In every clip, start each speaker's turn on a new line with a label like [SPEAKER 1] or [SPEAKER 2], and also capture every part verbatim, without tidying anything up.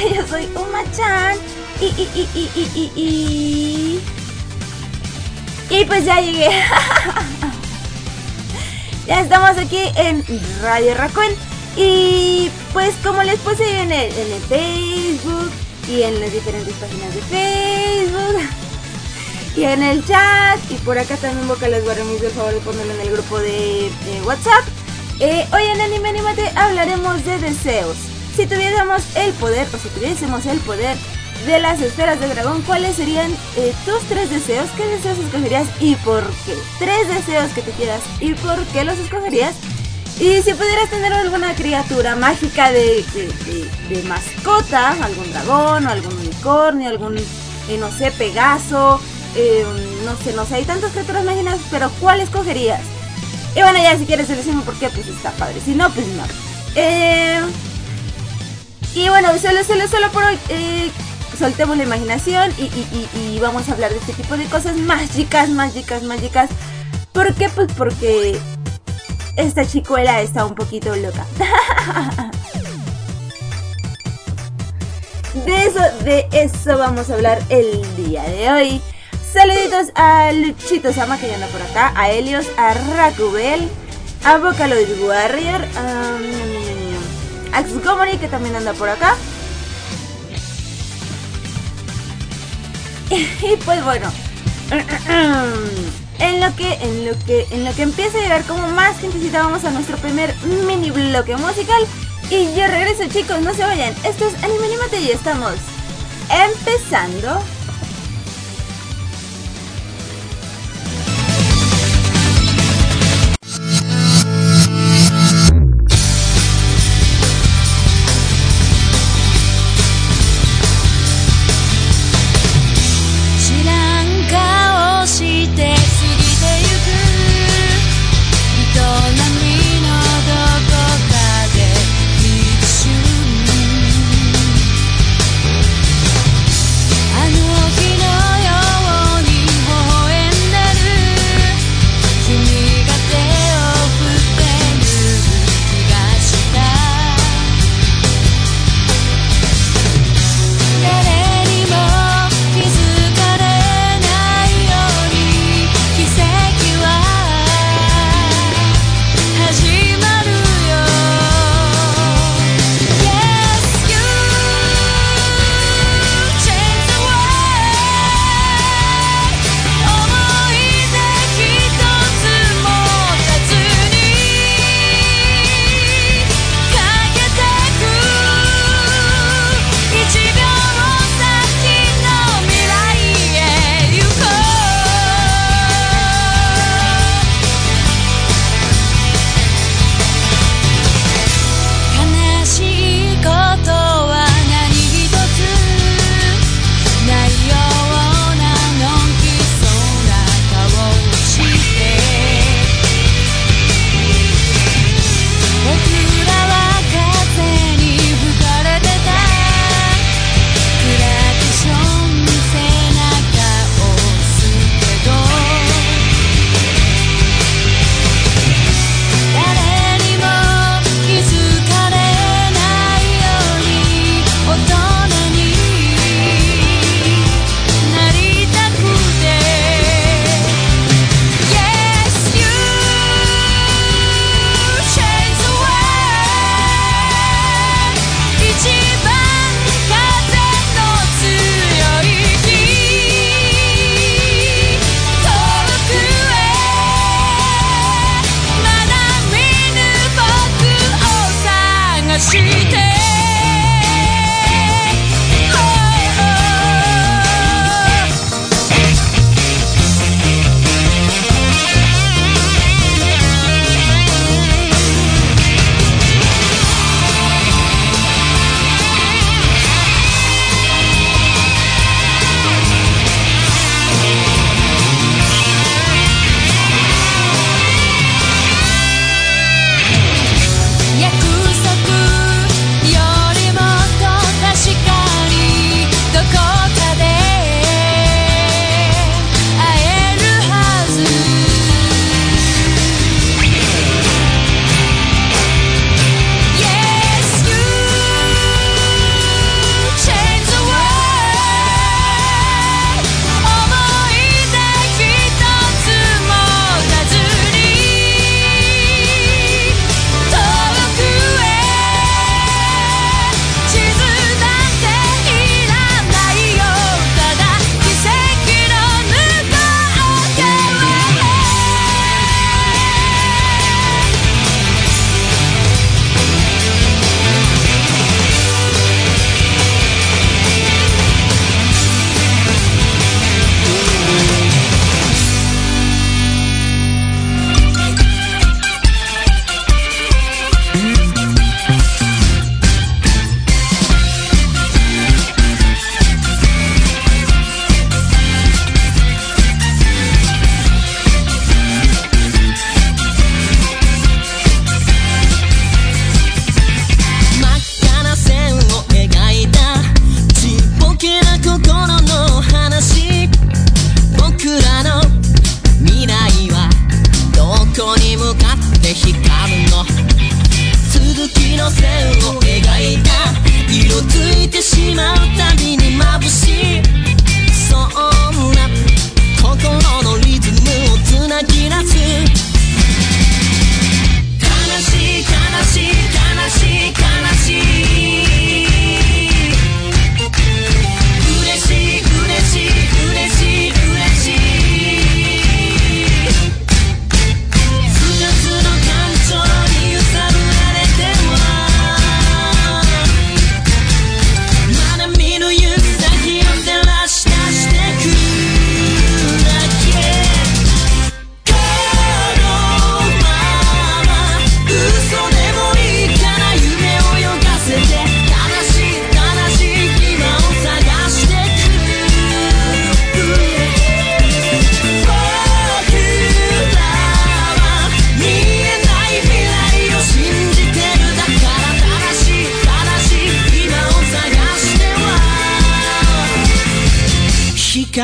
[SPEAKER 1] Yo soy Uma-chan. Y, y, y, y, y, y, y... y pues ya llegué. Ya estamos aquí en Radio Raccoon. Y pues como les puse en el, en el Facebook y en las diferentes páginas de Facebook y en el chat, y por acá también Boca les guardo mis del favor de ponerlo en el grupo de, de WhatsApp. Eh, hoy en Anime Animate hablaremos de deseos. Si tuviésemos el poder, o si tuviésemos el poder de las esferas del dragón, ¿cuáles serían eh, tus tres deseos? ¿Qué deseos escogerías y por qué? Tres deseos que te quieras y por qué los escogerías. Y si pudieras tener alguna criatura mágica de, de, de, de mascota, algún dragón o algún unicornio, algún, eh, no sé, Pegaso, eh, no sé, no sé, hay tantas criaturas mágicas, pero ¿cuál escogerías? Y bueno, ya si quieres decirme por qué, pues está padre. Si no, pues no. Eh, y bueno, solo, solo, solo por hoy, eh, soltemos la imaginación y, y, y, y vamos a hablar de este tipo de cosas mágicas, mágicas, mágicas. ¿Por qué? Pues porque esta chicuela está un poquito loca. De eso, de eso vamos a hablar el día de hoy. Saluditos a Luchito Sama, que ya anda por acá, a Helios, a Rakubel, a Vocaloid Warrior, um, a Axgomori, que también anda por acá. Y pues bueno, en lo que, en lo que, en lo que empieza a llegar como más gentecita, vamos a nuestro primer mini bloque musical. Y yo regreso, chicos, no se vayan. Esto es Anime Animate y estamos empezando.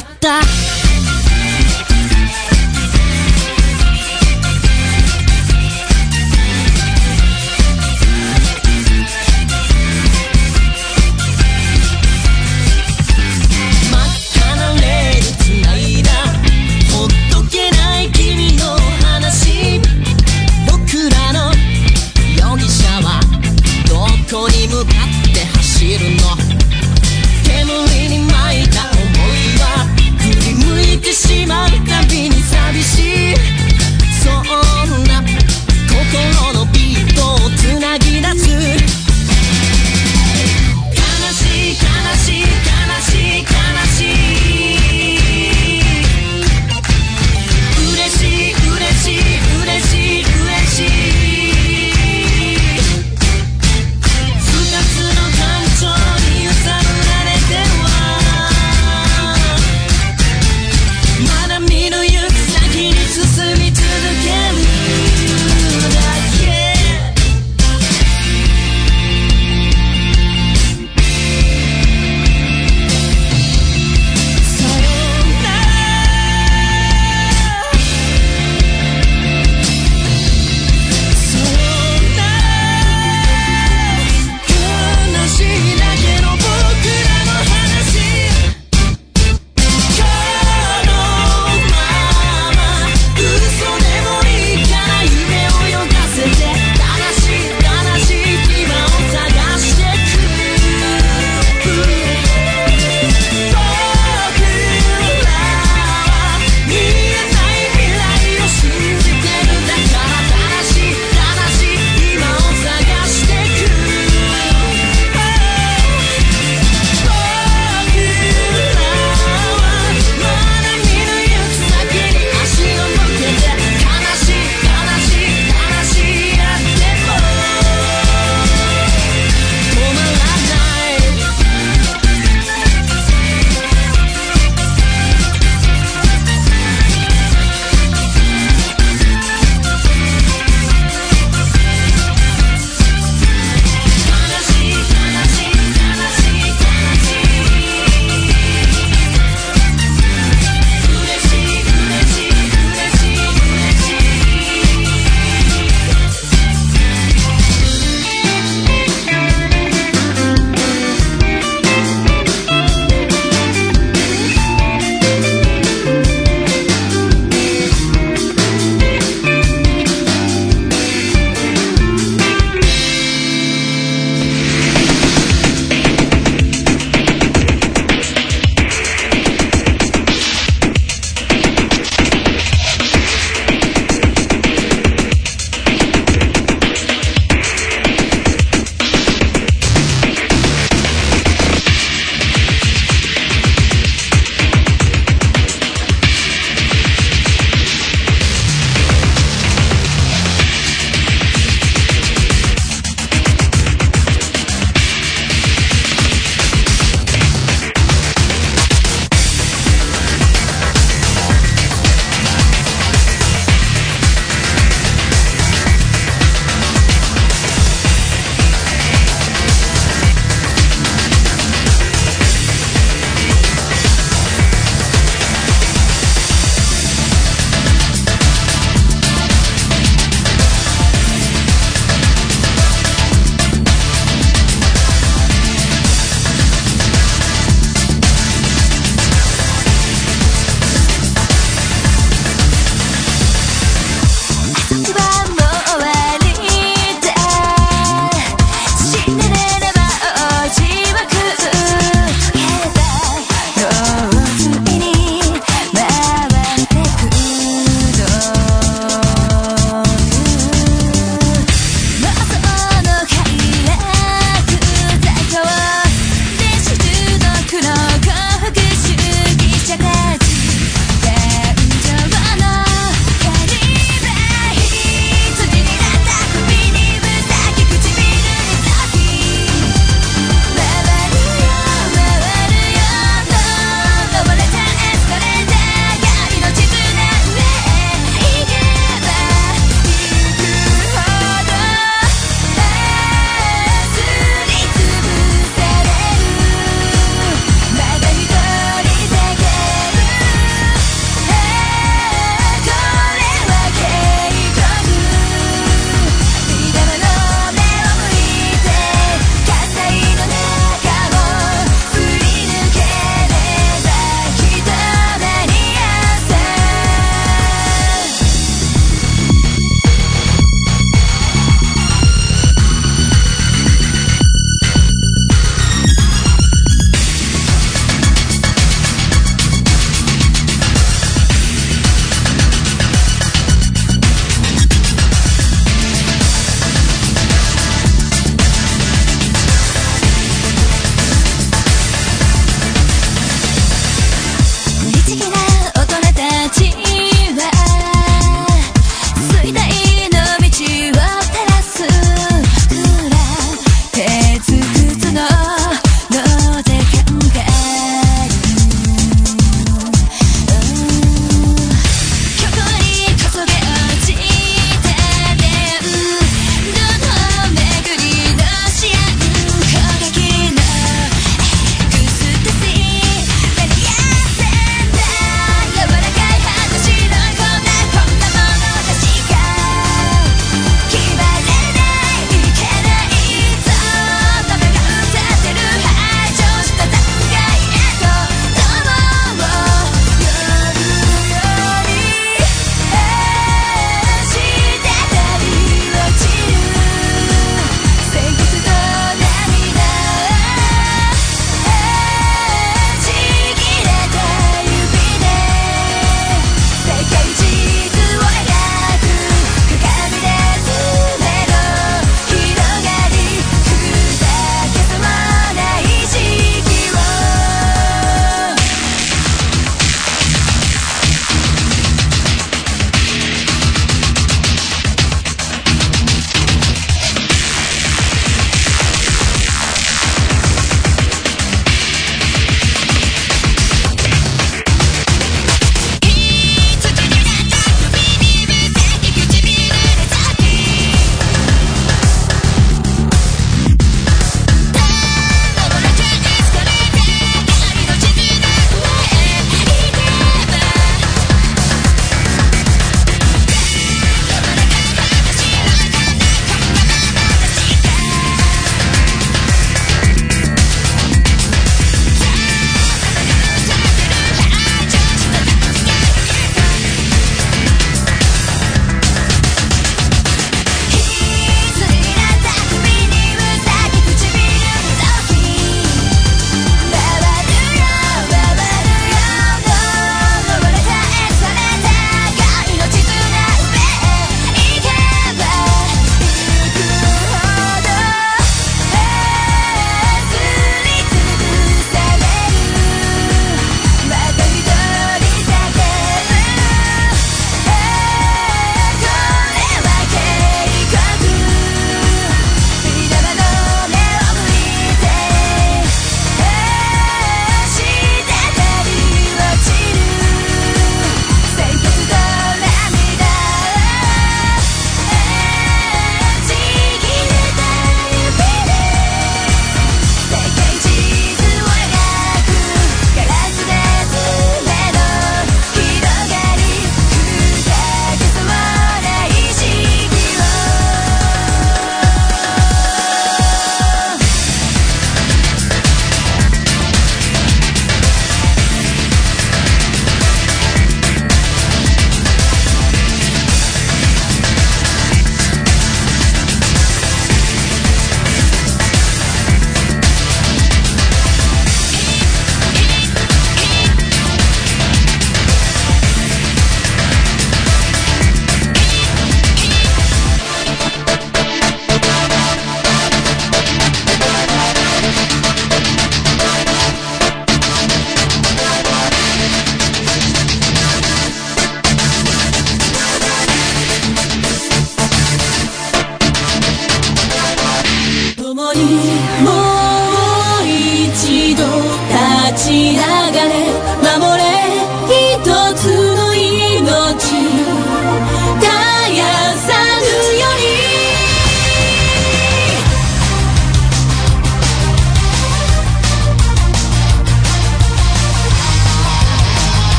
[SPEAKER 2] った。どこに向かって走るの？煙に巻いた想いは振り向いてしまうたびに寂しい。そんな心のビートをつなぎ出す。悲しい悲しい悲しい悲しい。嬉しい嬉しい嬉しい嬉しい。二つの感情に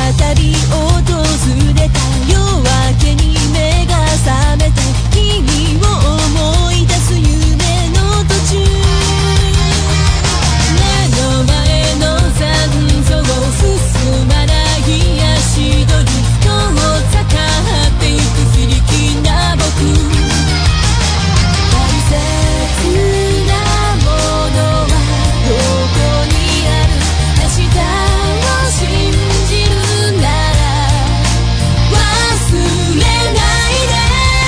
[SPEAKER 2] 再び訪れた夜明けに目が覚めて君を思い出す夢の途中目の前の山荘を進まない足取り遠ざかってゆく非力な僕大切なものはどこにある明日を信じるなら忘れないで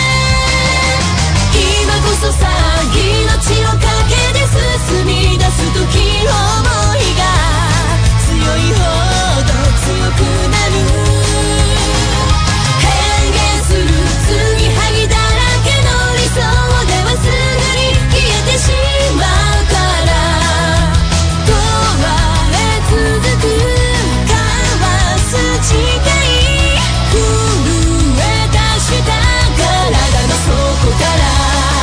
[SPEAKER 2] 今こそさ命をかけて進み出す時想いが強いほど強くなる変幻する継ぎはぎだらけの理想ではすぐに消えてしまうから永遠続く交わす誓い震え出した体の底から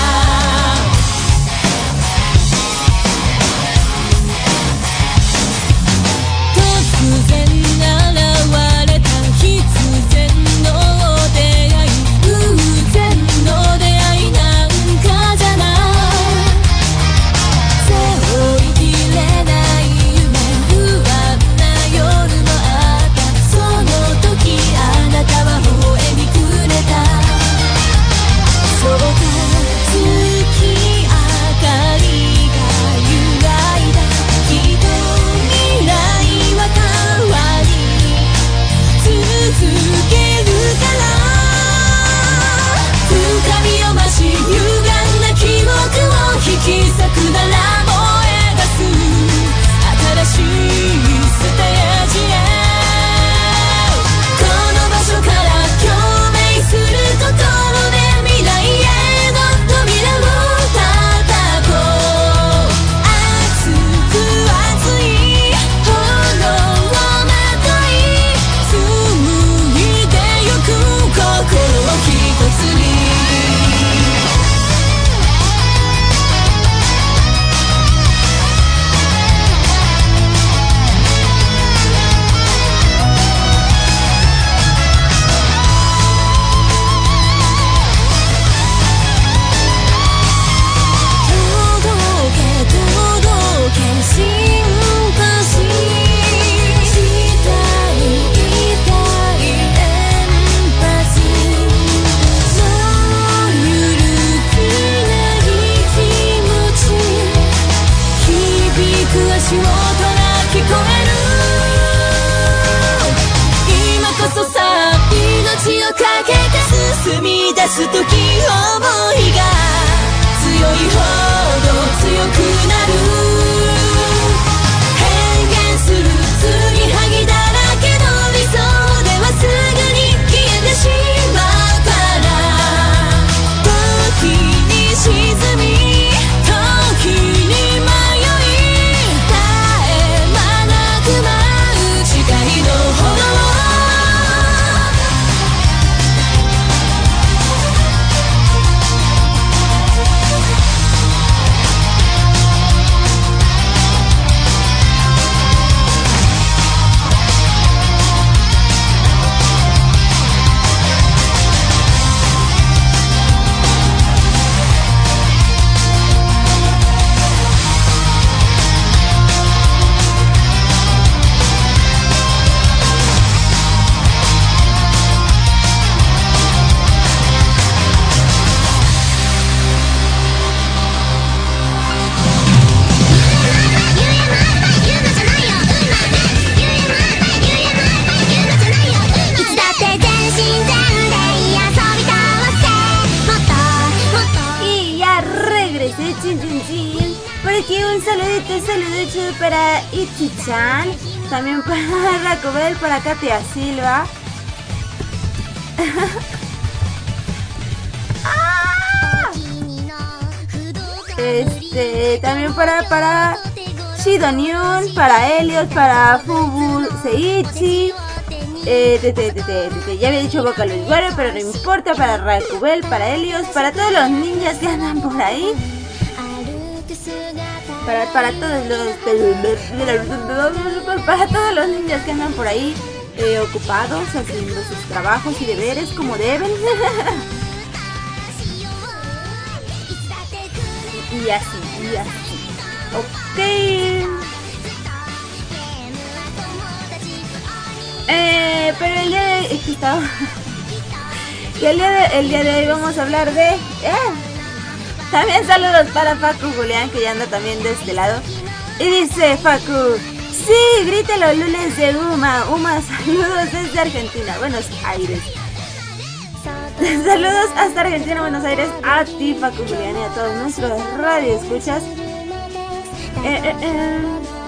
[SPEAKER 2] 突然現れた必然の出会い偶然の出会いなんかじゃない背負いきれない夢不安な夜もあったその時あなたは微笑みくれたそうか月明かりが揺らいだきっと未来は変わり続けるから深みを増し歪んだ記憶を引き裂くなら燃え出す新しいステージへこの場所から共鳴するところで未来への扉を叩こう熱く熱い炎をまとい紡いでゆく心を一つに届け届けシンパシーしたい痛いエンパシーそう揺るぎない気持ち響く足音が聞こえる今こそさ命をかけて進み出す時想いが強いほど強くなる変幻する継ぎはぎだらけの理想ではすぐに消えてしまうから時に沈み時に迷い絶え間なく舞う誓いの炎un saludito, saludito para Ichi-chan, también para Racobel, para Katia Silva. ¡Ah! Este, también para, para Shidonyun, para Elliot, para Fubu Seichi. Eh, te, te, te, te, te, ya había dicho Vocaloid Warrior, pero no importa, para Racobel, para Helios, para todos los ninjas que andan por ahí. Para, para todos los para todos los ninjas que andan por ahí.
[SPEAKER 1] eh, ocupados haciendo sus trabajos y deberes como deben. Y así, y así. Ok. Eh, pero el día de hoy es que estaba... y el día, de, el día de hoy vamos a hablar de... Eh, también saludos para Facu Julián, que ya anda también de este lado. Y dice Facu: sí, grítelo, lunes de Uma. Uma, saludos desde Argentina, Buenos Aires. Saludos hasta Argentina, Buenos Aires, a ti, Facu Julián, y a todos nuestros radioescuchas. Eh, eh, eh.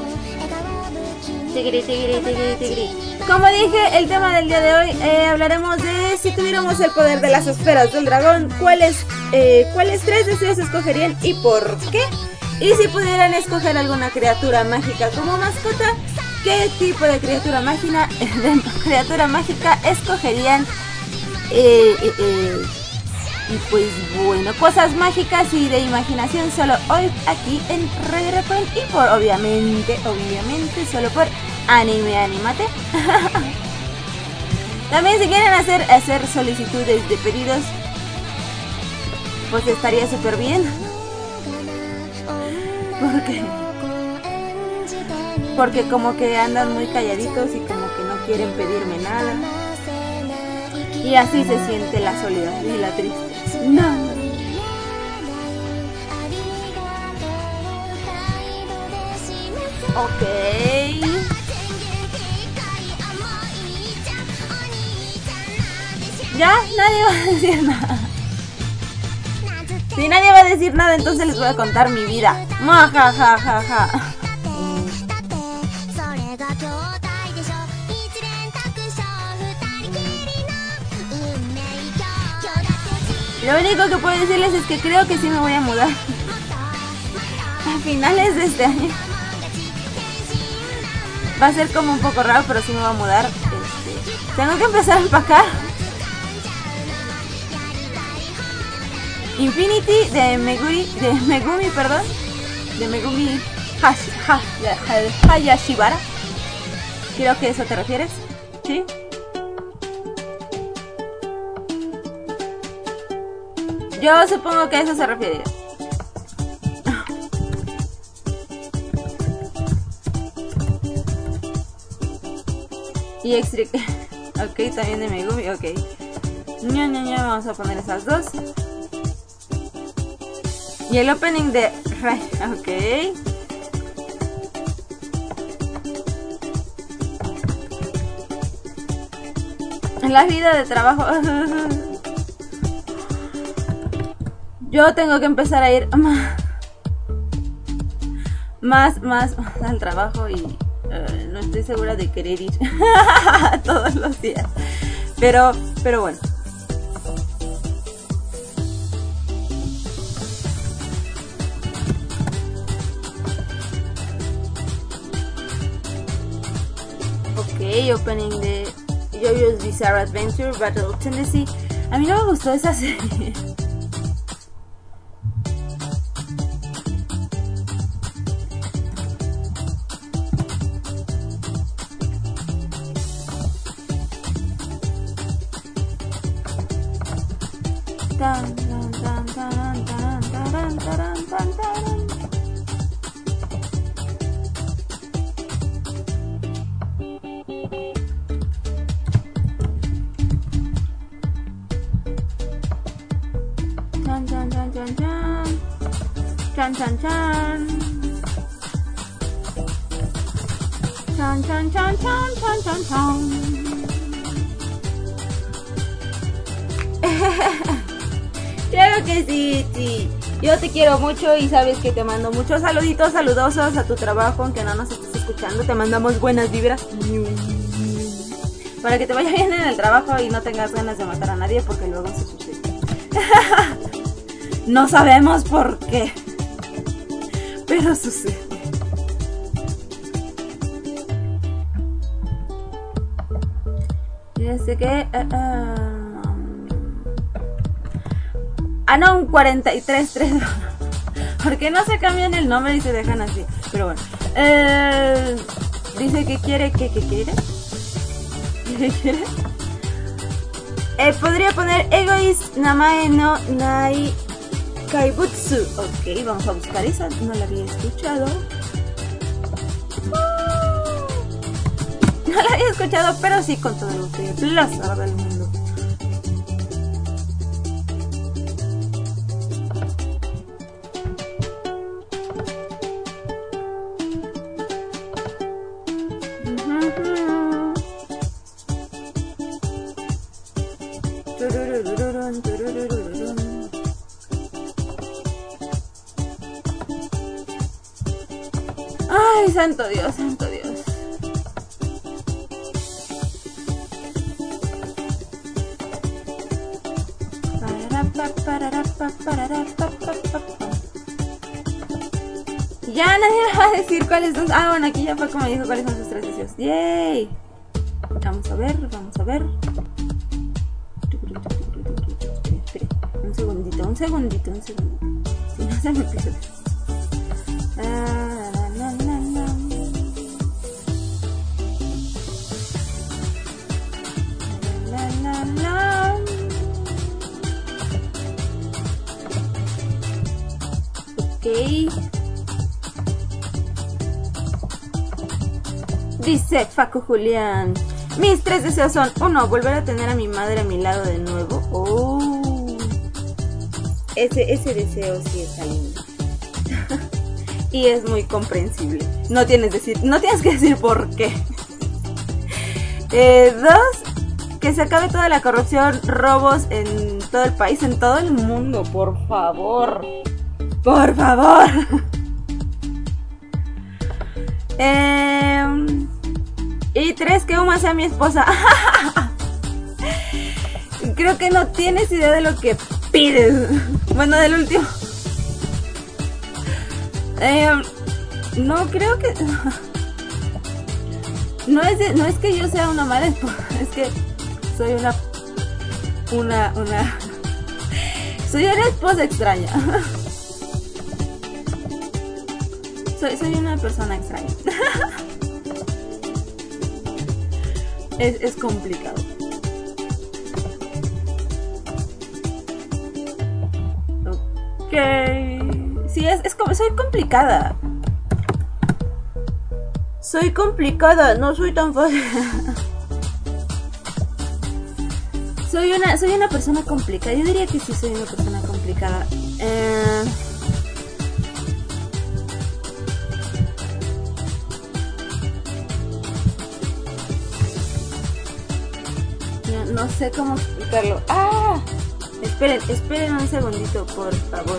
[SPEAKER 1] Tigri, tigri, tigri, tigri. Como dije, el tema del día de hoy, eh, hablaremos de si tuviéramos el poder de las esferas del dragón, ¿cuáles, eh, cuáles tres deseos escogerían y por qué? Y si pudieran escoger alguna criatura mágica como mascota, ¿qué tipo de criatura mágica, de criatura mágica escogerían? Eh, eh, eh. Y pues bueno, cosas mágicas y de imaginación solo hoy aquí en Radio Raccoon y por obviamente, obviamente solo por Anime Animate. También si quieren hacer, hacer solicitudes de pedidos, pues estaría súper bien. Porque, porque como que andan muy calladitos y como que no quieren pedirme nada. Y así se siente la soledad y la tristeza. No. Ok. Ya, nadie va a decir nada. Si nadie va a decir nada, entonces les voy a contar mi vida. Majajajaja. Lo único que puedo decirles es que creo que sí me voy a mudar a finales de este año. Va a ser como un poco raro, pero sí me voy a mudar. Este, tengo que empezar a empacar. Infinity de Megumi, de Megumi, perdón, de Megumi Hash, ha, Hayashibara. Creo que eso te refieres, ¿sí? Yo supongo que a eso se refiere. Y extra... ok, también de Megumi, ok. Ña, ña, ña, vamos a poner esas dos. Y el opening de... ok. La vida de trabajo... Yo tengo que empezar a ir más, más, más al trabajo y uh, no estoy segura de querer ir todos los días. Pero, pero bueno. Ok, opening de JoJo's Bizarre Adventure Battle Tendency. A mí no me gustó esa serie. Tan, tan, tan, tan, tan, tan, tan, tan, tan. Chan, chan, chan, chan, chan. Chan, chan, chan. Chan, chan, chan, chan, chan, chan, chan. Claro que sí, sí. Yo te quiero mucho y sabes que te mando muchos saluditos saludosos a tu trabajo, aunque no nos estés escuchando. Te mandamos buenas vibras para que te vaya bien en el trabajo y no tengas ganas de matar a nadie, porque luego se sucede. No sabemos por qué, pero sucede. Y desde que... Uh, uh, Ah, no, un cuarenta y tres tres. ¿Por qué no se cambian el nombre y se dejan así? Pero bueno. Eh, dice que quiere, que, que quiere. ¿Qué quiere? Eh, podría poner Egoist Namae no Nai Kaibutsu. Ok, vamos a buscar esa. No la había escuchado. No la había escuchado, pero sí con todo lo que plaza del mundo. Ay, santo Dios, santo Dios. Ya nadie me va a decir cuáles son. Ah, bueno, aquí ya fue como dijo cuáles son sus tres deseos. ¡Yay! Vamos a ver, vamos a ver. Espera, un segundito, un segundito, un segundito. Si no se me pierde. Ah, na, na, na. Na, na, na. Ok. Dice Facu Julián. Mis tres deseos son: uno, volver a tener a mi madre a mi lado de nuevo. Oh, ese, ese deseo sí está lindo. Y es muy comprensible. No tienes, decir, no tienes que decir por qué. Eh, dos, que se acabe toda la corrupción, robos en todo el país, en todo el mundo, por favor. Por favor. eh, y tres, que Uma sea mi esposa. Creo que no tienes idea de lo que pides. Bueno, del último. Eh, no, creo que... No es, de, no es que yo sea una mala esposa, es que soy una... Una... una soy una esposa extraña. Soy, soy una persona extraña. es, es complicado. Ok. Sí, es, es como... Soy complicada. Soy complicada, no soy tan fácil. Soy una, soy una persona complicada. Yo diría que sí soy una persona complicada. Eh... No, no sé cómo explicarlo. ¡Ah! Esperen, esperen un segundito, por favor.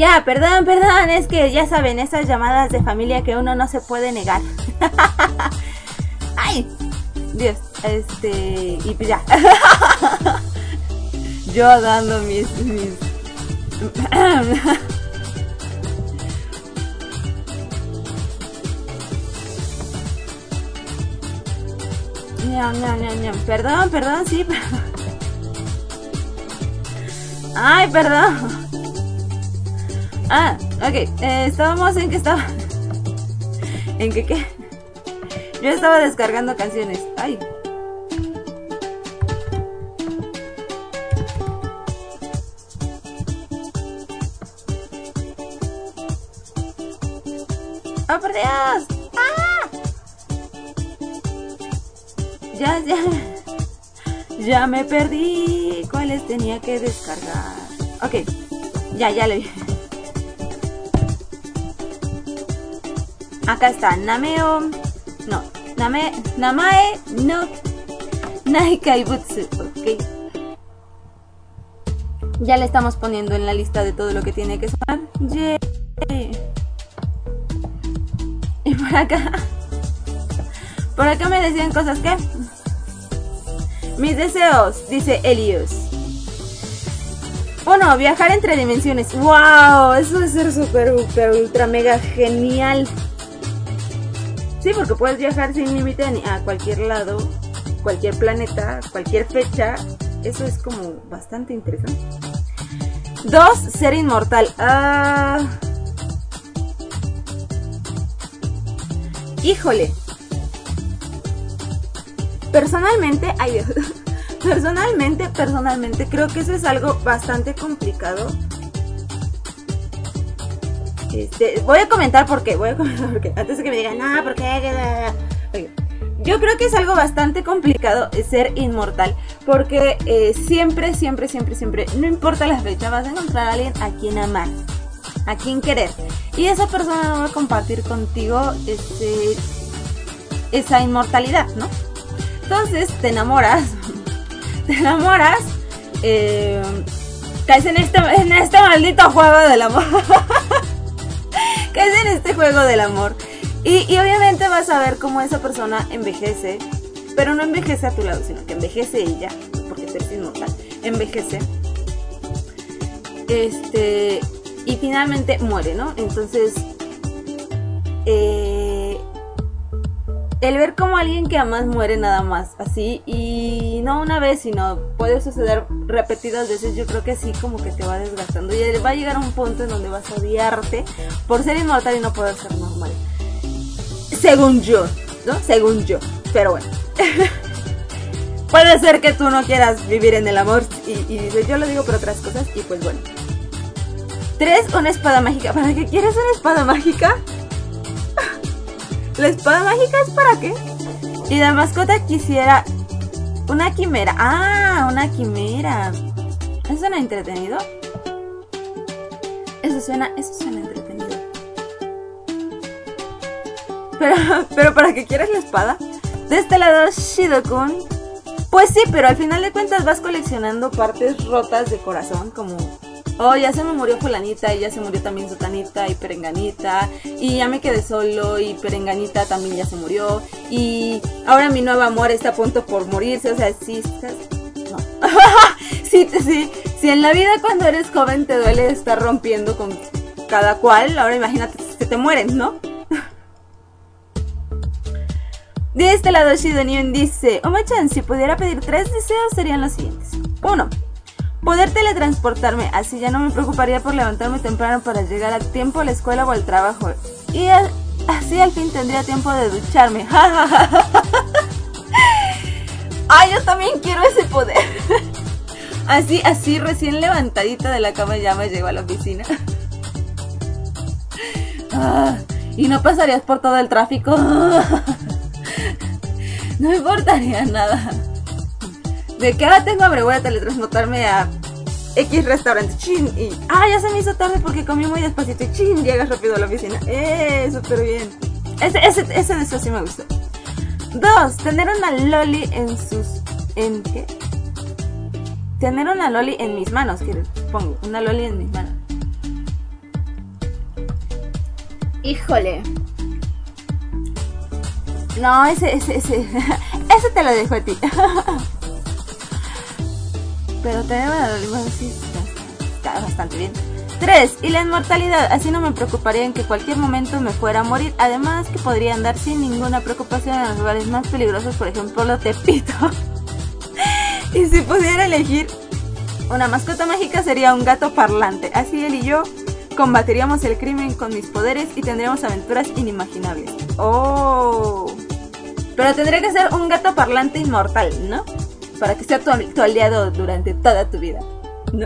[SPEAKER 1] Ya, perdón, perdón, es que ya saben, esas llamadas de familia que uno no se puede negar. Ay, Dios, este, y pues ya. Yo dando mis, mis... ñam, ñam, ñam, ñam. Perdón, perdón, sí, perdón. Ay, perdón. Ah, ok, eh, estábamos en que estaba... ¿En que qué? Yo estaba descargando canciones. Ay. ¡Oh, por Dios! ¡Ah! Ya, ya... Ya me perdí. ¿Cuáles tenía que descargar? Ok, ya, ya lo vi. Acá está, Nameo, no, Name, Namae no Naikaibutsu, ok. Ya le estamos poniendo en la lista de todo lo que tiene que sonar. Yay. Y por acá, por acá me decían cosas que... Mis deseos, dice Elios. Uno, viajar entre dimensiones. ¡Wow! Eso debe ser súper, súper, ultra, mega genial. Sí, porque puedes viajar sin límite a cualquier lado, cualquier planeta, cualquier fecha. Eso es como bastante interesante. Dos, ser inmortal. Ah... Híjole. Personalmente, ay Dios. Personalmente, personalmente, creo que eso es algo bastante complicado. Este, voy a comentar por qué, voy a comentar por qué, antes de que me digan, no, ¿por qué? Okay. Yo creo que es algo bastante complicado ser inmortal, porque eh, siempre, siempre, siempre, siempre, no importa la fecha, vas a encontrar a alguien a quien amar, a quien querer, y esa persona no va a compartir contigo este, esa inmortalidad, ¿no? Entonces te enamoras, te enamoras, eh, caes en este, en este maldito juego del amor. Caes en este juego del amor y, y obviamente vas a ver cómo esa persona envejece, pero no envejece a tu lado, sino que envejece ella, porque eres inmortal, envejece este y finalmente muere, ¿no? Entonces eh, el ver cómo alguien que amas muere nada más así, y no una vez, sino puede suceder repetidas veces, yo creo que sí como que te va desgastando y va a llegar a un punto en donde vas a odiarte por ser inmortal y no poder ser normal, según yo, ¿no? Según yo, pero bueno. Puede ser que tú no quieras vivir en el amor y, y yo lo digo por otras cosas y pues bueno. Tres, una espada mágica. ¿Para qué quieres una espada mágica? ¿La espada mágica es para qué? Y la mascota quisiera una quimera. Ah, una quimera. ¿Eso suena entretenido? Eso suena, eso suena entretenido. Pero, pero ¿para qué quieres la espada? De este lado, Shido-kun. Pues sí, pero al final de cuentas vas coleccionando partes rotas de corazón, como... Oh, ya se me murió fulanita y ya se murió también sutanita y perenganita y ya me quedé solo y perenganita también ya se murió y ahora mi nuevo amor está a punto por morirse, o sea, sí, no. sí, sí, sí, en la vida cuando eres joven te duele estar rompiendo con cada cual, ahora imagínate que te mueren, ¿no? De este lado Shidonion dice, Oma-chan, si pudiera pedir tres deseos serían los siguientes. Uno, poder teletransportarme, así ya no me preocuparía por levantarme temprano para llegar a tiempo a la escuela o al trabajo. Y a, así al fin tendría tiempo de ducharme. Ay, yo también quiero ese poder. Así, así recién levantadita de la cama ya me llego a la oficina. Ah, y no pasarías por todo el tráfico. No me importaría nada. De que ahora tengo hambre, voy a teletransportarme a X restaurante, chin, y ah, ya se me hizo tarde porque comí muy despacito y chin, llegas rápido a la oficina. Eh, súper bien. Ese, ese, ese deseo sí me gustó. Dos, tener una loli en sus... ¿En qué? Tener una loli en mis manos, que pongo, una loli en mis manos. Híjole. No, ese, ese, ese. Ese te lo dejo a ti. Pero también, bueno, sí, está bastante bien. tres. Y la inmortalidad. Así no me preocuparía en que cualquier momento me fuera a morir. Además que podría andar sin ninguna preocupación en los lugares más peligrosos, por ejemplo, lo Tepito. Y si pudiera elegir una mascota mágica sería un gato parlante. Así él y yo combateríamos el crimen con mis poderes y tendríamos aventuras inimaginables. Oh. Pero tendría que ser un gato parlante inmortal, ¿no? Para que sea tu, tu aliado durante toda tu vida, ¿no?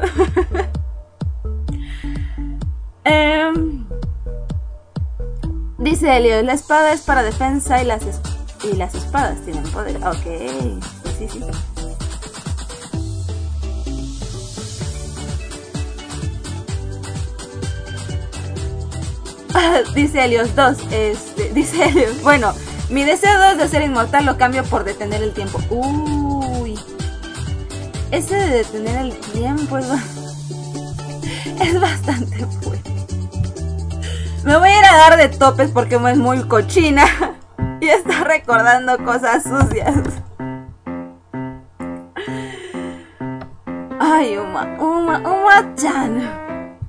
[SPEAKER 1] um, dice Helios, la espada es para defensa y las, es y las espadas tienen poder. Ok, sí, sí. Dice Helios dos, este, dice Helios, bueno, mi deseo dos de ser inmortal lo cambio por detener el tiempo. Uy, ese de detener el tiempo es, es bastante fuerte. Me voy a ir a dar de topes porque es muy cochina y está recordando cosas sucias. Ay, Uma, Uma, Uma-chan.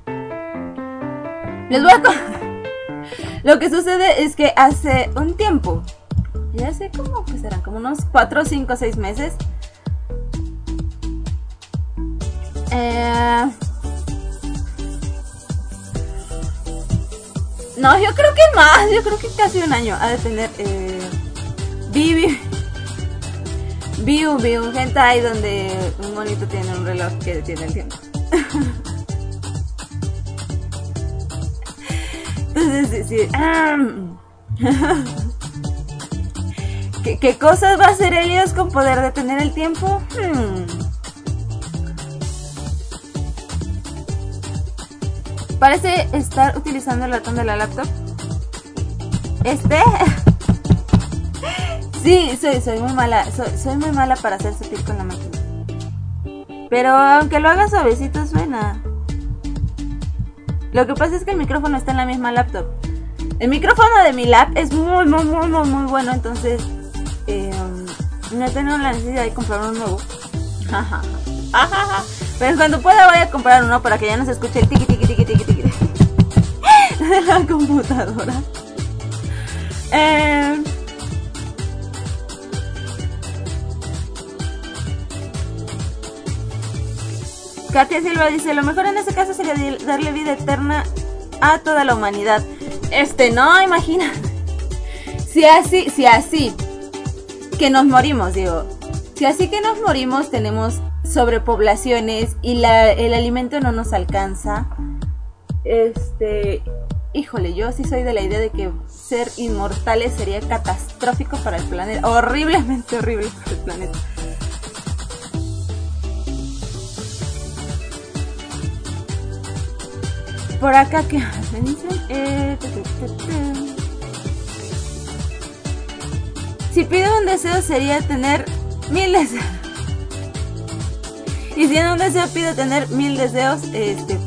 [SPEAKER 1] Les voy a contar. Lo que sucede es que hace un tiempo, ya sé cómo que serán, como unos cuatro, cinco, seis meses. Eh... No, yo creo que más, yo creo que casi un año ha de tener. Eh... Vi, vi, vi, vi un hentai donde un monito tiene un reloj que detiene el tiempo. Entonces, sí, sí. Um. ¿Qué, ¿Qué cosas va a hacer Helios con poder detener el tiempo? Hmm. Parece estar utilizando el ratón de la laptop. ¿Este? Sí, soy, soy muy mala. Soy, soy muy mala para hacer sutil con la máquina. Pero aunque lo haga suavecito suena. Lo que pasa es que el micrófono está en la misma laptop. El micrófono de mi lap es muy, muy, muy, muy, muy bueno. Entonces, eh, no he tenido la necesidad de comprar uno nuevo. Pero cuando pueda voy a comprar uno para que ya no se escuche el tiqui, tiqui, tiqui, tiqui, tiqui de la computadora. Eh... Katia Silva dice, lo mejor en ese caso sería darle vida eterna a toda la humanidad. Este, no, imagina. Si así, si así que nos morimos, digo. Si así que nos morimos tenemos sobrepoblaciones y la, el alimento no nos alcanza. Este, híjole, yo sí soy de la idea de que ser inmortales sería catastrófico para el planeta. Horriblemente horrible para el planeta. Por acá, ¿qué me dicen? Eh, te, te, te, te. Si pido un deseo sería tener mil deseos. Y si en un deseo pido tener mil deseos, este...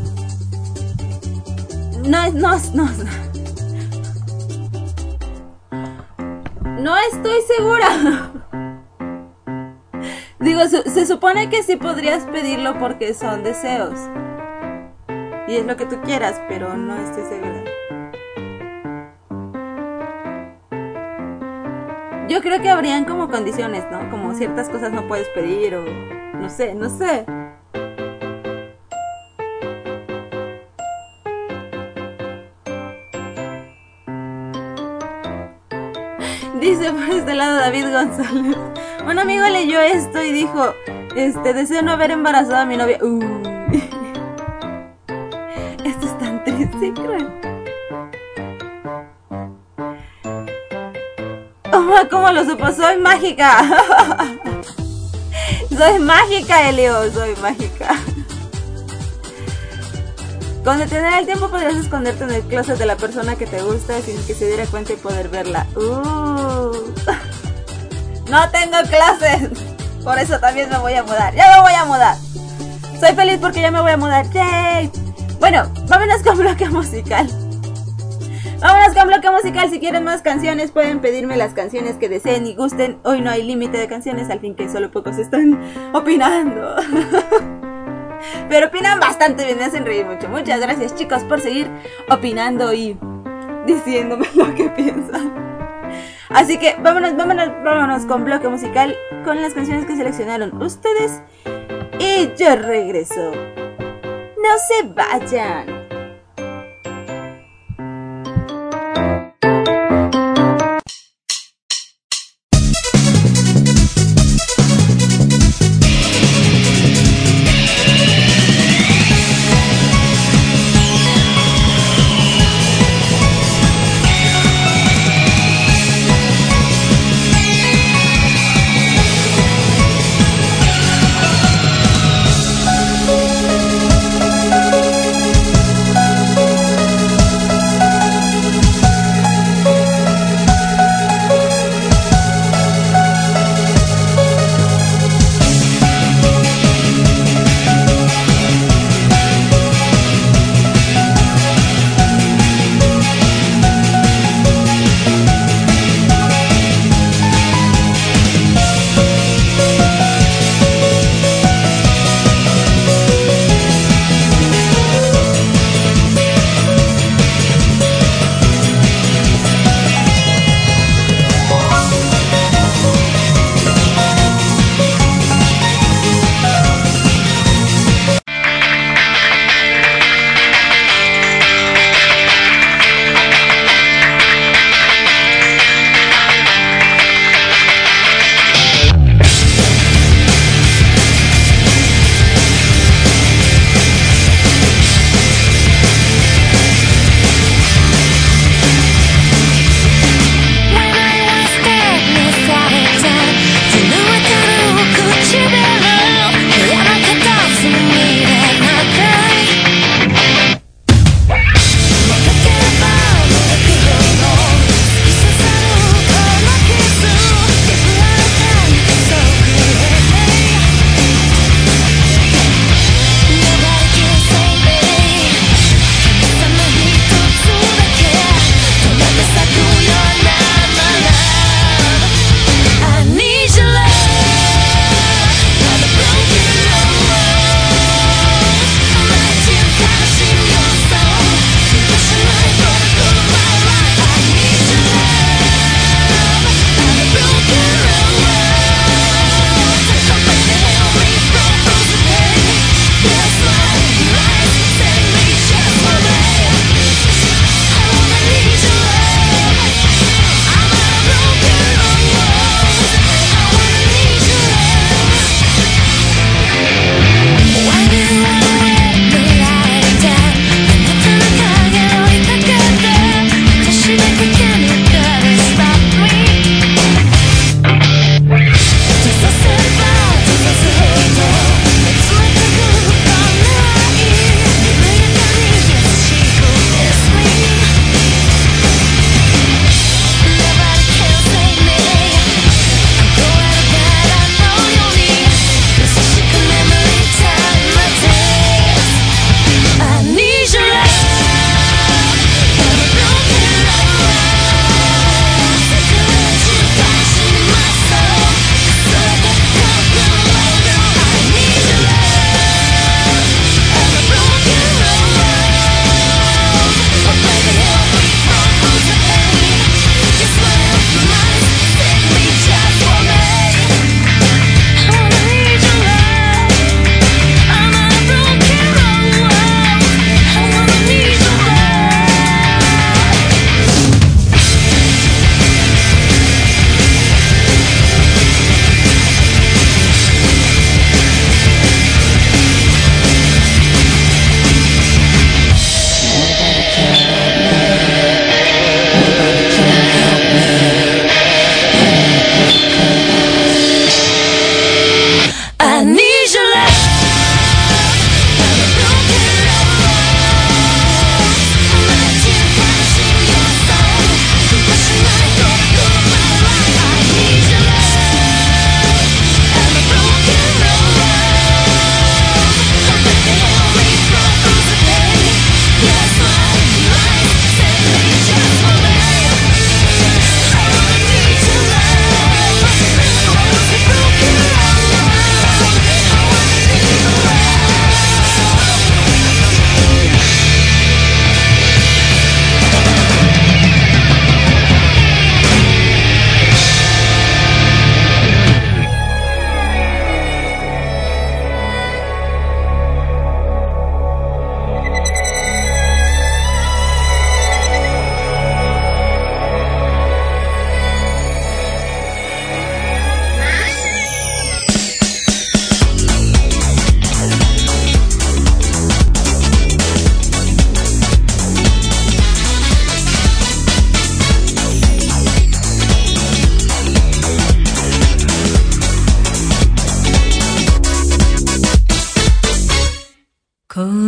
[SPEAKER 1] No, no, no. No estoy segura. Digo, se, se supone que sí podrías pedirlo porque son deseos. Y es lo que tú quieras, pero no estoy segura. Yo creo que habrían como condiciones, ¿no? Como ciertas cosas no puedes pedir o... No sé, no sé. Dice por este lado David González. Un amigo leyó esto y dijo, este, deseo no haber embarazado a mi novia. Uh. Esto es tan triste y cruel. Oh, ¿cómo lo supo? Soy mágica. Soy mágica, Elio. Soy mágica. Con detener el tiempo podrías esconderte en el closet de la persona que te gusta sin que se diera cuenta y poder verla. Uh. No tengo closet. Por eso también me voy a mudar. Ya me voy a mudar. Soy feliz porque ya me voy a mudar. ¡Yay! Bueno, vámonos con bloque musical. Vámonos con bloque musical. Si quieren más canciones pueden pedirme las canciones que deseen y gusten. Hoy no hay límite de canciones, al fin que solo pocos están opinando. Pero opinan bastante bien, me hacen reír mucho. Muchas gracias, chicos, por seguir opinando y diciéndome lo que piensan. Así que vámonos, vámonos, vámonos con bloque musical, con las canciones que seleccionaron ustedes. Y yo regreso. No se vayan.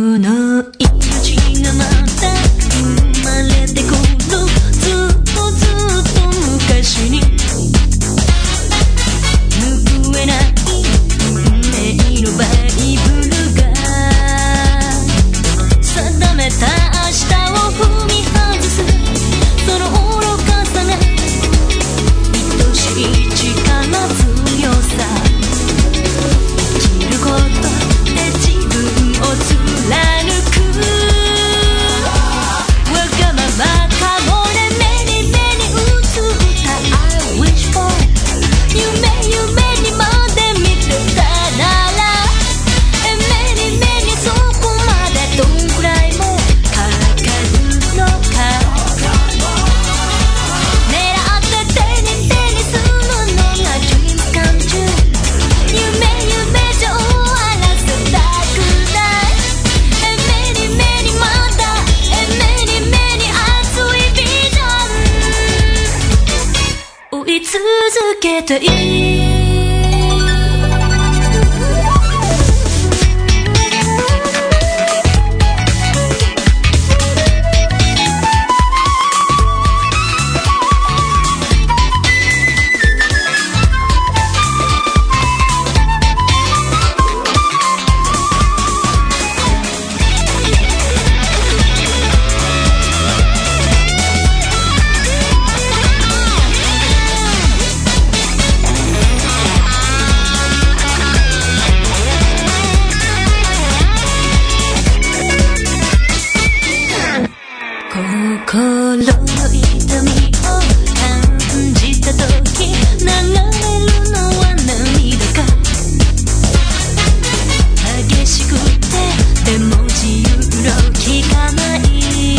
[SPEAKER 2] の命がまた生まれてくるずっとずっと昔に拭えない運命のバイブルが定めた明日を踏み外すその愚かさが愛しい力強さ生きることで自分を貫くわがままかもね目に目に映った I wish for 夢夢にまで見てたなら目に目にそこまでどんくらいもかかるのか狙って手に手にするのが Dreams come true 夢夢じゃ終わらせたくない目に目にまだ目に目に熱いビジョン追い続けていい心の痛みを感じた時流れるのは涙か激しくてでも自由の気がない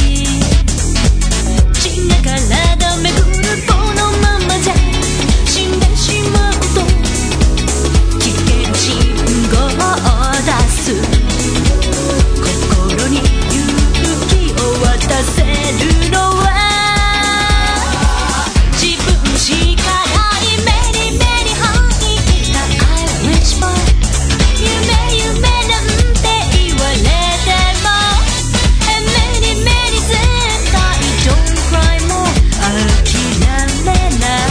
[SPEAKER 2] 血が体めぐるこのままじゃ死んでしまうと危険信号を出す心に勇気を渡せるのは自分しかない目に目に入った I wish for 夢夢なんて言われても目に目に絶対 Don't cry も諦めない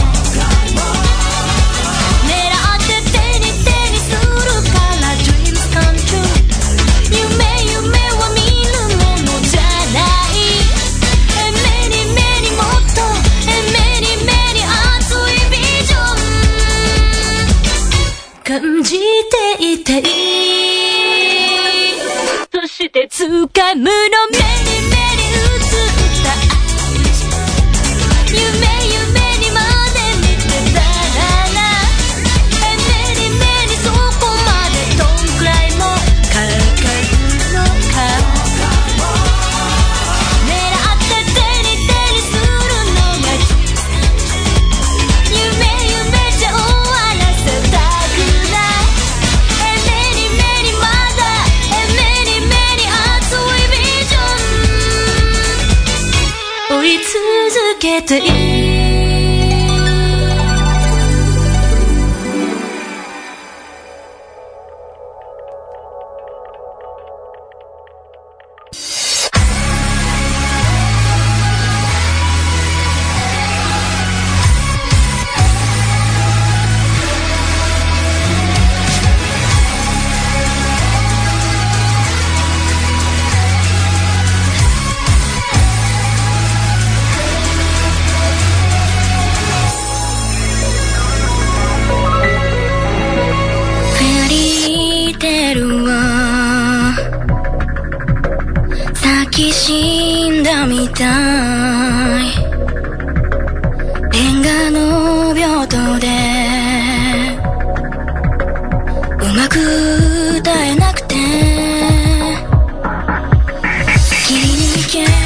[SPEAKER 2] 狙って手に手にするから Dreams come true 夢夢は見るものじゃない目に目にもっと目に目に熱いビジョン感じていたいそして掴むの目に目に映った夢夢にまで見てたら目に目にそこまでどんくらいもかかるのか狙って手に手にするのが夢夢じゃ終わらせたくない目に目にまだ目に目に熱いビジョン追い続けていいフェアリーテルは咲き死んだみたいレンガの病棟でうまく歌えなくて霧に煙るよ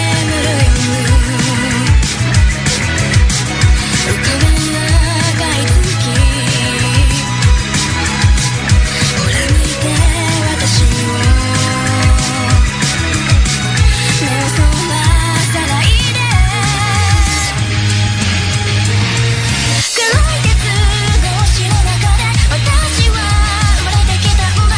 [SPEAKER 2] 浮かべ赤い月ほら向いて私を目をそらさないで黒い鉄格子の中で私は生まれてきた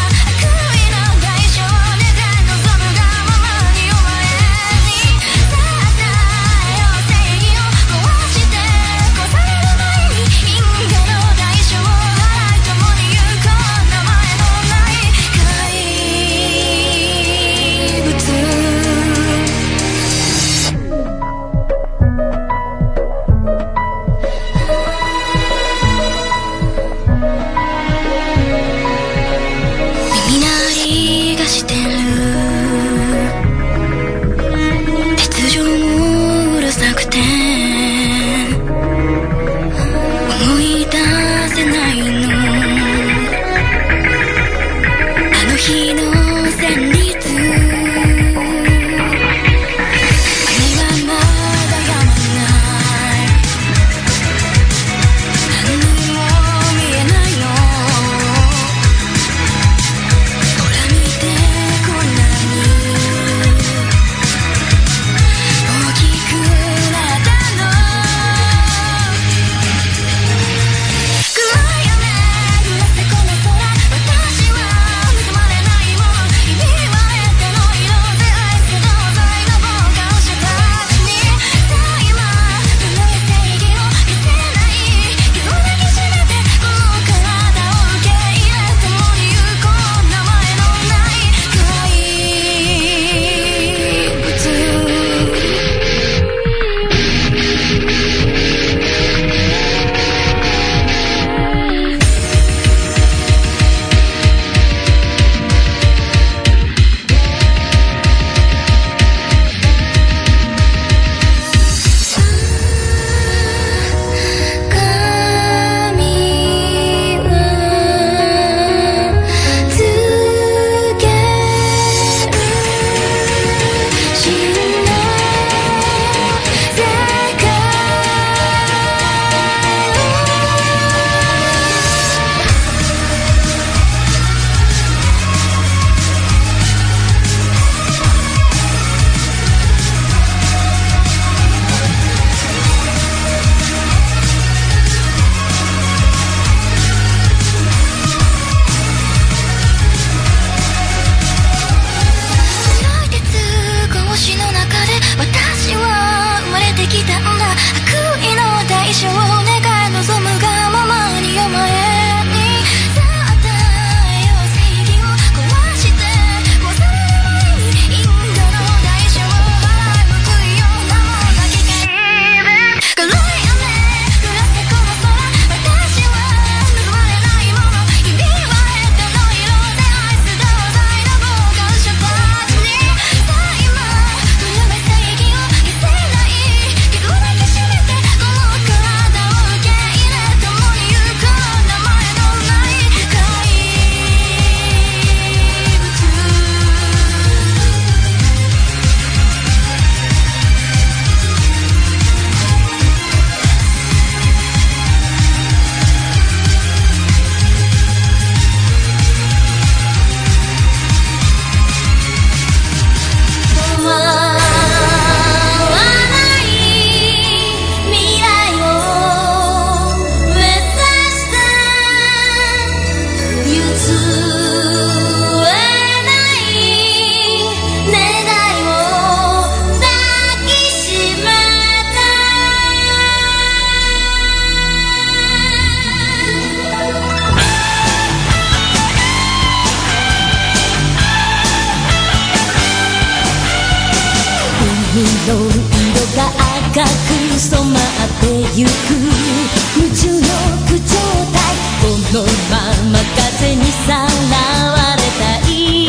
[SPEAKER 2] の色が赤く染まってゆく無重力状態このまま風にさらわれたい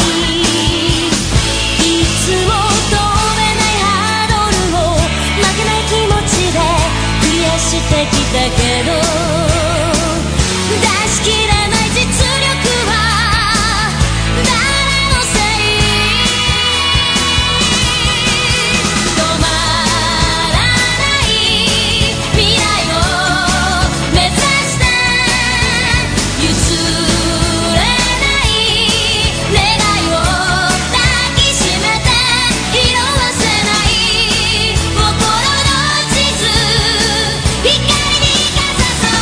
[SPEAKER 2] いつも飛べないハードルを負けない気持ちでクリアしてきたけど出し切れない実力は誰のせい止まらない未来を目指して譲れない願いを抱きしめて色あせない心の地図光にかざそう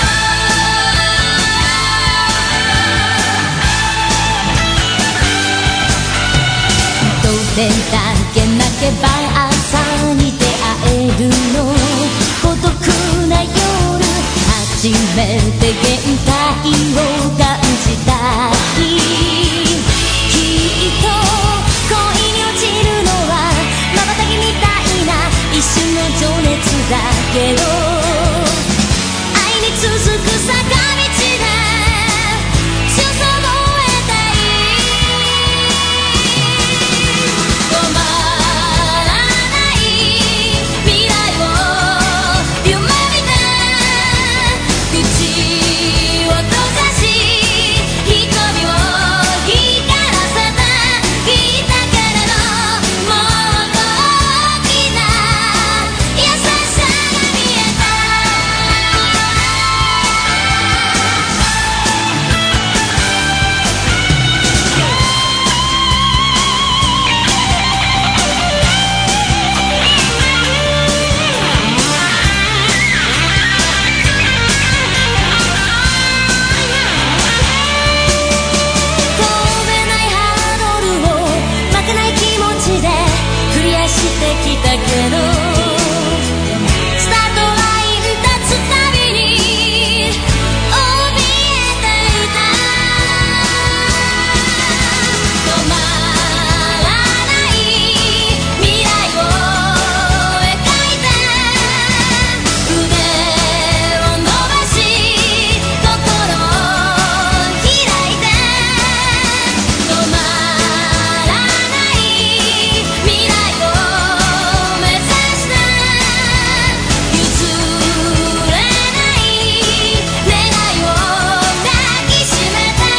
[SPEAKER 2] どれだけ泣けば朝に出会えるの孤独な夜初めて限界を感じた日きっと恋に落ちるのは瞬きみたいな一瞬の情熱だけど愛に続く坂道で強さを得たい止まらない未来を夢見て口を閉ざし瞳を光らせていたけれどもっと大きな優しさが見えた飛べないハードルを負けない気持ちでクリアしてきたけどスタートライン立つたびに怯えていた止まらない未来を描いて腕を伸ばし心を開いて止まらない未来を目指して譲れない願いを抱きしめて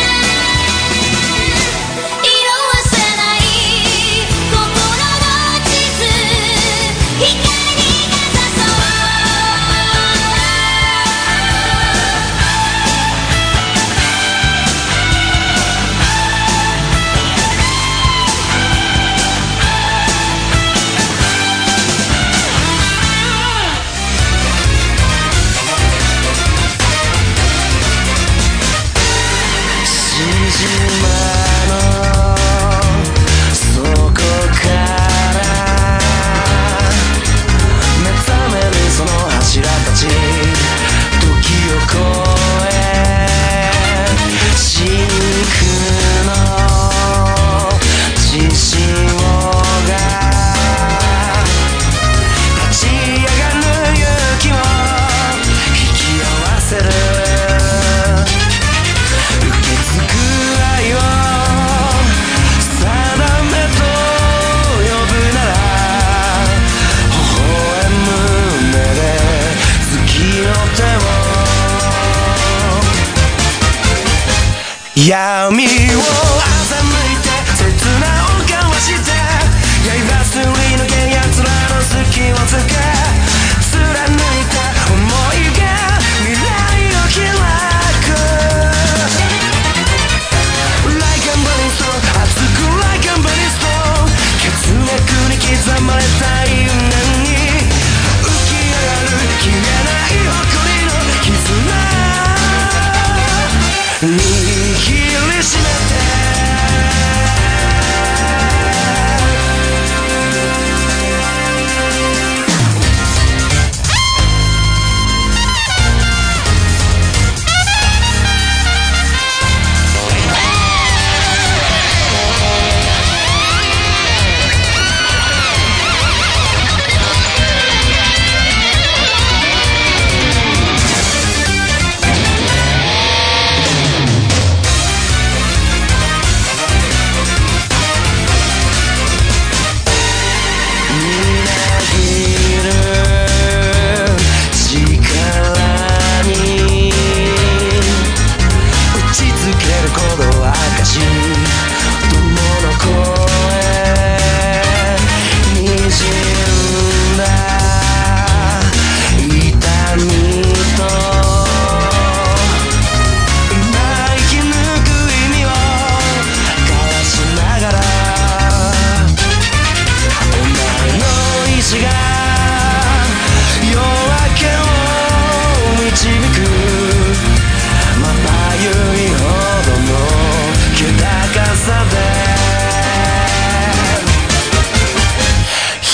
[SPEAKER 2] 色あせない心の地図光にかざそう
[SPEAKER 3] しじまの底から目覚めるその柱たち時を越え真空の自信をが立ち上がる勇気を引き合わせる受け継ぐ愛を定めと呼ぶなら微笑む目で月の手を闇を欺いて刹那を交わして刃すり抜け奴らの隙をつけ貫いた想いが未来を開く Like a burning stone 熱く Like a burning stone 血脈に刻まれた因縁に浮き上がる消えない誇りの絆握りしめて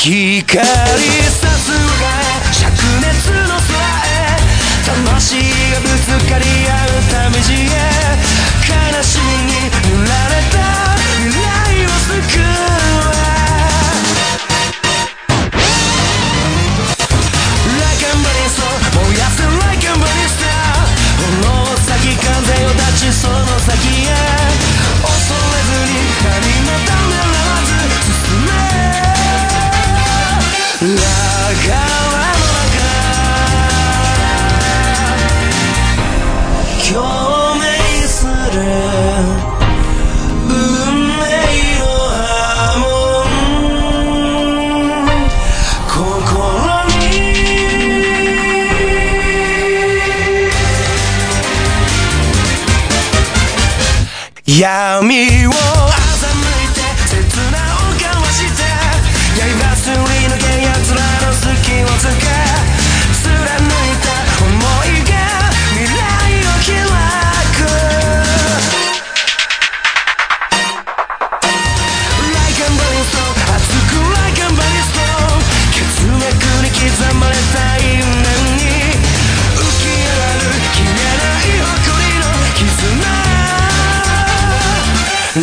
[SPEAKER 3] 光さすがへ灼熱の空へ魂がぶつかり合うため地へ悲しみに塗られた未来を救うLike a burning star 燃やせ Like a burning star 炎先風を立ちその先へ恐れずに何もためらわず進めラガーの中共鳴する運命の波紋心に闇を欺いて切なをかわして刃すり抜け奴らの隙をつけ貫いた想いが未来を開く Like a burning stone 熱く Like a burning stone 血脈に刻まれた因縁に浮き上がる消えない誇りの絆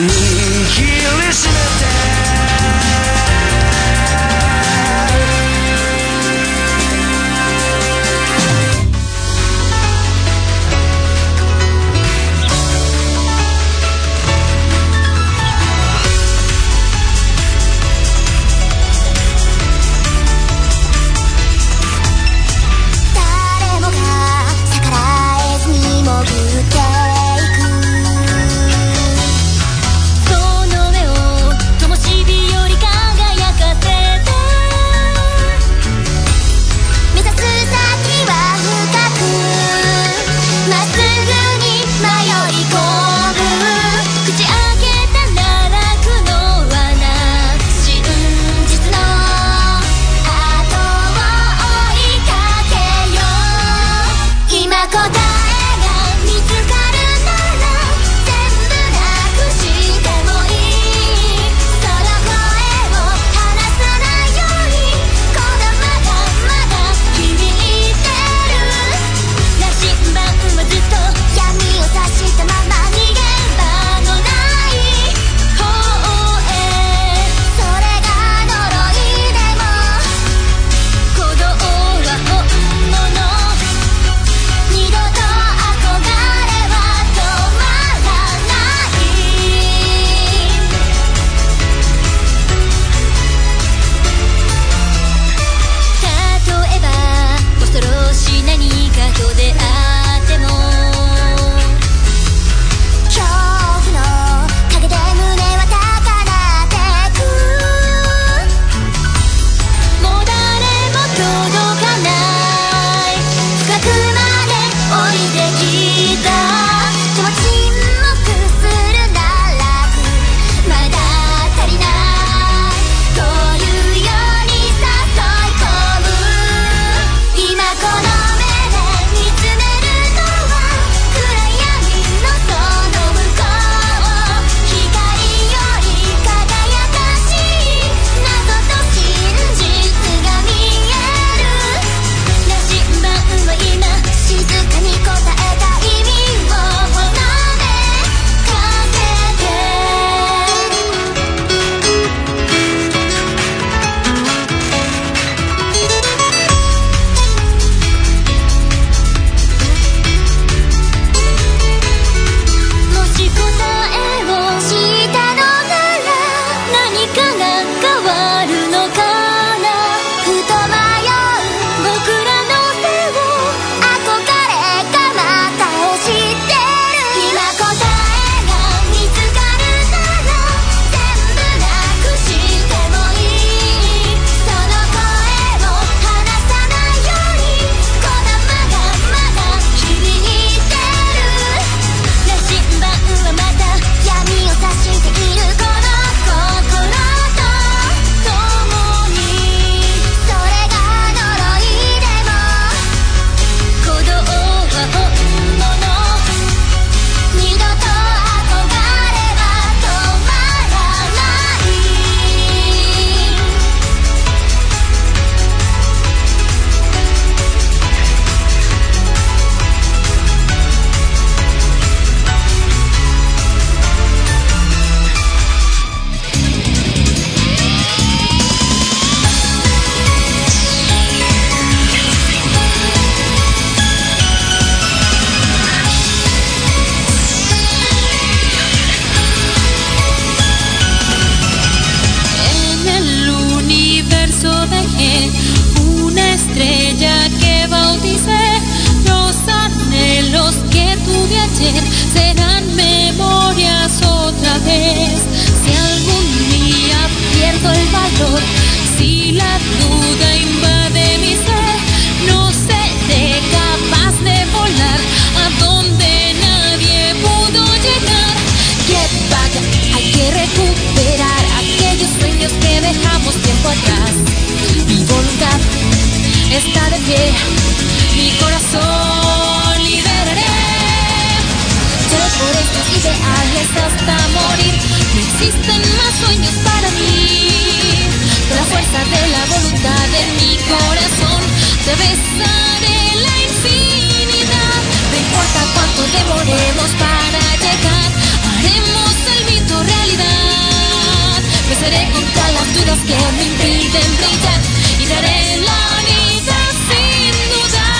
[SPEAKER 2] ayer serán memorias otra vez. Si algún día pierdo el valor, si la duda invade mi ser, no seré capaz de volar a donde nadie pudo llegar. Get back, hay que recuperar aquellos sueños que dejamos tiempo atrás. Mi voluntad está de pie, mi corazón liberaré. Seré por estos ideales hasta morir. No existen más sueños para mí. Con la fuerza de la voluntad en mi corazón te besaré la infinidad. No importa cuánto demoremos para llegar, haremos el mito realidad. Venceré contra las dudas que me impiden brillar y daré la vida sin dudar.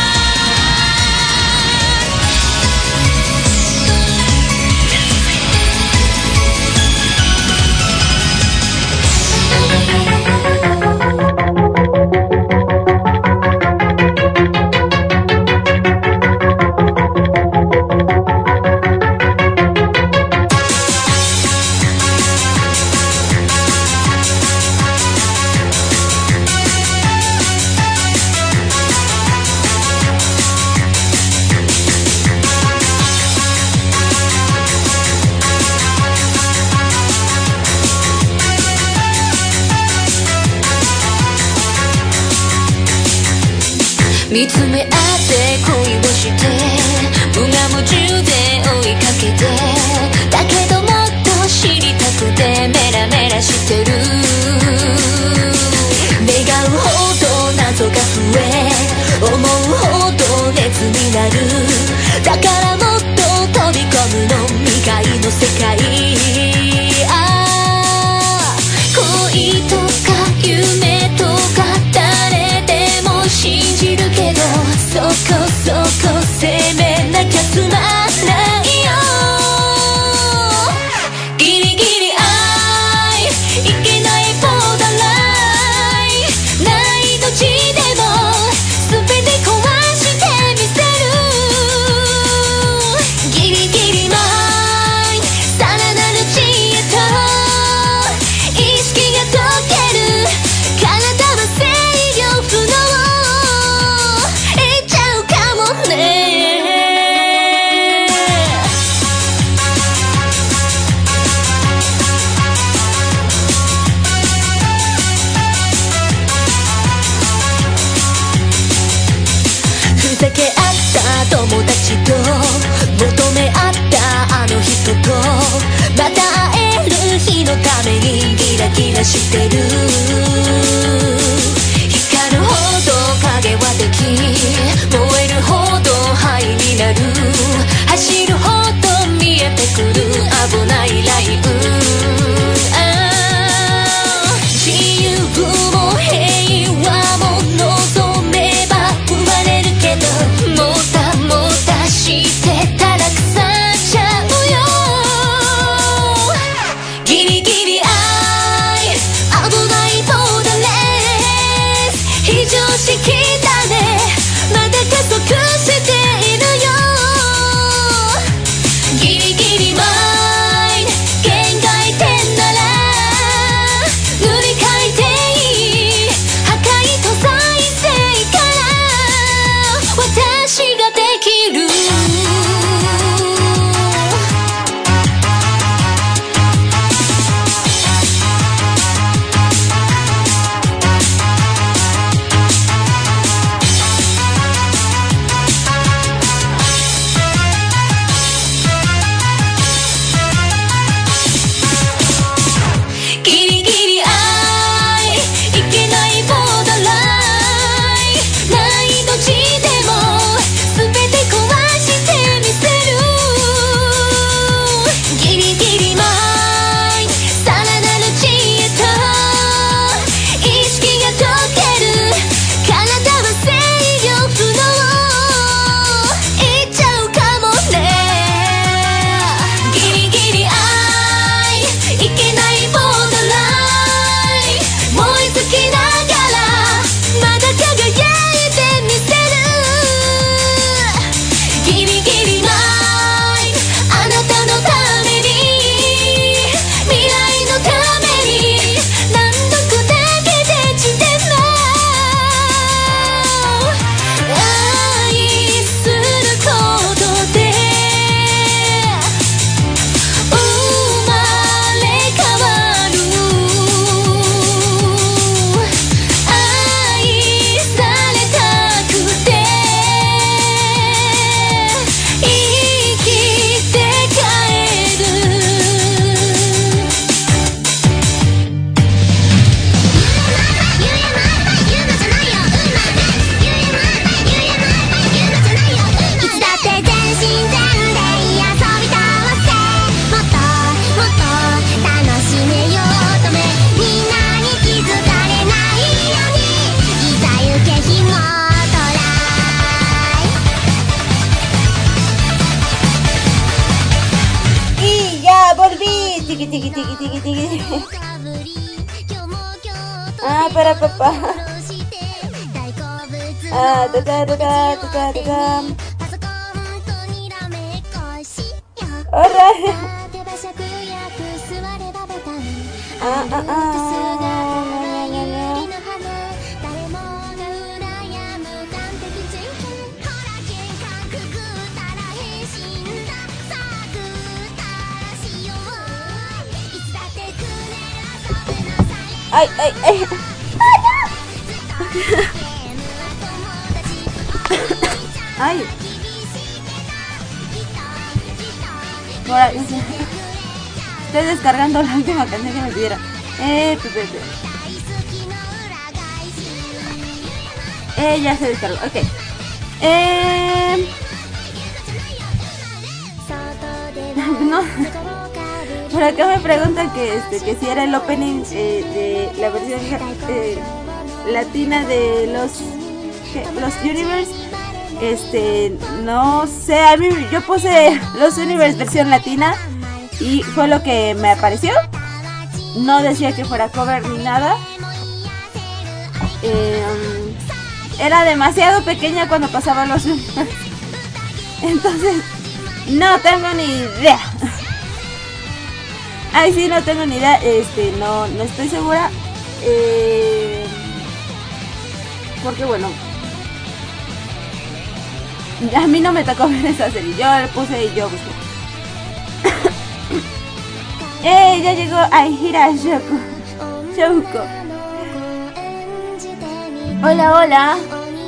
[SPEAKER 2] 見つめ合って恋をして無我夢中で追いかけて、だけどもっと知りたくてメラメラしてる。願うほど謎が増え、思うほど熱になる。だからもっと飛び込むの未開の世界。ああ、恋とか夢とか誰でも信じるけど、そこそこ責めなきゃつまんないよ。ギリギリ愛いけないボーダーライン、ない命でも全て壊してみせる。ギリギリマイン、さらなる知恵と意識が解ける。体は制御不能、いっちゃうかもね。ふざけ合った友達と求め合ったあの人とまた会える日のためにギラギラしてる。光るほど影はでき、燃えるほど灰になる。走るほど見えてくる危ないライブ。ああ、自由も平和も望めば生まれるけど、もたもたしてたら腐っちゃうよ。ギリギリ愛危ない
[SPEAKER 1] Ah, para papá. Ah, ta ta ta ta ta ta ta. Alright. Ah, ah, ah. Ay, ay, ay. Ay. Ahora, estoy descargando la última canción que me pidieron. Eh, pepe, pepe. Eh, ya se descargó. Ok. Eh. No. Por acá me preguntan que este que si era el opening eh, de la versión eh, latina de los los Universe. Este, no sé, a mí yo puse los Universe versión latina y fue lo que me apareció. No decía que fuera cover ni nada. Eh, era demasiado pequeña cuando pasaba los Universe. Entonces, no tengo ni idea. Ay, sí, no tengo ni idea. Este, no, no estoy segura. Eh, porque bueno, a mí no me tocó ver esa serie. Yo le puse y yo busqué. ¡Eh! Ya llegó Aihira Shoko. Shoko. Hola, hola.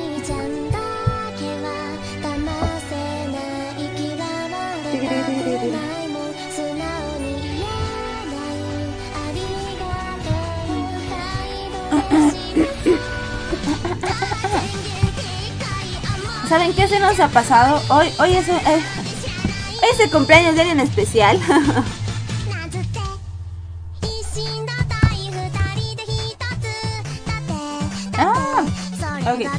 [SPEAKER 1] ¿Saben qué se nos ha pasado? Hoy, hoy es, eh, hoy es el cumpleaños de alguien especial. Ah, okay.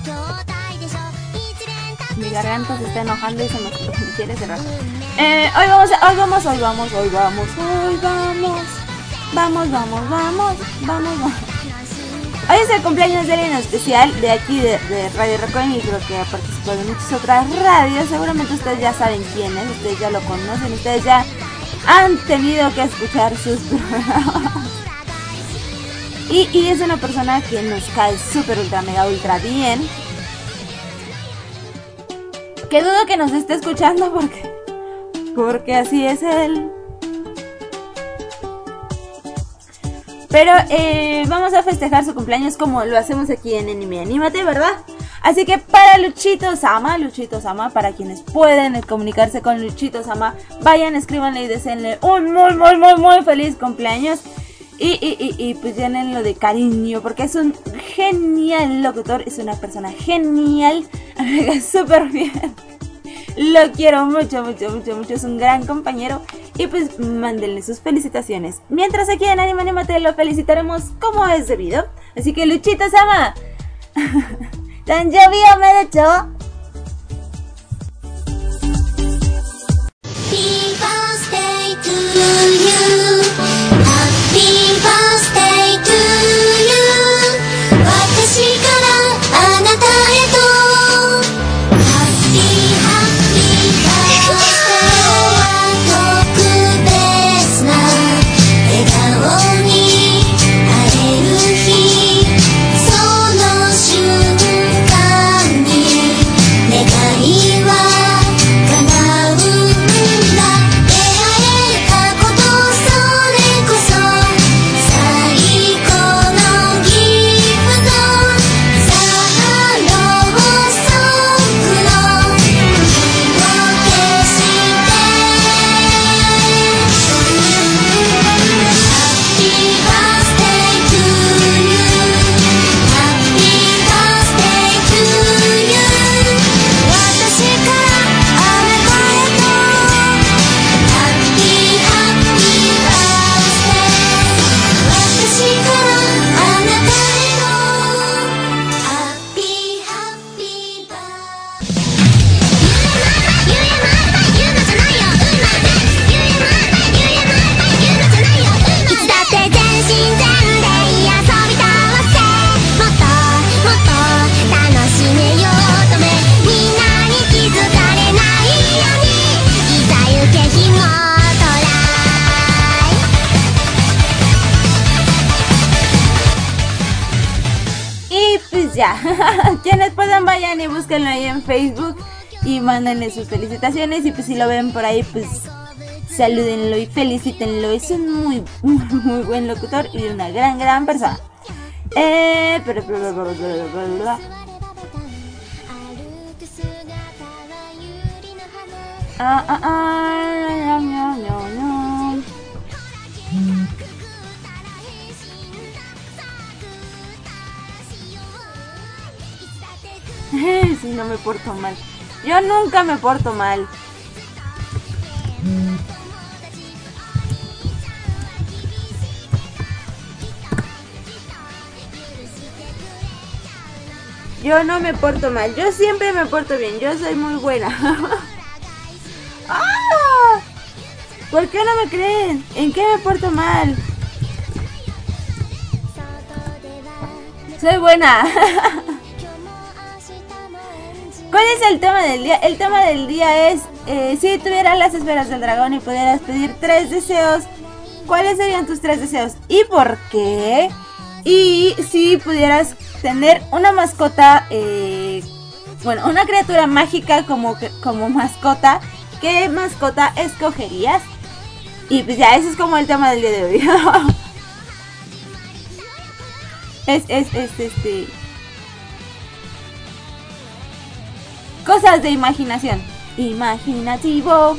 [SPEAKER 1] Mi garganta se está enojando y se me quiere cerrar. Eh, hoy vamos, hoy vamos, hoy vamos, hoy vamos, hoy vamos, vamos, vamos, vamos, vamos, vamos. Hoy es el cumpleaños de alguien especial de aquí de, de Radio Recoin y creo que ha participado en muchas otras radios. Seguramente ustedes ya saben quién es, ustedes ya lo conocen, ustedes ya han tenido que escuchar sus programas. Y, y es una persona que nos cae súper ultra mega ultra bien. Que dudo que nos esté escuchando porque, porque así es él. Pero eh, vamos a festejar su cumpleaños como lo hacemos aquí en Anime Anímate, ¿verdad? Así que para Luchito Sama, Luchito Sama, para quienes pueden comunicarse con Luchito Sama, vayan, escríbanle y deseenle un muy, muy, muy, muy feliz cumpleaños. Y, y, y, y pues llénenlo de cariño, porque es un genial locutor, es una persona genial, amiga, súper bien. Lo quiero mucho, mucho, mucho, mucho, es un gran compañero. Y pues mándenle sus felicitaciones. Mientras aquí en Anime Anímate lo felicitaremos como es debido. Así que Luchito Sama, ¡Tanjoubi omedetou!
[SPEAKER 4] Happy birthday to you. Happy birthday to you. 私からあなたへと Happy Happy birthday は特別な笑顔になれる日その瞬間に
[SPEAKER 1] Y pues ya, quienes puedan vayan y búsquenlo ahí en Facebook y mándenle sus felicitaciones. Y pues si lo ven por ahí, pues salúdenlo y felicítenlo. Es un muy, muy, muy buen locutor y una gran, gran persona. Eh, pero, pero, pero, pero, pero, pero, ah, ah, ah, no, no, no, no. Si no me porto mal. Yo nunca me porto mal. Yo no me porto mal. Yo siempre me porto bien. Yo soy muy buena. ¡Ah! ¿Por qué no me creen? ¿En qué me porto mal? Soy buena. ¿Cuál es el tema del día? El tema del día es, eh, si tuvieras las esferas del dragón y pudieras pedir tres deseos, ¿cuáles serían tus tres deseos? ¿Y por qué? Y si pudieras tener una mascota, eh, bueno, una criatura mágica como, como mascota, ¿qué mascota escogerías? Y pues ya, ese es como el tema del día de hoy. es, es, es, este... Cosas de imaginación. Imaginativo.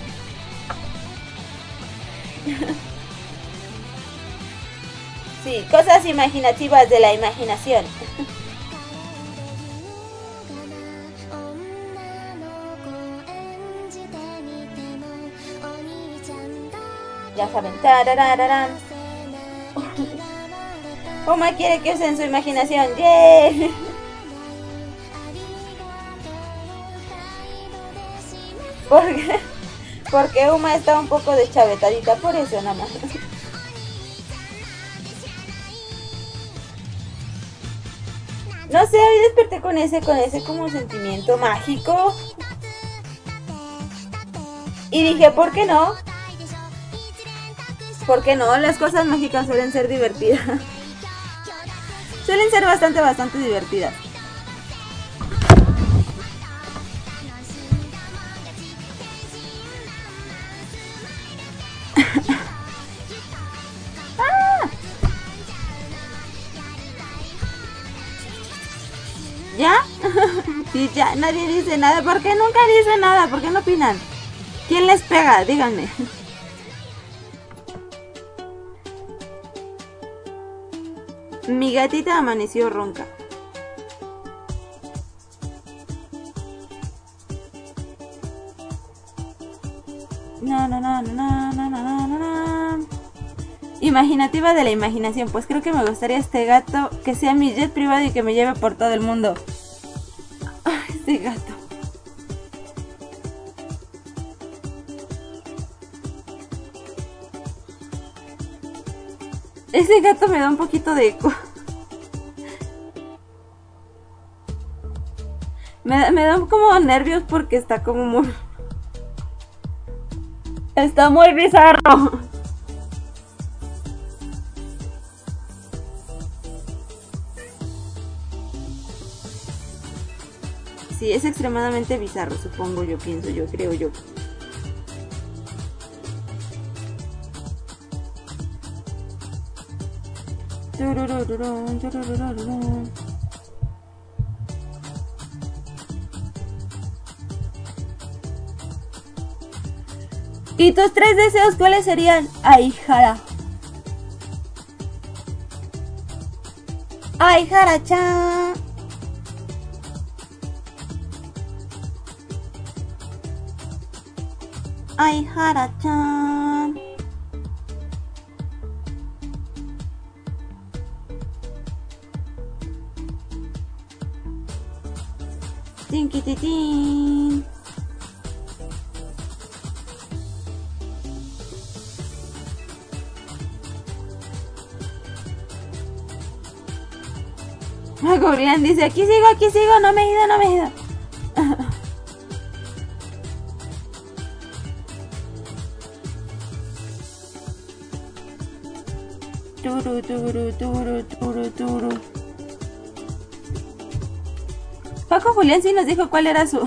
[SPEAKER 1] Sí, cosas imaginativas de la imaginación. Ya saben. Tararararán. Uma quiere que usen su imaginación. ¡Yeah! Porque, porque Uma está un poco deschavetadita, por eso nada más. No sé, hoy desperté con ese, con ese como sentimiento mágico. Y dije, ¿por qué no? ¿Por qué no? Las cosas mágicas suelen ser divertidas. Suelen ser bastante, bastante divertidas. ¡Ah! ¿Ya? Sí, ya, nadie dice nada. ¿Por qué nunca dice nada? ¿Por qué no opinan? ¿Quién les pega? Díganme. Mi gatita amaneció ronca. No, no, no, no, no, no, no, no, no. Imaginativa de la imaginación. Pues creo que me gustaría este gato que sea mi jet privado y que me lleve por todo el mundo. Ay, este gato. Ese gato me da un poquito de eco. Me da, me da como nervios porque está como muy... Está muy bizarro. Sí, es extremadamente bizarro, supongo yo, pienso yo, creo yo. ¿Y tus tres deseos cuáles serían? Ay, Jara. Ay, Jara-chan. Ay, Jara-chan. Tinquititín. Gorian dice, aquí sigo, aquí sigo, no me he ido, no me he ido. Turu, turu, turu, turu, turu. Paco Julián sí nos dijo cuál era su...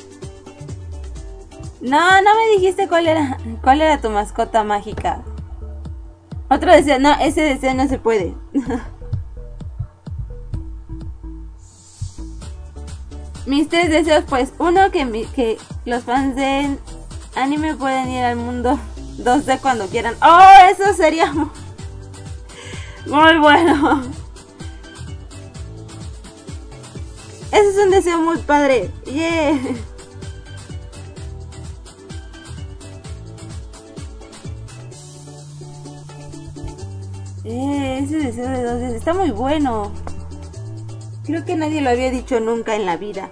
[SPEAKER 1] No, no me dijiste cuál era, cuál era tu mascota mágica. Otro deseo, no, ese deseo no se puede. Mis tres deseos, pues, uno, que, mi, que los fans de anime pueden ir al mundo dos D cuando quieran. ¡Oh, eso sería muy, muy bueno! Ese es un deseo muy padre. ¡Yeah! Eh, ese deseo de dos D está muy bueno. Creo que nadie lo había dicho nunca en la vida.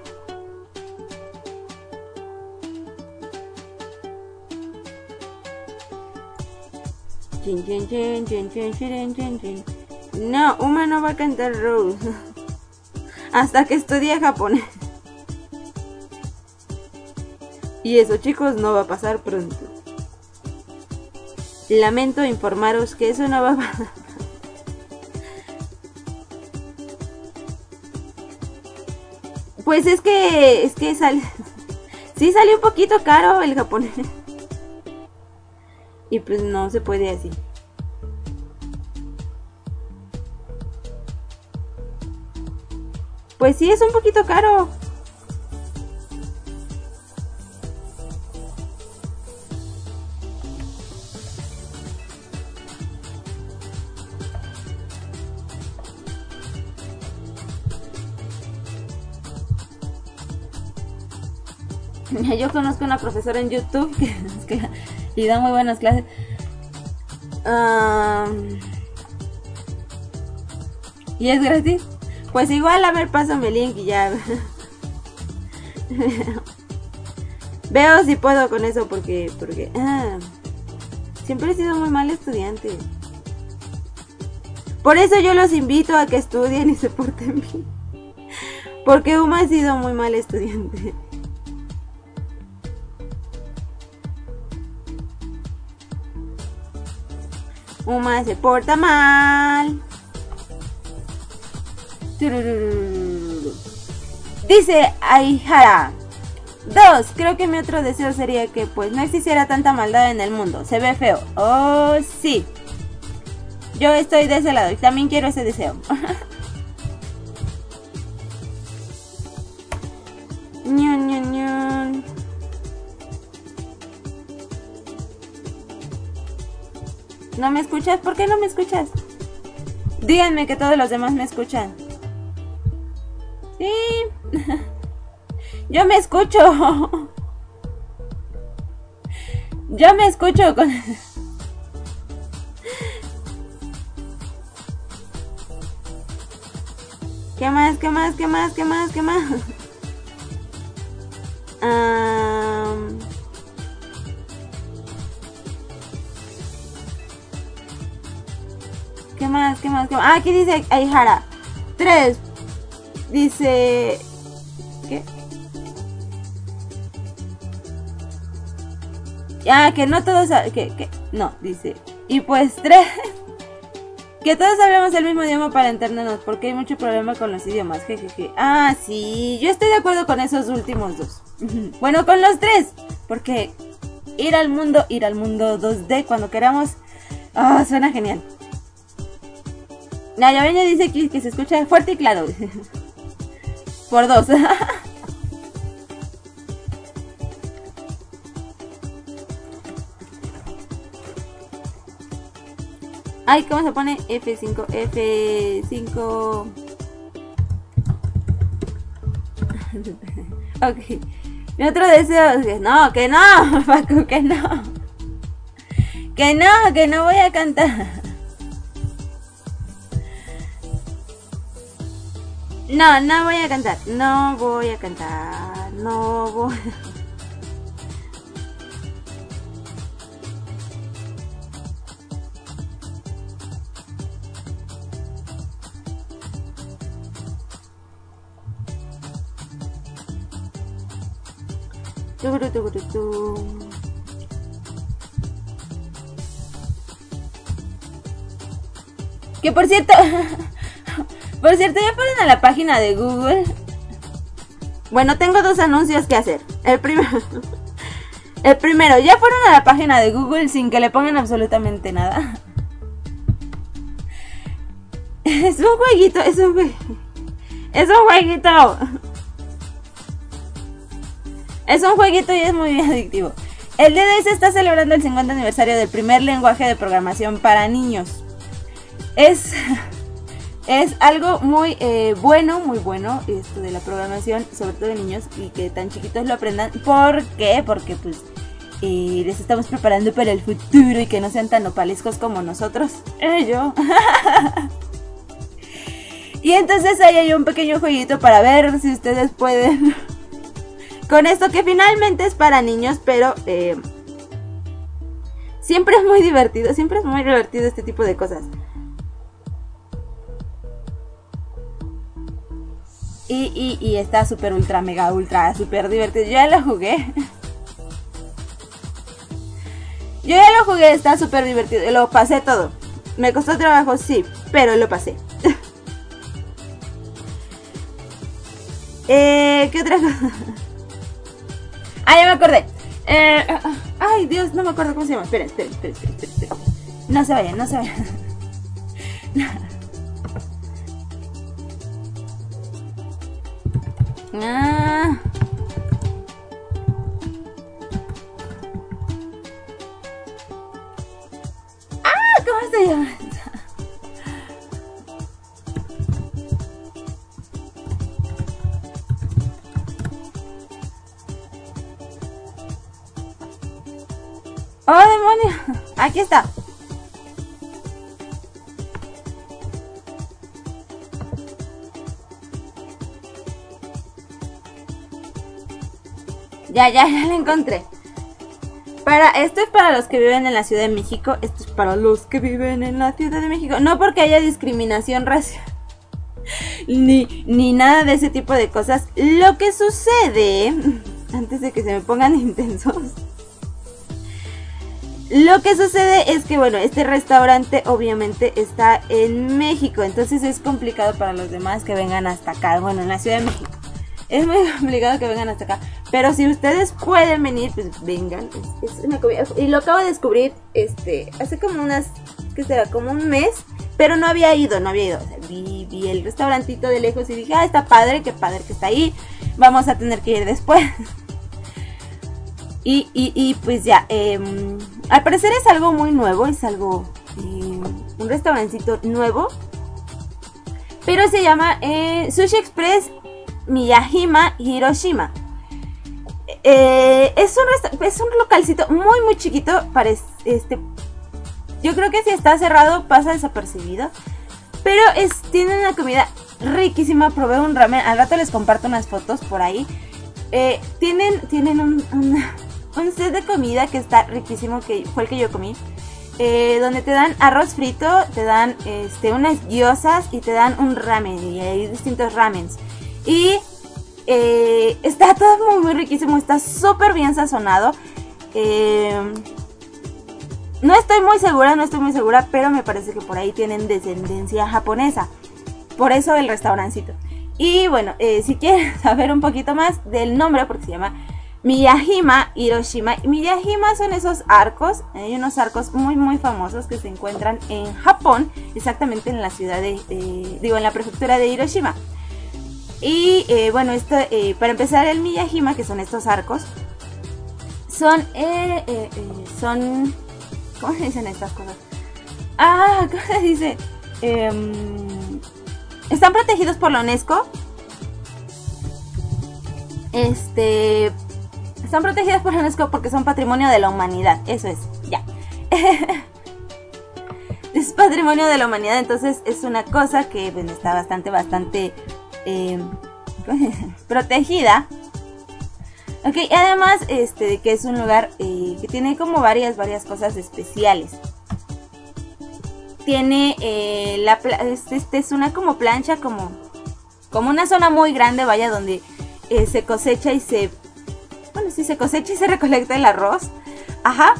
[SPEAKER 1] Chin, chin, chin, chin, chin, chin, chin, chin. No, Uma no va a cantar Rose. Hasta que estudie japonés. Y eso, chicos, no va a pasar pronto. Lamento informaros que eso no va a pasar. Pues es que, es que sale, sí salió un poquito caro el japonés. Y pues no se puede así. Pues sí, es un poquito caro. Yo conozco una profesora en YouTube que, que y da muy buenas clases. Um, y es gratis. Pues igual, a ver, pásame el link y ya. Veo si puedo con eso porque, porque ah, siempre he sido muy mal estudiante. Por eso yo los invito a que estudien y se porten bien. Porque Uma ha sido muy mal estudiante. Uma se porta mal. Dice Aihara. Dos, creo que mi otro deseo sería que pues no existiera tanta maldad en el mundo. Se ve feo. Oh, sí. Yo estoy de ese lado y también quiero ese deseo. Ñun, ñun, ñun. ¿No me escuchas? ¿Por qué no me escuchas? Díganme que todos los demás me escuchan. Sí. Yo me escucho. Yo me escucho con... ¿Qué más? ¿Qué más? ¿Qué más? ¿Qué más? ¿Qué más? Um... ¿Qué más? ¿Qué más? ¿Qué más? Ah, aquí dice Aihara. Tres. Dice... ¿Qué? Ah, que no todos... Que, que... No, dice... Y pues tres... Que todos hablamos el mismo idioma para entendernos, porque hay mucho problema con los idiomas. Jejeje. Ah, sí. Yo estoy de acuerdo con esos últimos dos. Bueno, con los tres. Porque ir al mundo, ir al mundo dos D cuando queramos... Ah, oh, suena genial. La Yaveña dice que, que se escucha fuerte y claro. Por dos. Ay, ¿cómo se pone? F cinco, F cinco. Ok. Mi otro deseo es que no, que no, Paco, que no. Que no, que no voy a cantar. No, no voy a cantar. No voy a cantar. No voy. Tuguru, tuguru, tu. Que por cierto, por cierto, ya fueron a la página de Google. Bueno, tengo dos anuncios que hacer. El primero, el primero, ya fueron a la página de Google sin que le pongan absolutamente nada. Es un jueguito, es un jueguito. Es un jueguito. Es un jueguito y es muy adictivo. El D D S está celebrando el cincuenta aniversario del primer lenguaje de programación para niños. Es, es algo muy eh, bueno, muy bueno esto de la programación, sobre todo de niños, y que tan chiquitos lo aprendan. ¿Por qué? Porque pues eh, les estamos preparando para el futuro y que no sean tan nopalescos como nosotros. Eh, yo. Y entonces ahí hay un pequeño jueguito para ver si ustedes pueden con esto, que finalmente es para niños, pero eh, siempre es muy divertido, siempre es muy divertido este tipo de cosas. Y, y, y está súper ultra mega ultra súper divertido. Yo ya lo jugué. Yo ya lo jugué, está súper divertido. Lo pasé todo. Me costó trabajo, sí, pero lo pasé. Eh, ¿qué otra cosa? Ah, ya me acordé. Eh, ay, Dios, no me acuerdo cómo se llama. Esperen, esperen, esperen, esperen, esperen. No se vayan, no se vayan. Ah. Ah, ¿cómo se llama? ¡Oh, demonio! Aquí está. Ya, ya, ya la encontré. Para, esto es para los que viven en la Ciudad de México. Esto es para los que viven en la Ciudad de México. No porque haya discriminación racial ni, ni nada de ese tipo de cosas. Lo que sucede, antes de que se me pongan intensos, lo que sucede es que, bueno, este restaurante obviamente está en México, entonces es complicado para los demás que vengan hasta acá. Bueno, en la Ciudad de México es muy complicado que vengan hasta acá, pero si ustedes pueden venir, pues vengan. Es, es una comida, y lo acabo de descubrir este hace como unas, ¿qué será? Como un mes, pero no había ido, no había ido. O sea, vi, vi el restaurantito de lejos y dije, ah, está padre, qué padre que está ahí, vamos a tener que ir después. Y, y, y pues ya, eh, al parecer es algo muy nuevo, es algo, eh, un restaurancito nuevo, pero se llama eh, Sushi Express Miyajima Hiroshima. Eh, es, un es un localcito muy muy chiquito, parece, este, yo creo que si está cerrado pasa desapercibido, pero es, tiene una comida riquísima. Probé un ramen, al rato les comparto unas fotos por ahí. Eh, tienen tienen un, un un set de comida que está riquísimo, que fue el que yo comí, eh, donde te dan arroz frito, te dan este, unas gyozas y te dan un ramen, y hay distintos ramens, y eh, está todo muy muy riquísimo, está súper bien sazonado. eh, no estoy muy segura, no estoy muy segura, pero me parece que por ahí tienen descendencia japonesa, por eso el restaurancito. Y bueno, eh, si quieren saber un poquito más del nombre, porque se llama Miyajima Hiroshima. Miyajima son esos arcos, hay unos arcos muy muy famosos que se encuentran en Japón, exactamente en la ciudad de, eh, digo, en la prefectura de Hiroshima. Y eh, bueno, esto, eh, para empezar, el Miyajima, que son estos arcos, son, eh, eh, eh, son, ¿cómo se dicen estas cosas? Ah, ¿cómo se dice? Eh, están protegidos por la UNESCO. Este... Están protegidas por la UNESCO porque son patrimonio de la humanidad. Eso es, ya. Es patrimonio de la humanidad, entonces es una cosa que, bueno, está bastante, bastante eh, protegida. Ok, y además, este, de que es un lugar eh, que tiene como varias, varias cosas especiales. Tiene eh, la este, este es una como plancha, como, como una zona muy grande, vaya, donde eh, se cosecha y se... Bueno, sí, se cosecha y se recolecta el arroz. Ajá.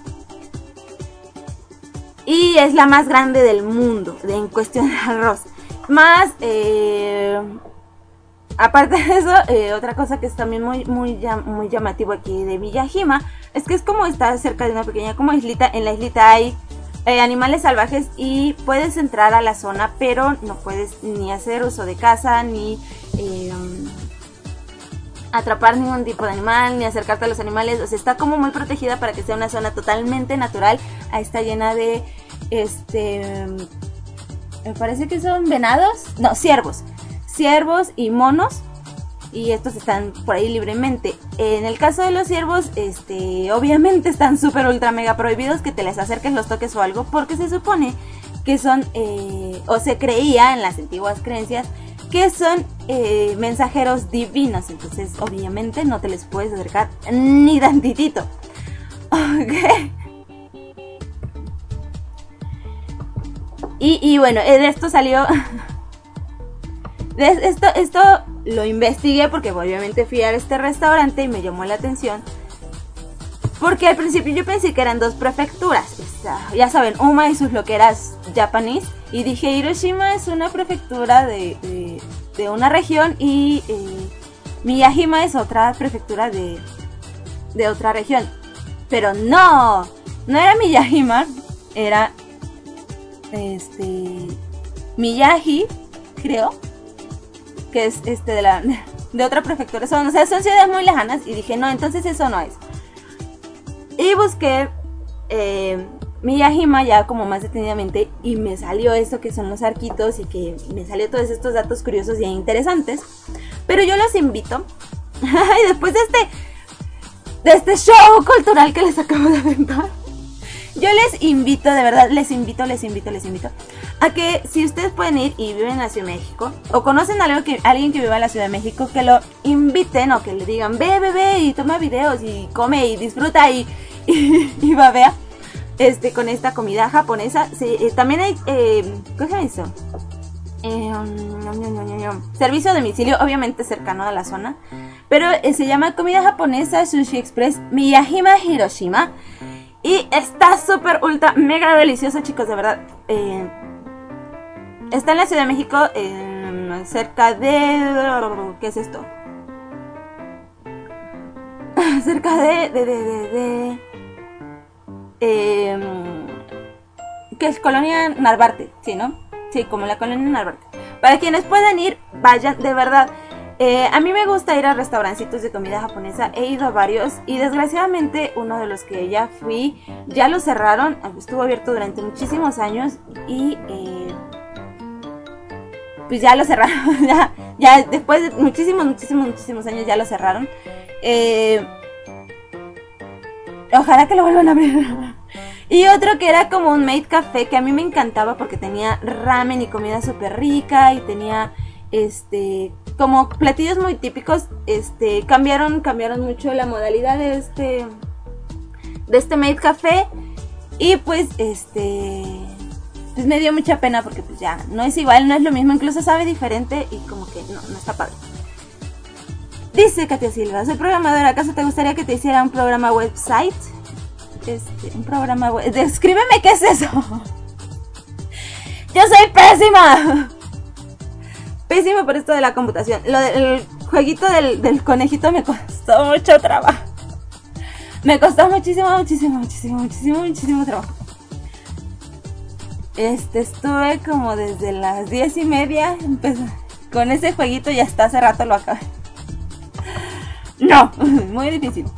[SPEAKER 1] Y es la más grande del mundo de, en cuestión de arroz. Más, eh, aparte de eso, eh, otra cosa que es también muy, muy, muy llamativo aquí de Miyajima es que es como estar cerca de una pequeña como islita. En la islita hay eh, animales salvajes y puedes entrar a la zona, pero no puedes ni hacer uso de caza, ni eh, atrapar ningún tipo de animal, ni acercarte a los animales. O sea, está como muy protegida para que sea una zona totalmente natural. Ahí está llena de, este, me parece que son venados, no, ciervos. Ciervos y monos, y estos están por ahí libremente. En el caso de los ciervos, este, obviamente están súper ultra mega prohibidos que te les acerques, los toques o algo, porque se supone que son, eh, o se creía en las antiguas creencias, que son eh, mensajeros divinos. Entonces obviamente no te les puedes acercar ni tantitito. Ok. Y, y bueno, de esto salió... Esto, esto lo investigué porque obviamente fui a este restaurante y me llamó la atención. Porque al principio yo pensé que eran dos prefecturas. Ya saben, Uma y sus loqueras japonés. Y dije, Hiroshima es una prefectura de, de, de una región y eh, Miyajima es otra prefectura de, de otra región. Pero no, no era Miyajima, era este Miyagi, creo. Que es este de la de otra prefectura, son, o sea, son ciudades muy lejanas. Y dije, no, entonces eso no es. Y busqué eh, Miyajima ya como más detenidamente, y me salió esto que son los arquitos, y que me salió todos estos datos curiosos y interesantes. Pero yo los invito, y después de este de este show cultural que les acabo de aventar, yo les invito, de verdad, les invito, les invito, les invito a que si ustedes pueden ir y viven en la Ciudad de México, o conocen a alguien que, alguien que viva en la Ciudad de México, que lo inviten, o que le digan, ve, ve, ve, y toma videos, y come, y disfruta, y, y, y babea este, con esta comida japonesa. Sí, eh, también hay, eh, ¿qué se hizo? Eh, um, servicio a domicilio, obviamente cercano a la zona, pero eh, se llama Comida Japonesa Sushi Express Miyajima Hiroshima. Y está súper ultra mega delicioso, chicos, de verdad. Eh, está en la Ciudad de México, eh, cerca de... ¿Qué es esto? cerca de... de, de, de, de eh, ¿qué es? Colonia Narvarte, ¿sí, no? Sí, como la Colonia Narvarte. Para quienes puedan ir, vayan, de verdad. Eh, a mí me gusta ir a restaurancitos de comida japonesa, he ido a varios y desgraciadamente uno de los que ya fui, ya lo cerraron, estuvo abierto durante muchísimos años y eh, pues ya lo cerraron, ya, ya después de muchísimos, muchísimos, muchísimos años ya lo cerraron. Eh, ojalá que lo vuelvan a abrir. Y otro que era como un maid café, que a mí me encantaba porque tenía ramen y comida súper rica y tenía... este como platillos muy típicos. Este cambiaron cambiaron mucho la modalidad de este de este maid café, y pues este pues me dio mucha pena porque pues ya no es igual, no es lo mismo, incluso sabe diferente y como que no, no está padre. Dice Katia Silva, soy programadora, ¿acaso te gustaría que te hiciera un programa website? Este, un programa web, descríbeme qué es eso. Yo soy pésima. Pésimo por esto de la computación. Lo del jueguito del, del conejito me costó mucho trabajo. Me costó muchísimo, muchísimo, muchísimo, muchísimo, muchísimo trabajo. Este, estuve como desde las diez y media. Empecé con ese jueguito y hasta hace rato lo acabé. No, muy difícil.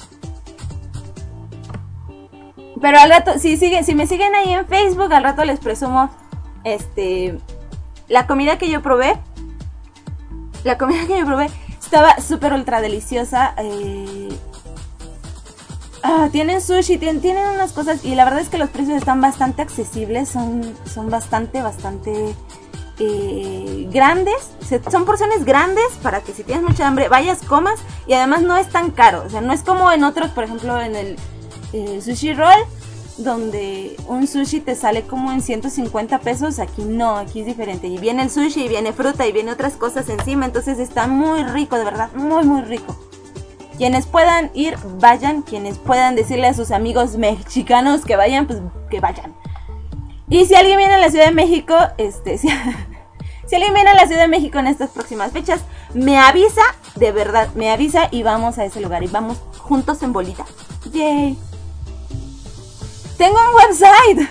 [SPEAKER 1] Pero al rato, si, sigue, si me siguen ahí en Facebook, al rato les presumo este... la comida que yo probé. La comida que yo probé estaba súper ultra deliciosa. Eh, ah, tienen sushi, tienen, tienen unas cosas. Y la verdad es que los precios están bastante accesibles. Son, son bastante, bastante eh, grandes. Son porciones grandes para que si tienes mucha hambre vayas, comas. Y además no es tan caro. O sea, no es como en otros, por ejemplo en el eh, Sushi Roll, donde un sushi te sale como en ciento cincuenta pesos. Aquí no, aquí es diferente. Y viene el sushi, y viene fruta, y viene otras cosas encima. Entonces está muy rico, de verdad, muy muy rico. Quienes puedan ir, vayan. Quienes puedan decirle a sus amigos mexicanos que vayan, pues que vayan. Y si alguien viene a la Ciudad de México, este, si, Si alguien viene a la Ciudad de México en estas próximas fechas, me avisa, de verdad, me avisa y vamos a ese lugar y vamos juntos en bolita. Yay. Tengo un website.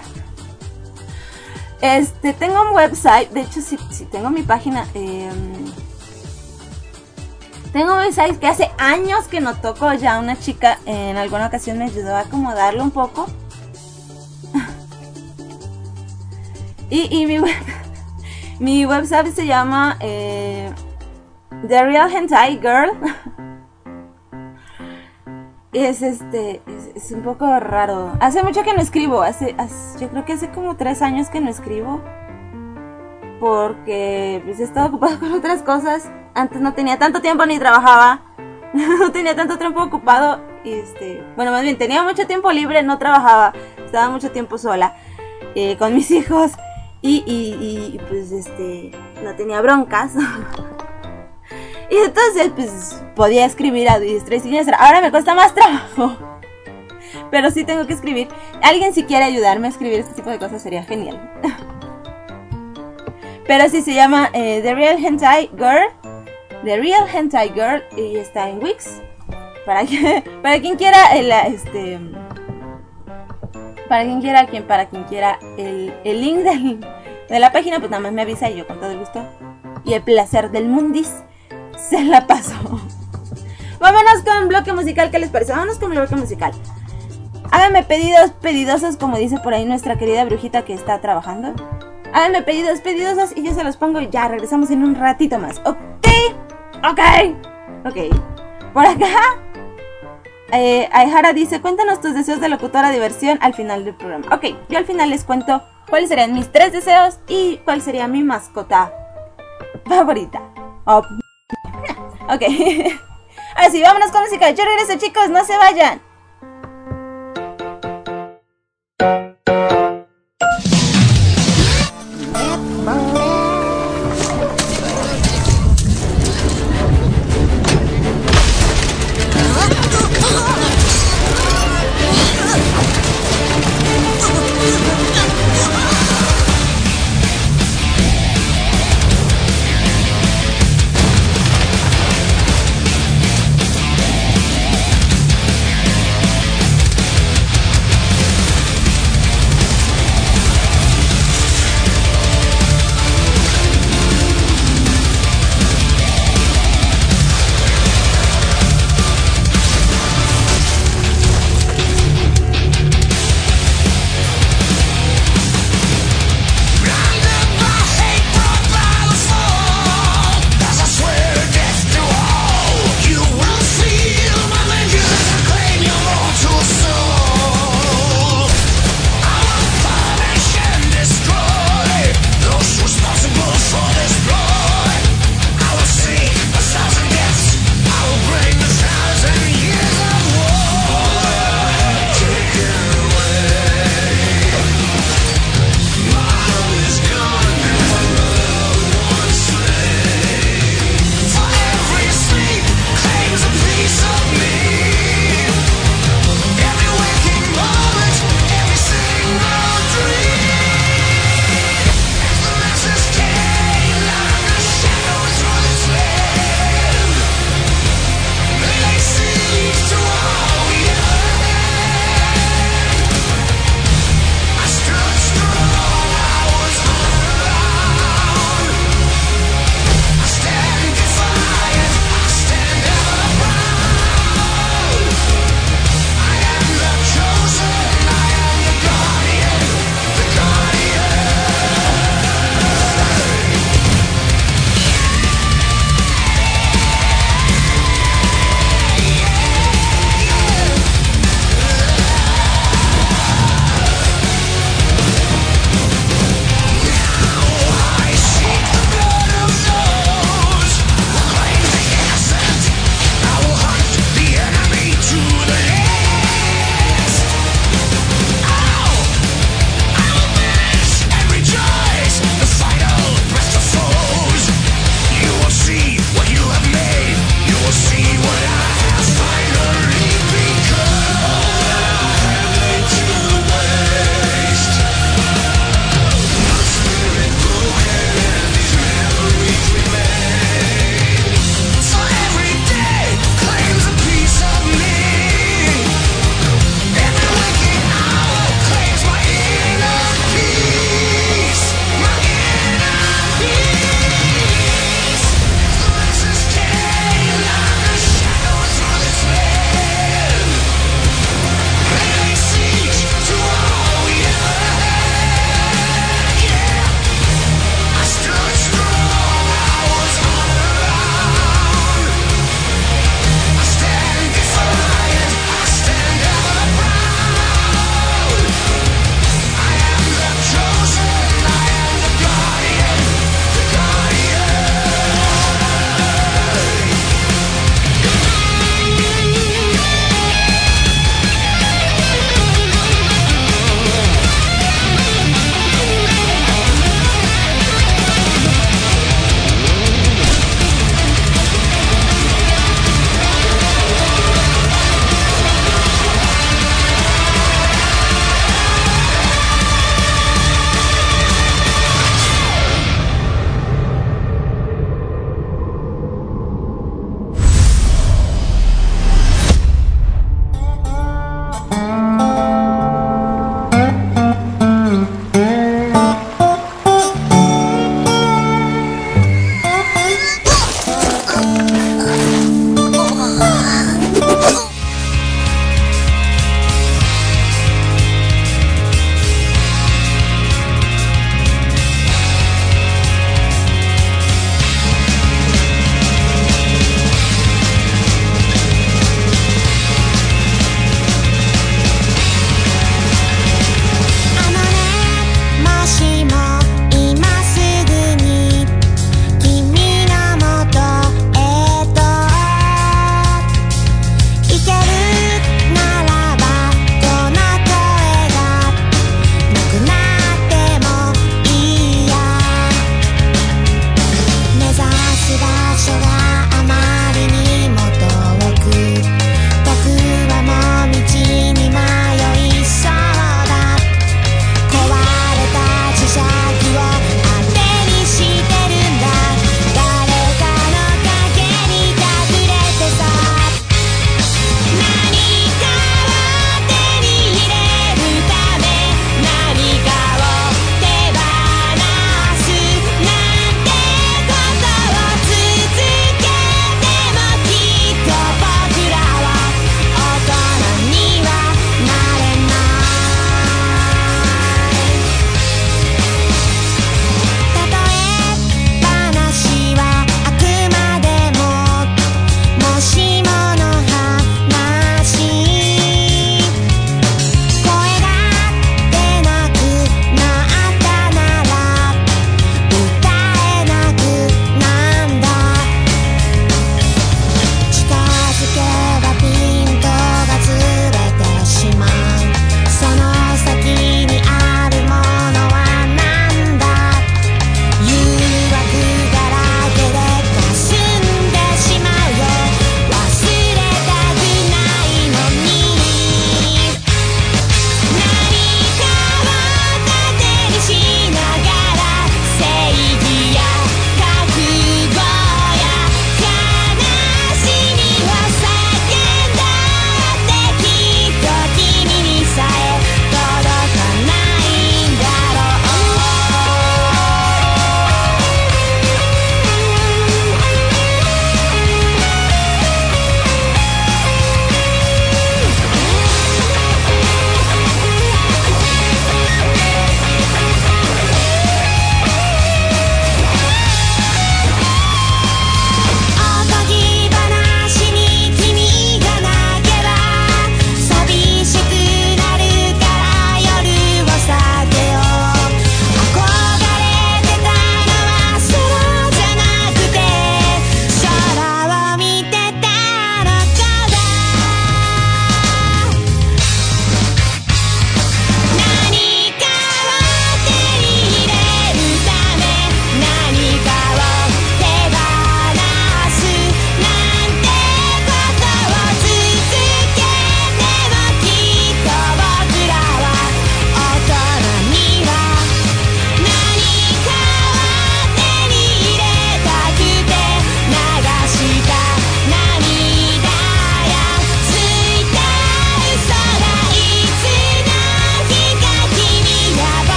[SPEAKER 1] Este, tengo un website. De hecho, si, si tengo mi página. Eh, tengo un website que hace años que no toco. Ya una chica en alguna ocasión me ayudó a acomodarlo un poco. Y, y mi, web, mi website se llama eh, The Real Hentai Girl. Es este, es, es un poco raro. Hace mucho que no escribo. Hace, hace, yo creo que hace como tres años que no escribo. Porque pues he estado ocupada con otras cosas. Antes no tenía tanto tiempo ni trabajaba. No tenía tanto tiempo ocupado. Y este, bueno, más bien tenía mucho tiempo libre, no trabajaba. Estaba mucho tiempo sola eh, con mis hijos. Y, y, y pues este, no tenía broncas. Y entonces pues podía escribir a diestra y siniestra. Ahora me cuesta más trabajo, pero sí tengo que escribir. Alguien si quiere ayudarme a escribir este tipo de cosas sería genial. Pero sí se llama eh, The Real Hentai Girl. The Real Hentai Girl. Y está en Wix. Para, que, para quien quiera el, este... Para quien quiera, quien, para quien quiera el, el link del, de la página, pues nada más me avisa y yo con todo el gusto y el placer del mundis se la paso. Vámonos con bloque musical, ¿qué les parece? Vámonos con bloque musical. Háganme pedidos pedidosos, como dice por ahí nuestra querida brujita que está trabajando. Háganme pedidos pedidosos y yo se los pongo y ya regresamos en un ratito más. ¿Ok? Ok. Ok. Por acá Eh, Aihara dice, cuéntanos tus deseos de locutora diversión al final del programa. Ok, yo al final les cuento cuáles serían mis tres deseos y cuál sería mi mascota favorita. Oh. Ok. Así, vámonos con música. Yo regreso, chicos, no se vayan.
[SPEAKER 2] 「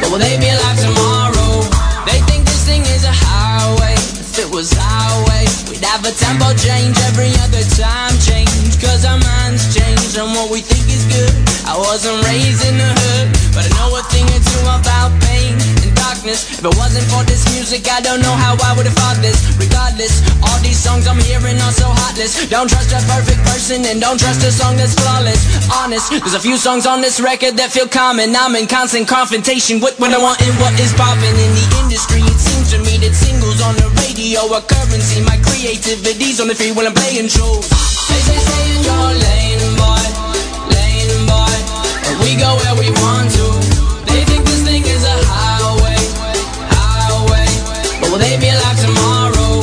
[SPEAKER 2] But will they be alive tomorrow? They think this thing is a highway. If it was highway, we'd have a tempo change every other time change. Cause our minds change and what we think is good. I wasn't raised in the hood, but I know a thing or two about pain and darkness. If it wasn't for this music, I don't know how I would've fought this. Regardless, all these songs I'm hearing are so heartless. Don't trust a perfect person and don't trust a song that's flawless. Honest, there's a few songs on this record that feel common. I'm in constant confrontation with what I want and what is popping in the industry. It seems to me that singles on the radio are currency. My creativity's on the free when I'm playing shows. They say stay in your lane, boy, lane, boy, and we go where we want to. They think this thing is a highway, highway, but will they be alive tomorrow?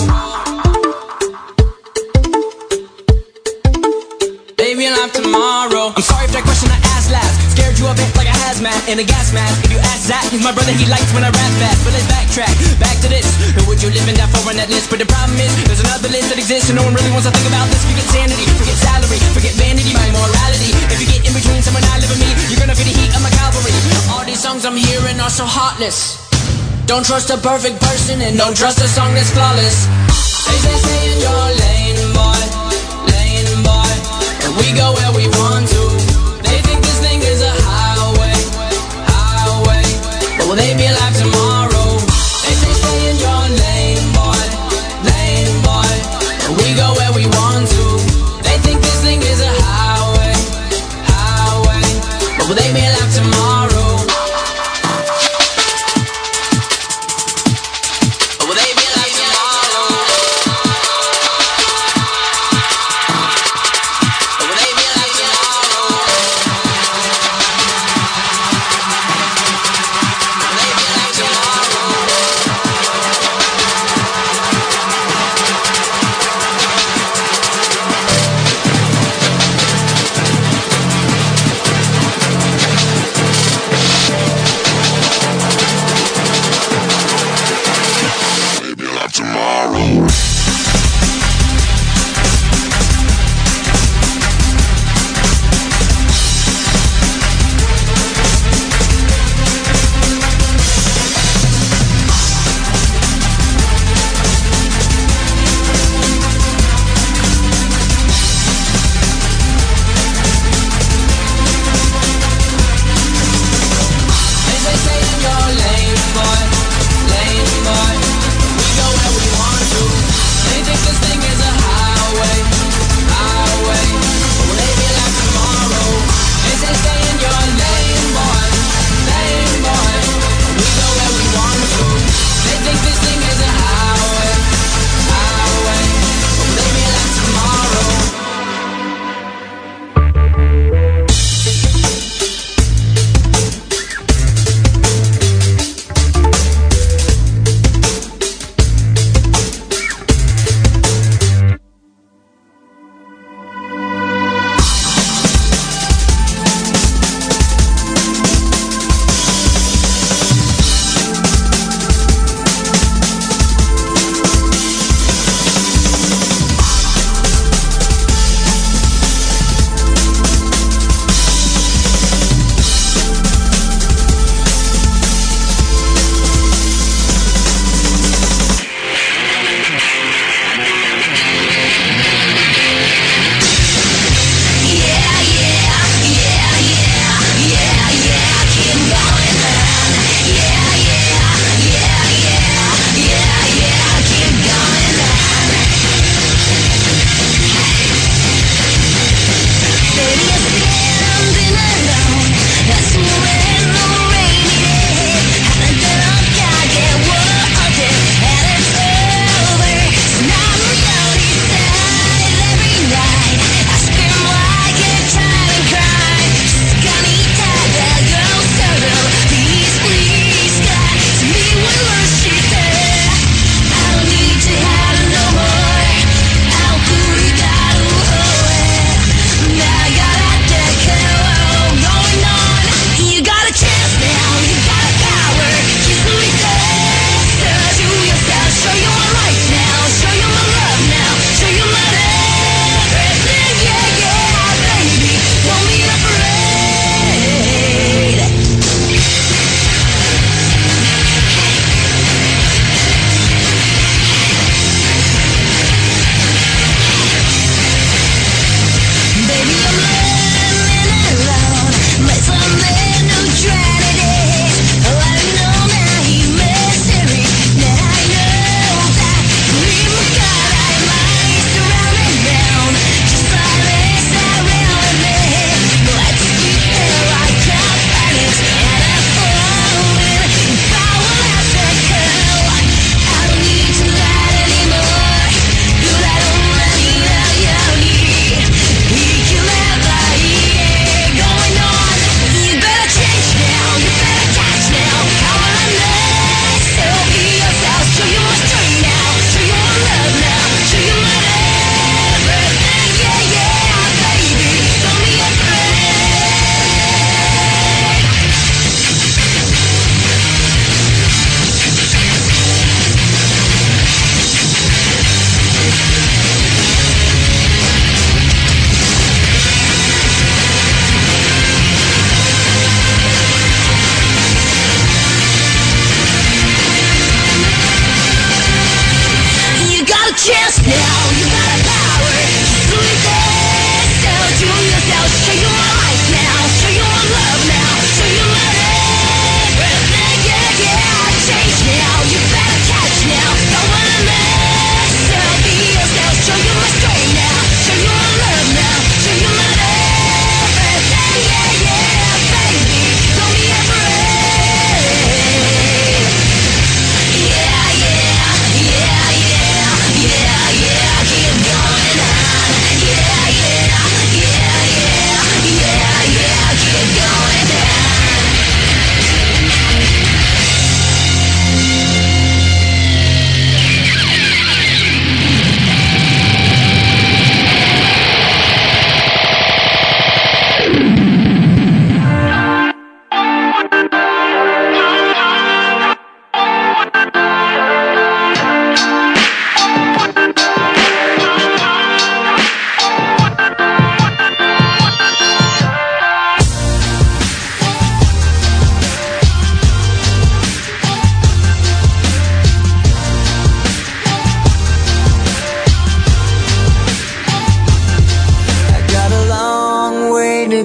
[SPEAKER 2] They be alive tomorrow. I'm sorry if that question I asked last scared you a bit like a hazmat in a gas mask. If you ask Zach, he's my brother, he likes when I rap fast. But let's backtrack, back to this. Who would you live in that for on that list? But the problem is, there's another list that exists and no one really wants to think about this. Forget sanity, forget salary, forget vanity, my morality. If you get in between someone I live and me, you're gonna feel the heat of my cavalry. All these songs I'm hearing are so heartless. Don't trust a perfect person and don't trust a song that's flawless. They say stay in your lane, boy, lane, boy, and we go where we want to. They think this thing is a highway, highway, but will they be alive tomorrow? They say stay in your lane, boy, lane, boy, and we go where we want to. They think this thing is a highway, highway, but will they be alive tomorrow? But will they be alive tomorrow? But will they be alive tomorrow? Will they be alive tomorrow?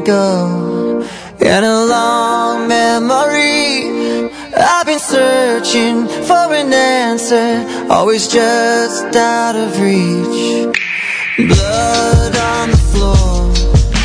[SPEAKER 3] ago. In a long memory, I've been searching for an answer, always just out of reach. Blood on the floor,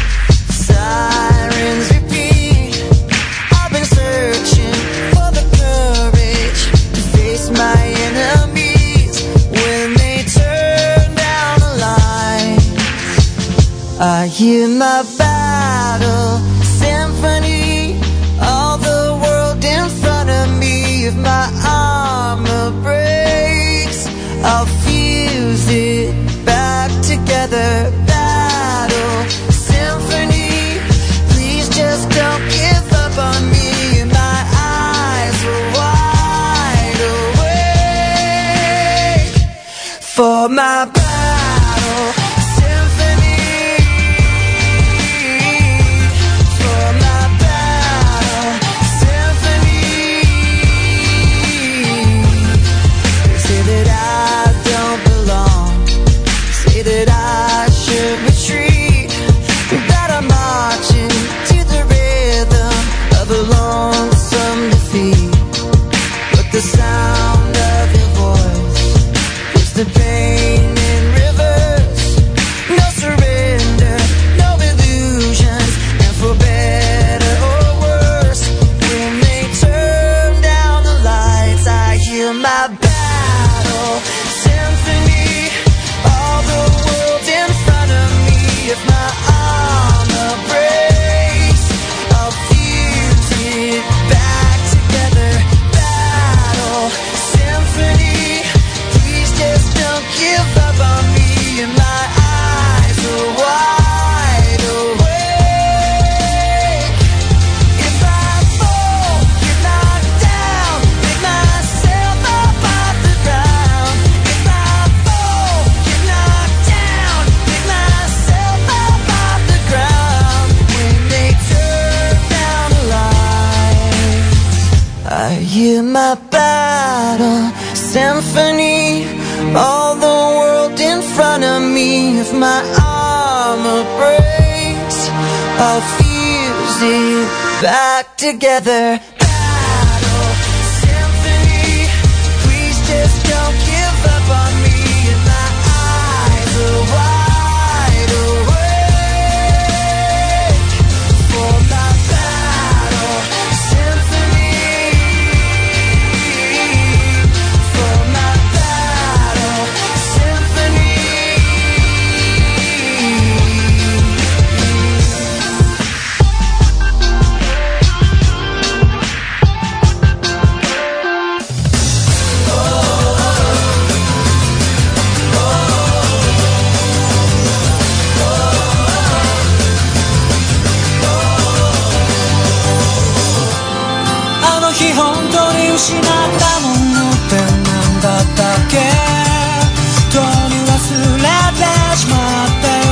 [SPEAKER 3] sirens repeat. I've been searching for the courage to face my enemies when they turn down the lights. I hear my battle symphony, all the world in front of me. If my armor breaks, I'll fuse it back together. Battle symphony, please just don't give up on me. My eyes are wide awake for my battle symphony, for my battle symphony. They say that I don't belong, say that I should retreat, that I'm marching to the rhythm of a lonesome defeat. But the sound of your voice is the pain in reverse. No surrender, no illusions, and for better or worse, when they turn down the lights, I hear my battle symphony, all the world in front of me. If my armor breaks, I'll fuse it back together. Battle symphony, please just don't give up on me. And my eyes are wide awake. If I fall, get knocked down, pick myself up off the ground. If I fall, get knocked down, pick myself up off the ground. When they turn down the lights, I hear my battle symphony, all the world in front of me. If my armor breaks, I'll fuse it back together. Battle symphony, please just don't give up on me. And my eyes are wide awake for my battle symphony, for my battle symphony.
[SPEAKER 5] 失ったものって何だったっけ、とうに忘れてしまったよ。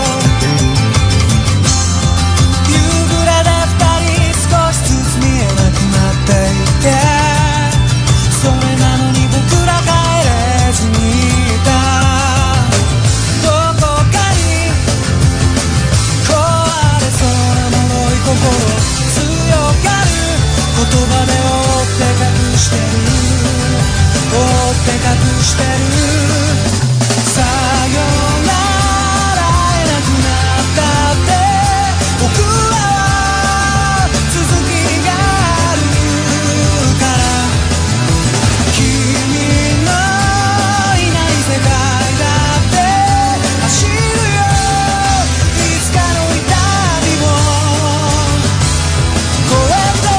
[SPEAKER 5] 夕暮れで二人少しずつ見えなくなっていて、それなのに僕ら帰れずにいた。どこかに壊れそうな脆い心、強がる言葉で覆って隠してる、覆って隠してる。さよなら会えなくなったって僕は続きがあるから、君のいない世界だって走るよ、いつかの痛みを越えて。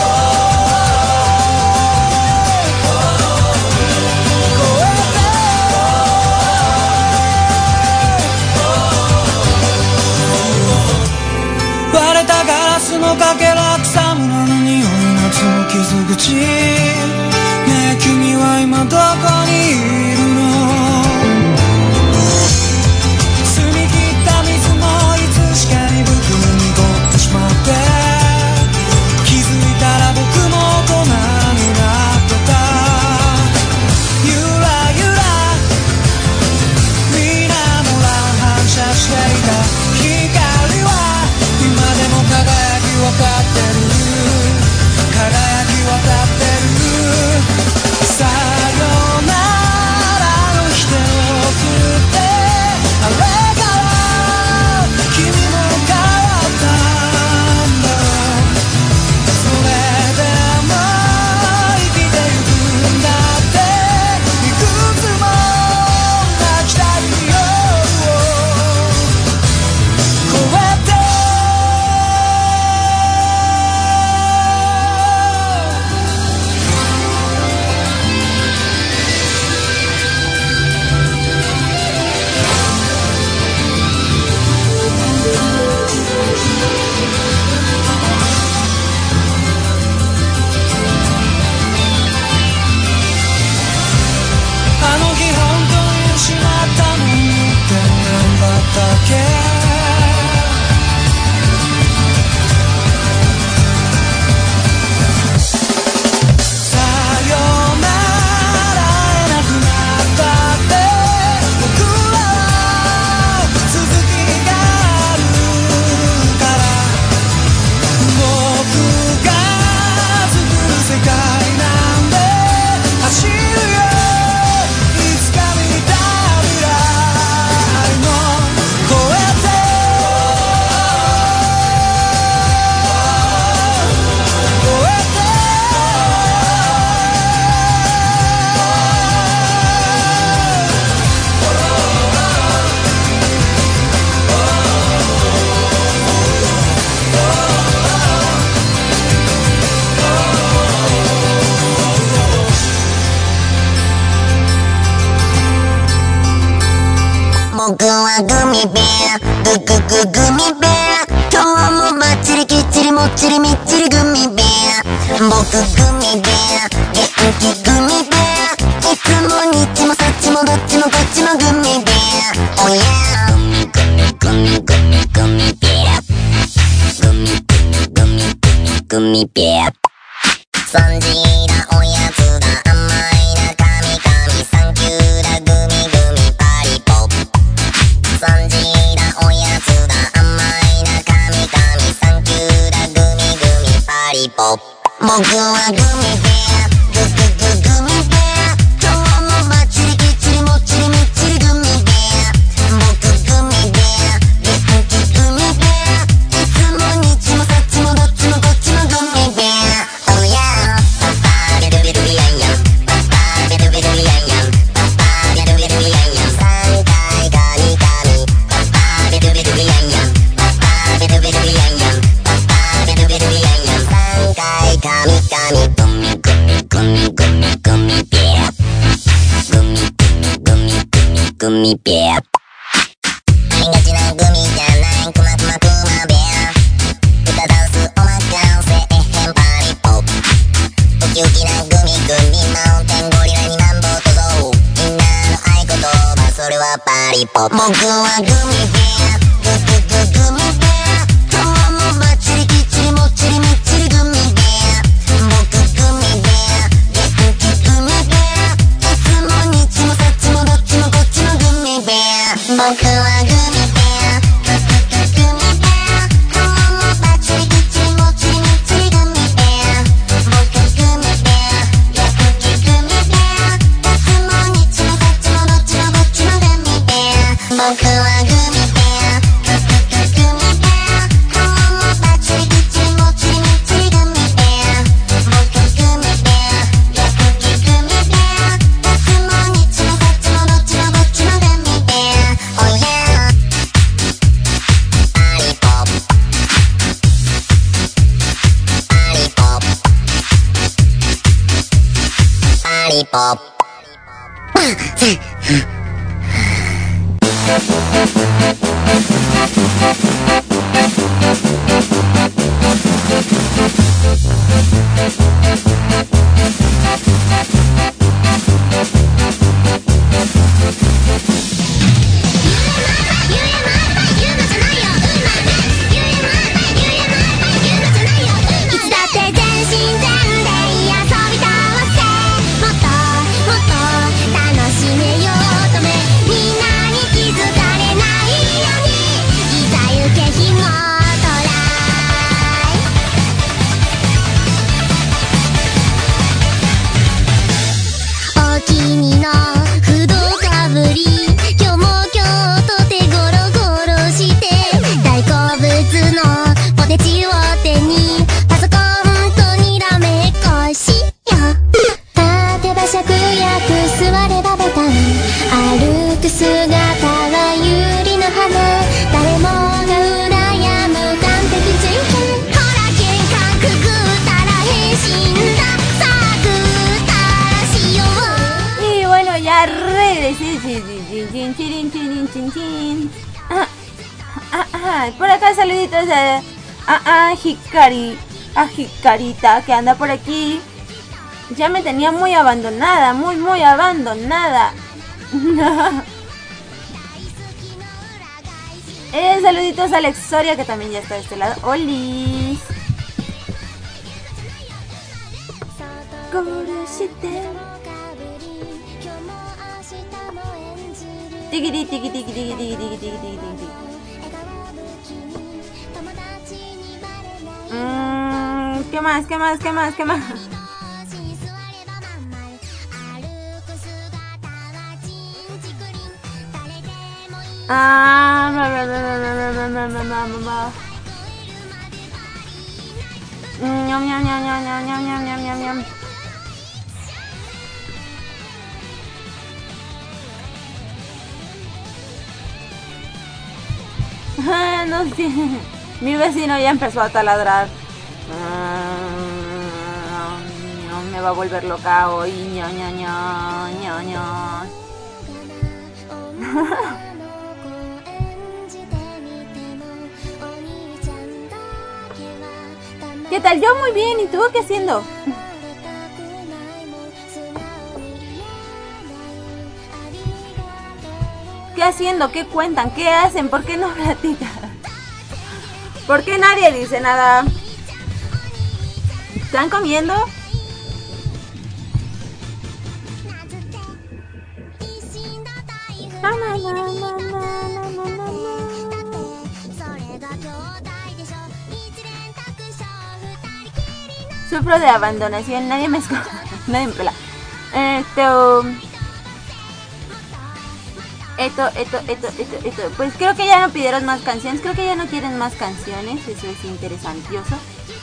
[SPEAKER 5] 割れたガラスのかけら、草むらの匂い、夏の傷口。ねえ君は今どこにいるの。澄み切った水もいつしかに僕に濁ってしまって、気づいたら僕も大人になってた。ゆらゆら水面が反射していた光は今で
[SPEAKER 4] はグミベアググググミベア今日もバッチリきっちりもっちりみっちりグミベア僕グミベア元気グミベアいつもにっちもさっちもどっちもこっちもグミベアおやグミグミグミグミグミベアグミグミグミグミグミベアサンジーだおやつだ甘いなカミカミサンキューだグミグミパリポサンジーだおやつだ甘いなカミカミサンキューだグミグミパリポ僕はグミベアググググミベア今日もバッチリきっちりもっちりみっちりグミベア僕グミベア元気グミベアいつもにっちもさっちもどっちもこっちもグミベアおやパパビドビドビヤンヤンパパビドビドビヤンヤンパパビドビドビヤンヤンさんかいカミカミパパビドビドビヤンヤンパパビドビドビヤンヤンパパビドビドビヤンヤンさんかいカミカミグミグミグミグミグミベアグミグミグミグミグミベアありがちなグミじゃないクマクマクマベア歌ダンスおまかせえへんパリポウキウキなグミグミマウンテンゴリラにマンボウとゾウみんなの合言葉それはパリポ僕はグミベアググググミベア今日もバッチリきっちりもっちりみっちりグミベア僕グミベア元気グミベアいつもにっちもさっちもどっちもこっちもグミベア僕はグミベアググググミベア今日もバッチリきっちりもっちりみっちりグミベア僕グミベア元気グミベアいつもにっちもさっちもどっちもこっちもグミベア僕はグミベアググググミベア今日もバッチリきっちりもっちりみっちりグミベア僕グミベア元気グミベアいつもにっちもさっちもどっちもこっちもグミベアおやパリポパリポパリポいつだって全身全霊遊び倒せもっともっと楽しめようとめみんなに気づかれないようにいざ行け日もトライお気にの不動かぶり今日も今日と手ゴロゴロして大好物のポテチを手にパソコンとにらめっこしよ立てば芍薬座ればボタン歩く姿はユリの花誰もが羨む完璧人権ほら玄関くぐったら変身ださあぐったらしよう
[SPEAKER 1] Y bueno, ya regresé. Chin, chin, chin, chin, chin, chin, chin. Ah, ah, ah, por acá saluditos a, a, a Hikari, a Hikarita que anda por aquí. Ya me tenía muy abandonada, muy, muy abandonada. eh, saluditos a Alex Soria que también ya está de este lado. ¡Olis! Tigiri, tigi, tigi, tigi, tigi, tigi, tigi, tigi, tigi. Mm, ¿qué más? ¿Qué más? ¿Qué más? ¿Qué más? Ah, bla, bla, bla, bla, bla, bla, bla, bla, bla, bla. Ñam, ñam, ñam, ñam, ñam, ñam, ñam, ñam, ñam, ñam. Ah, no sé. Mi vecino ya empezó a taladrar. Ah, no, me va a volver loca hoy. Ña, ña, ña, ña, ña. ¿Qué tal? Yo muy bien, ¿y tú qué haciendo? ¿Qué haciendo? ¿Qué cuentan? ¿Qué hacen? ¿Por qué no platican? ¿Por qué nadie dice nada? ¿Están comiendo? Na, na, na, na, na, na, na, na. Sufro de abandonación, nadie me escucha, nadie me pela. Esto, esto, esto, esto, esto, esto. Pues creo que ya no pidieron más canciones, creo que ya no quieren más canciones, eso es interesantioso.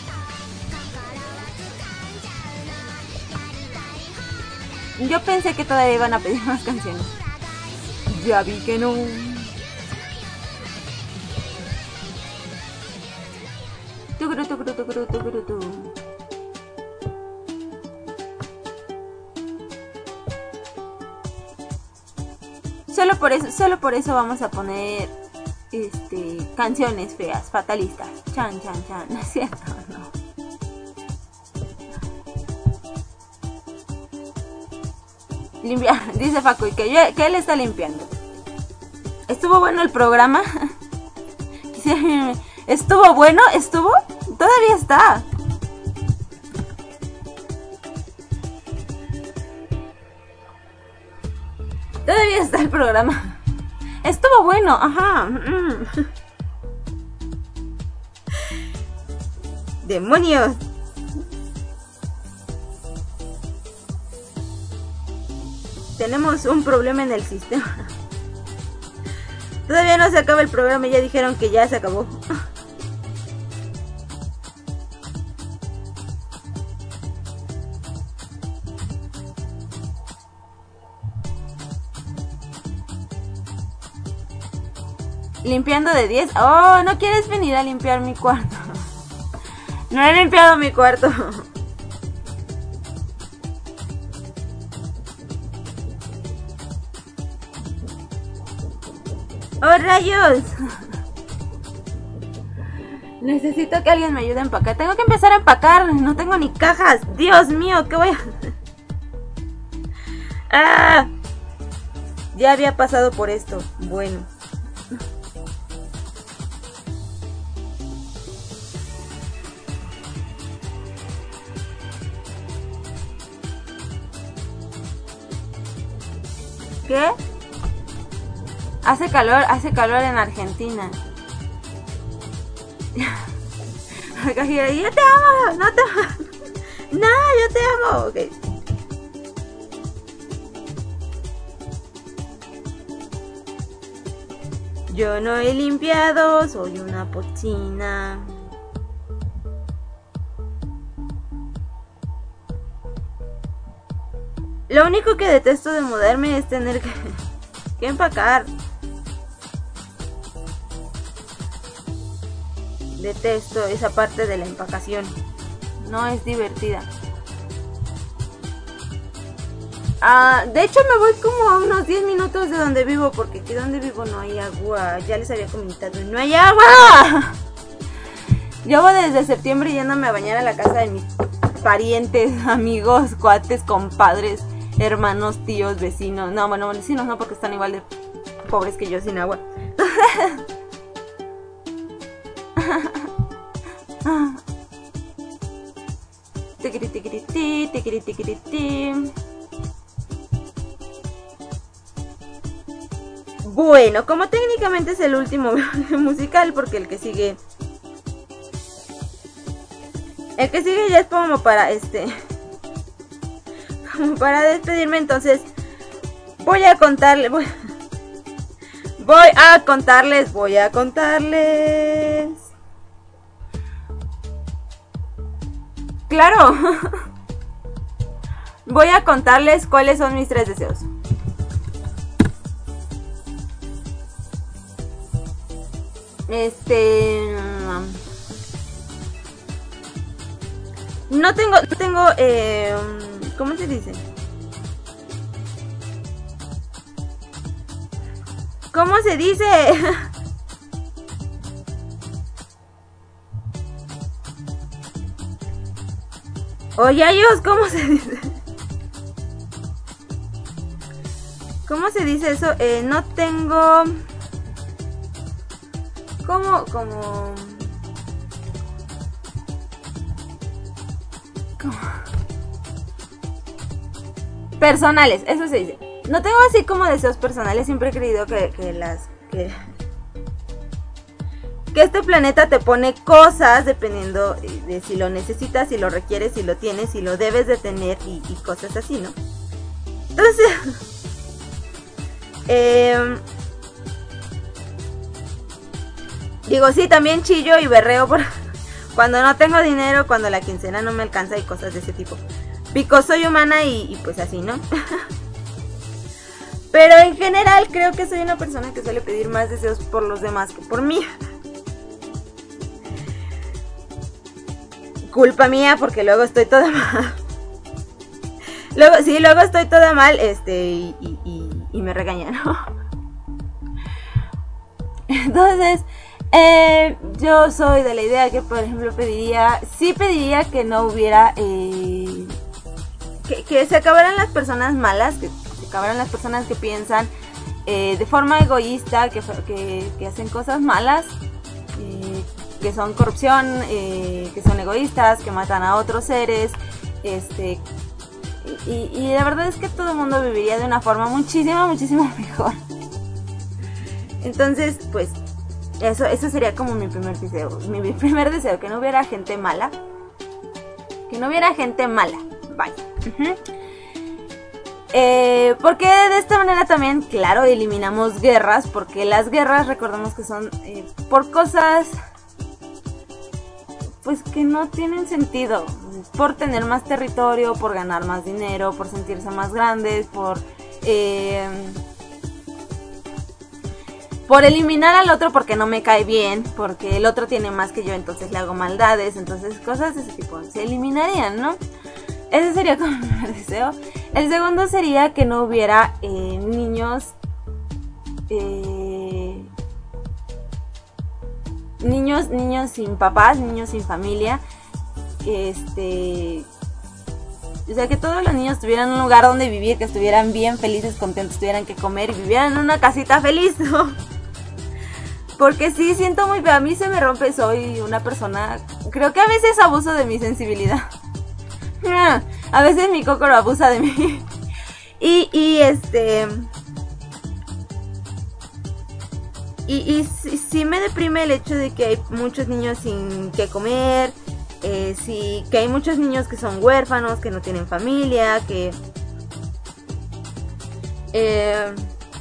[SPEAKER 1] Yo pensé que todavía iban a pedir más canciones. Ya vi que no. Tucuru, tucuru, tucuru, tucuru, tu. Solo por eso, solo por eso vamos a poner este canciones feas, fatalistas. Chan, chan, chan. ¿No es cierto? No. Limpia, dice Facu, que, yo, que él está limpiando. ¿Estuvo bueno el programa? ¿Estuvo bueno? ¿Estuvo? Todavía está. Todavía está el programa. Estuvo bueno, ajá. ¡Demonios! Tenemos un problema en el sistema. Todavía no se acaba el programa y ya dijeron que ya se acabó. Limpiando de diez. Oh, ¿no quieres venir a limpiar mi cuarto? No he limpiado mi cuarto. ¡Oh, rayos! Necesito que alguien me ayude a empacar. Tengo que empezar a empacar. No tengo ni cajas. Dios mío, ¿qué voy a hacer? ¡Ah! Ya había pasado por esto. Bueno. ¿Qué? Hace calor, hace calor en Argentina. Yo te amo, no te amo. No, yo te amo. Okay. Yo no he limpiado, soy una pochina. Lo único que detesto de mudarme es tener que, que empacar. Detesto esa parte de la empacación. No es divertida. Ah, de hecho me voy como a unos diez minutos de donde vivo, porque aquí donde vivo no hay agua. Ya les había comentado, no hay agua. Llevo desde septiembre yéndome a bañar a la casa de mis parientes, amigos, cuates, compadres, hermanos, tíos, vecinos. No, bueno, vecinos no, porque están igual de pobres que yo sin agua. Tiquiri, tiquiri, ti, tiquiri, tiquiri, ti. Bueno, como técnicamente es el último musical, porque el que sigue El que sigue ya es como para este como para despedirme, entonces voy a contarle voy, voy a contarles voy a contarles claro voy a contarles cuáles son mis tres deseos. Este no tengo no tengo eh, ¿cómo se dice? ¿Cómo se dice? Oye, Dios, ¿cómo se dice? ¿Cómo se dice eso? Eh, no tengo... ¿Cómo? Como... ¿Cómo? Personales, eso se dice. No tengo así como deseos personales. Siempre he creído que, que las... Que... que este planeta te pone cosas dependiendo de si lo necesitas, si lo requieres, si lo tienes, si lo debes de tener y, y cosas así, ¿no? Entonces, eh, digo, sí, también chillo y berreo por cuando no tengo dinero, cuando la quincena no me alcanza y cosas de ese tipo. Pico, soy humana y, y pues así, ¿no? Pero en general creo que soy una persona que suele pedir más deseos por los demás que por mí. Culpa mía porque luego estoy toda mal. Luego, sí, luego estoy toda mal, este, y, y, y, y me regañan, ¿no? Entonces, eh, yo soy de la idea que, por ejemplo, pediría, sí pediría que no hubiera, eh, que, que se acabaran las personas malas, que se acabaran las personas que piensan eh, de forma egoísta, que, que, que hacen cosas malas, eh, que son corrupción, eh, que son egoístas, que matan a otros seres, este, y, y la verdad es que todo el mundo viviría de una forma muchísimo, muchísimo mejor. Entonces, pues, eso, eso sería como mi primer deseo, mi, mi primer deseo, que no hubiera gente mala, que no hubiera gente mala, vaya. Uh-huh. Eh, porque de esta manera también, claro, eliminamos guerras, porque las guerras, recordemos que son eh, por cosas... pues que no tienen sentido, por tener más territorio, por ganar más dinero, por sentirse más grandes, por eh, por eliminar al otro porque no me cae bien, porque el otro tiene más que yo, entonces le hago maldades, entonces cosas de ese tipo se eliminarían, ¿no? Ese sería como mi primer deseo. El segundo sería que no hubiera eh, niños eh, Niños, niños sin papás, niños sin familia, este, o sea, que todos los niños tuvieran un lugar donde vivir, que estuvieran bien felices, contentos, tuvieran que comer y vivieran en una casita feliz, ¿no? Porque sí, siento muy feo, a mí se me rompe, soy una persona, creo que a veces abuso de mi sensibilidad, a veces mi cócoro abusa de mí, y, y este... Y, y sí, sí me deprime el hecho de que hay muchos niños sin que comer, eh, sí, que hay muchos niños que son huérfanos, que no tienen familia, que... Eh,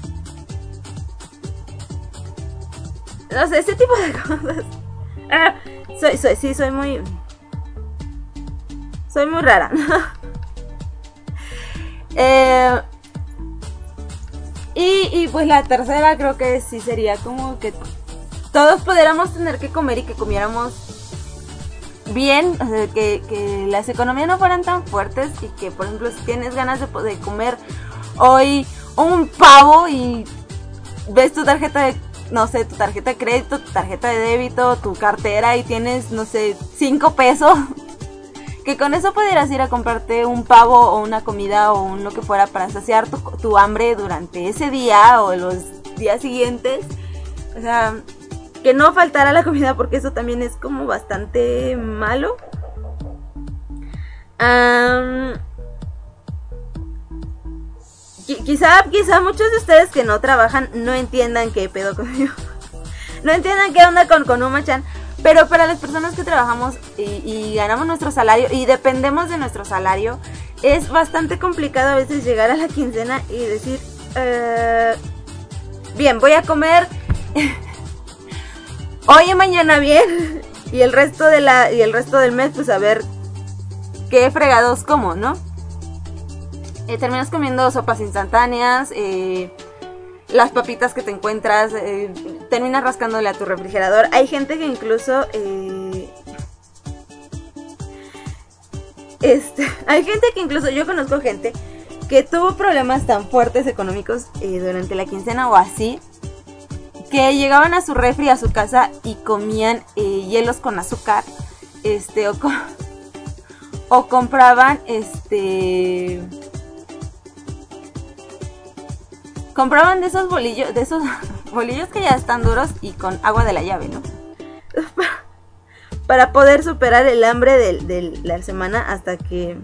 [SPEAKER 1] no sé, ese tipo de cosas. Ah, soy, soy, sí, soy muy... Soy muy rara. eh... Y, y pues la tercera creo que sí sería como que todos pudiéramos tener que comer y que comiéramos bien, o sea, que, que las economías no fueran tan fuertes y que, por ejemplo, si tienes ganas de, de comer hoy un pavo y ves tu tarjeta de, no sé, tu tarjeta de crédito, tu tarjeta de débito, tu cartera y tienes, no sé, cinco pesos, que con eso pudieras ir a comprarte un pavo o una comida o un lo que fuera para saciar tu, tu hambre durante ese día o los días siguientes. O sea, que no faltara la comida porque eso también es como bastante malo. Um, quizá, quizá muchos de ustedes que no trabajan no entiendan qué pedo conmigo. No entiendan qué onda con, con Uma-chan. Pero para las personas que trabajamos y, y ganamos nuestro salario y dependemos de nuestro salario, es bastante complicado a veces llegar a la quincena y decir, eh, bien, voy a comer hoy y mañana bien, y el resto de la y el resto del mes pues a ver qué fregados como, ¿no? Eh, terminas comiendo sopas instantáneas, eh, las papitas que te encuentras, eh, terminas rascándole a tu refrigerador. Hay gente que incluso eh, este, hay gente que incluso, yo conozco gente que tuvo problemas tan fuertes económicos eh, durante la quincena o así, que llegaban a su refri, a su casa y comían eh, hielos con azúcar, este, o, con, o compraban este compraban de esos bolillos, de esos bolillos que ya están duros y con agua de la llave, ¿no? Para poder superar el hambre de, de la semana hasta que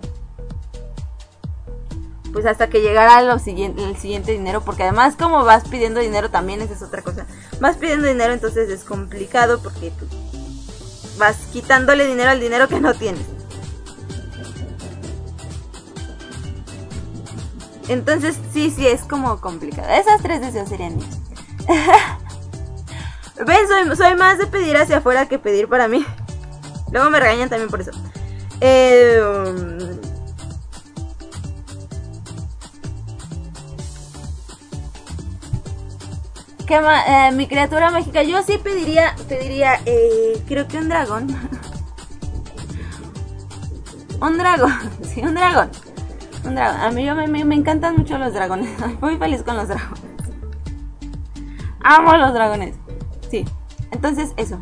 [SPEAKER 1] pues hasta que llegara lo siguiente, el siguiente dinero, porque además como vas pidiendo dinero también, esa es otra cosa, vas pidiendo dinero, entonces es complicado porque pues, vas quitándole dinero al dinero que no tienes. Entonces sí, sí, es como complicado. Esas tres deseos serían míos. ¿Ven? Soy, soy más de pedir hacia afuera que pedir para mí. Luego me regañan también por eso. Eh... Um... ¿Qué más? Eh, mi criatura mágica. Yo sí pediría, pediría, eh, creo que un dragón. Un dragón, sí, un dragón. Un dragón. A mí yo me, me, me encantan mucho los dragones. Muy feliz con los dragones. Amo los dragones. Sí, entonces eso.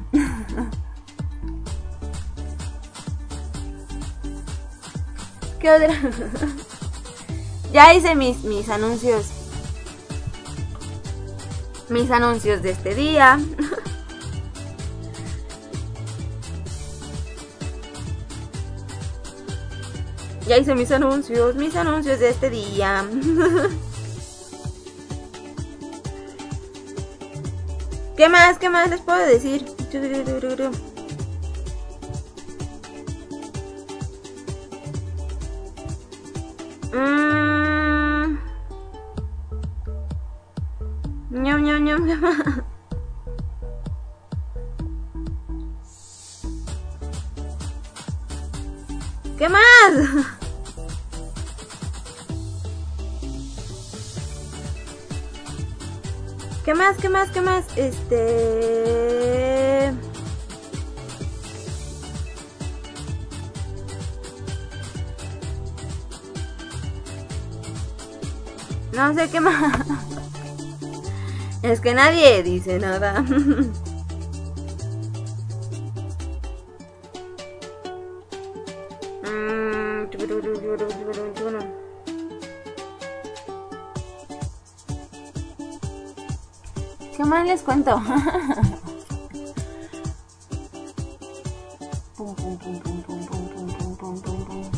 [SPEAKER 1] ¿Qué otra? Ya hice mis, mis anuncios. Mis anuncios de este día. Ya hice mis anuncios, mis anuncios de este día. ¿Qué más? ¿Qué más les puedo decir? Mmm. Ñam, ñam, ñam, ñam. ¿Qué más? ¿Qué más? ¿Qué más? ¿Qué más? Este... No sé qué más. Es que nadie dice nada. ¿Qué más les cuento? Pum, pum, pum, pum, pum, pum, pum, pum, pum, pum.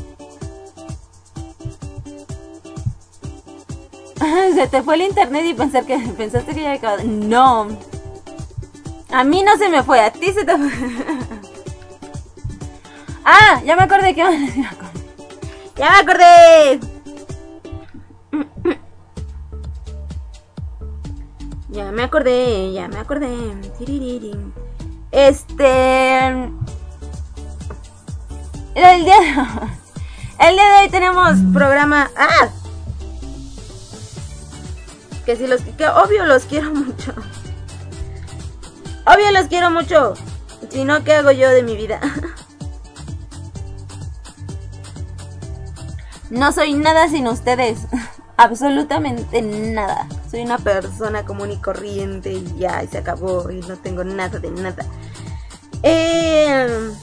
[SPEAKER 1] Se te fue el internet y pensar que pensaste que ya había acabado. No. A mí no se me fue, a ti se te fue. Ah, ya me acordé que ya me acordé. Ya me acordé, ya me acordé. Este... El día de... El día de hoy tenemos programa... ¡Ah! Que si los... Que obvio los quiero mucho. Obvio los quiero mucho. Si no, ¿qué hago yo de mi vida? No soy nada sin ustedes. Absolutamente nada. Soy una persona común y corriente y ya, y se acabó. Y no tengo nada de nada. Eh...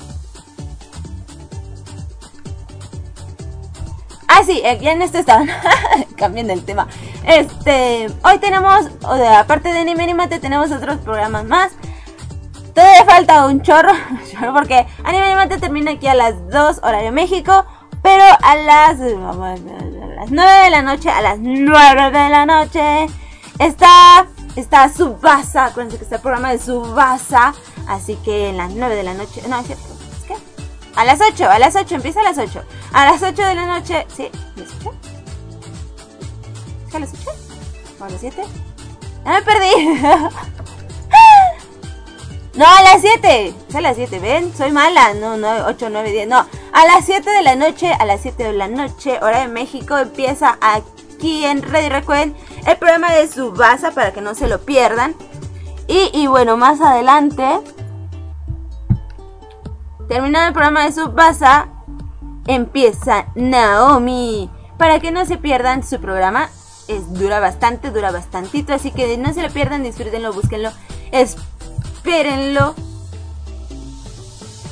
[SPEAKER 1] Ah, sí, ya en esto estaban cambiando el tema. Este, hoy tenemos, o de, aparte de Anime Animate, tenemos otros programas más. Todavía falta un chorro, porque Anime Animate termina aquí a las dos horario México. Pero a las, a las nueve de la noche, a las nueve de la noche, está, está Tsubasa. Acuérdense que está el programa de Tsubasa. Así que en las nueve de la noche, no, es cierto, ¿es qué? A las ocho, a las ocho, empieza a las ocho. A las ocho de la noche, ¿sí? ¿A las ocho? ¿Es que a las ocho? ¿O a las siete? ¡Ya me perdí! No, a las siete. Es a las siete, ¿ven? Soy mala. No, no, ocho, nueve, diez. No, a las siete de la noche, a las siete de la noche, hora de México, empieza aquí en Radio Recuerden el programa de Tsubasa para que no se lo pierdan. Y, y bueno, más adelante, terminado el programa de Tsubasa, empieza Naomi. Para que no se pierdan su programa. Es, dura bastante, dura bastantito. Así que no se lo pierdan, disfrútenlo, búsquenlo. Es Espérenlo.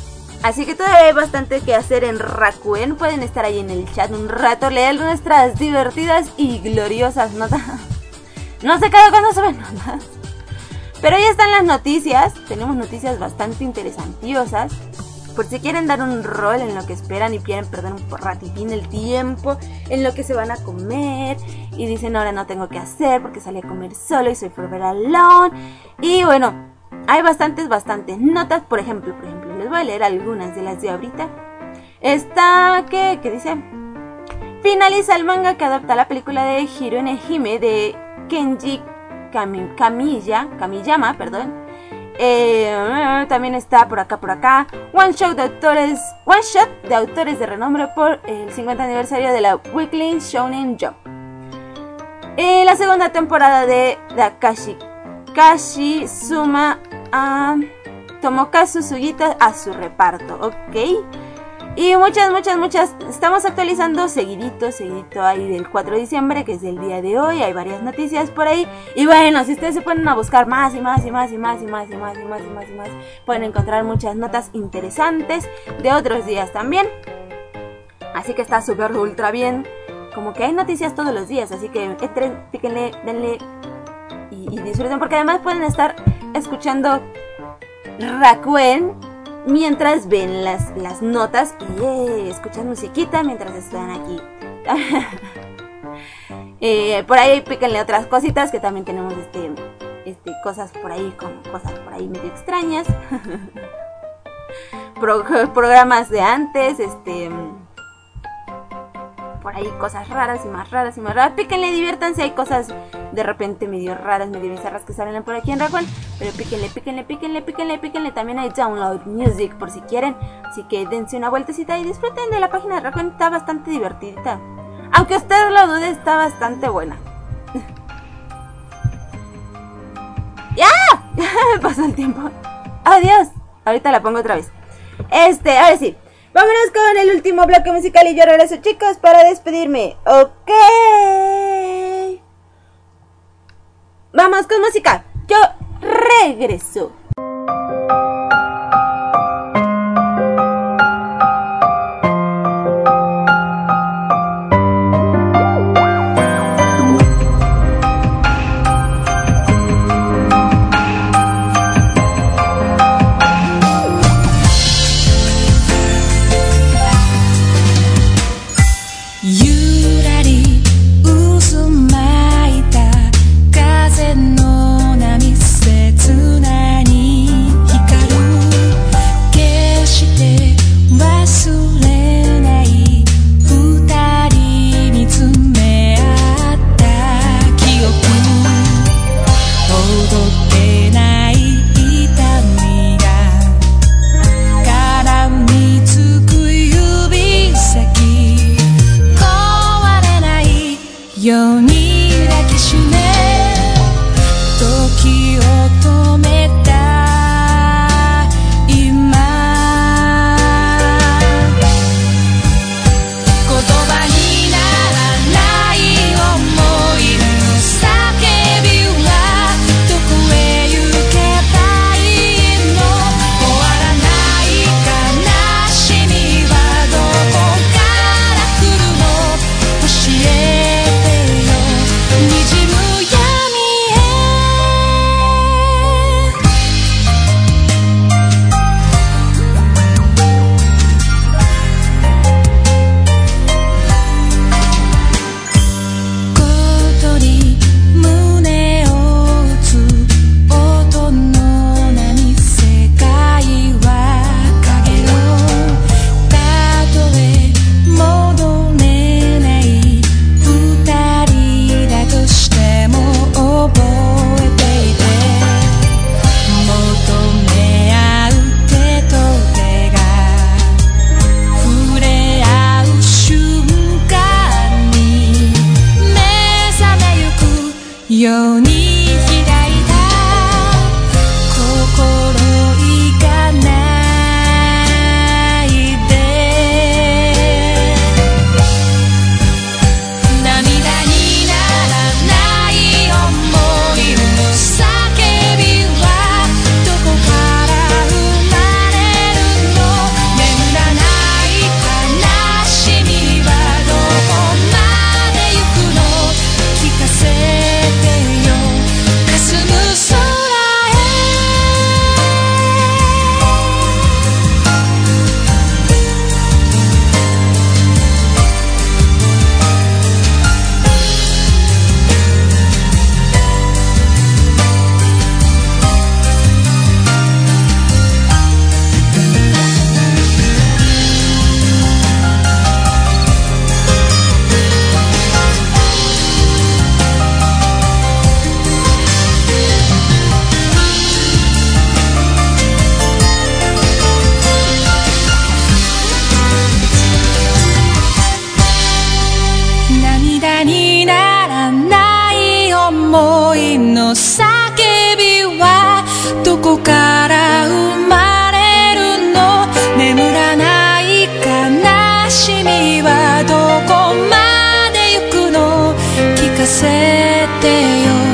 [SPEAKER 1] Así que todavía hay bastante que hacer en Rakuen. Pueden estar ahí en el chat un rato, leer nuestras divertidas y gloriosas notas. No sé cada cuándo suben notas, pero ya están las noticias. Tenemos noticias bastante interesantiosas. Por si quieren dar un rol en lo que esperan y quieren perder un ratitín el tiempo en lo que se van a comer y dicen ahora no tengo que hacer porque salí a comer solo y soy forever alone. Y bueno, hay bastantes, bastantes notas. Por ejemplo, por ejemplo, les voy a leer algunas de las de ahorita. Esta que, que dice: finaliza el manga que adapta la película de Hirone Hime de Kenji Kami, Kamiya, Kamiyama, perdón. Eh, también está por acá, por acá One Shot de autores One Shot de autores de renombre por el cincuenta aniversario de la Weekly Shounen Jump. Eh, la segunda temporada de Dakashi Kashi suma a Tomokazu Sugita a su reparto, ok. Y muchas, muchas, muchas. Estamos actualizando seguidito, seguidito ahí del cuatro de diciembre, que es el día de hoy. Hay varias noticias por ahí. Y bueno, si ustedes se ponen a buscar más y más y más y más y más y más y más y más y más, pueden encontrar muchas notas interesantes de otros días también. Así que está súper ultra bien. Como que hay noticias todos los días. Así que entren, píquenle, denle y, y disfruten. Porque además pueden estar escuchando Rakuen mientras ven las, las notas y eh, escuchan musiquita mientras están aquí. eh, por ahí píquenle otras cositas que también tenemos este, este cosas por ahí, como cosas por ahí medio extrañas. Pro, programas de antes, este por ahí cosas raras y más raras y más raras. Píquenle, diviértanse, hay cosas de repente medio raras, medio bizarras que salen por aquí en Rakuen. Pero píquenle, píquenle, píquenle, píquenle, píquenle. También hay download music por si quieren. Así que dense una vueltecita y disfruten de la página de Rakuen. Está bastante divertidita. Aunque usted lo dude, está bastante buena. ¡Ya! Me pasó el tiempo. ¡Adiós! Ahorita la pongo otra vez. Este, ahora sí. Vámonos con el último bloque musical y yo regreso, chicos, para despedirme. Ok. Vamos con música. Yo regreso.
[SPEAKER 6] 葉にならない思いの叫びはどこから生まれるの？眠らない悲しみはどこまで行くの？聞かせてよ。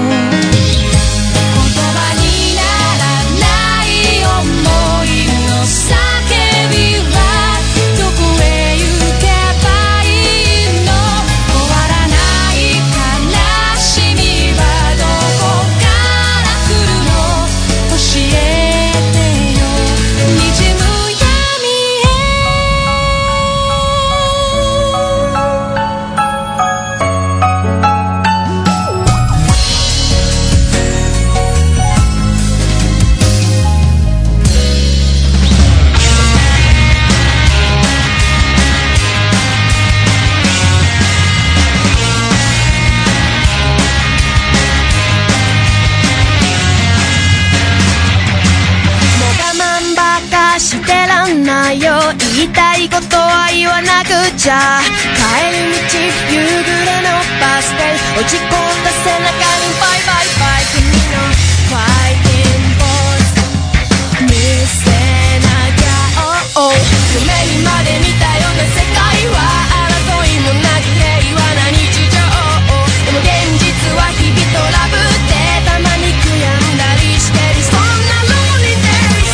[SPEAKER 7] 言いたいことは言わなくちゃ。帰り道夕暮れのバス停落ち込んだ背中にバイバイバイ。君のファイティングポーズ見せなきゃ。oh oh 夢にまで見たような世界は争いもなく平和な日常。でも現実は日々トラブってたまに悔やんだりしてる。そんな lonely days。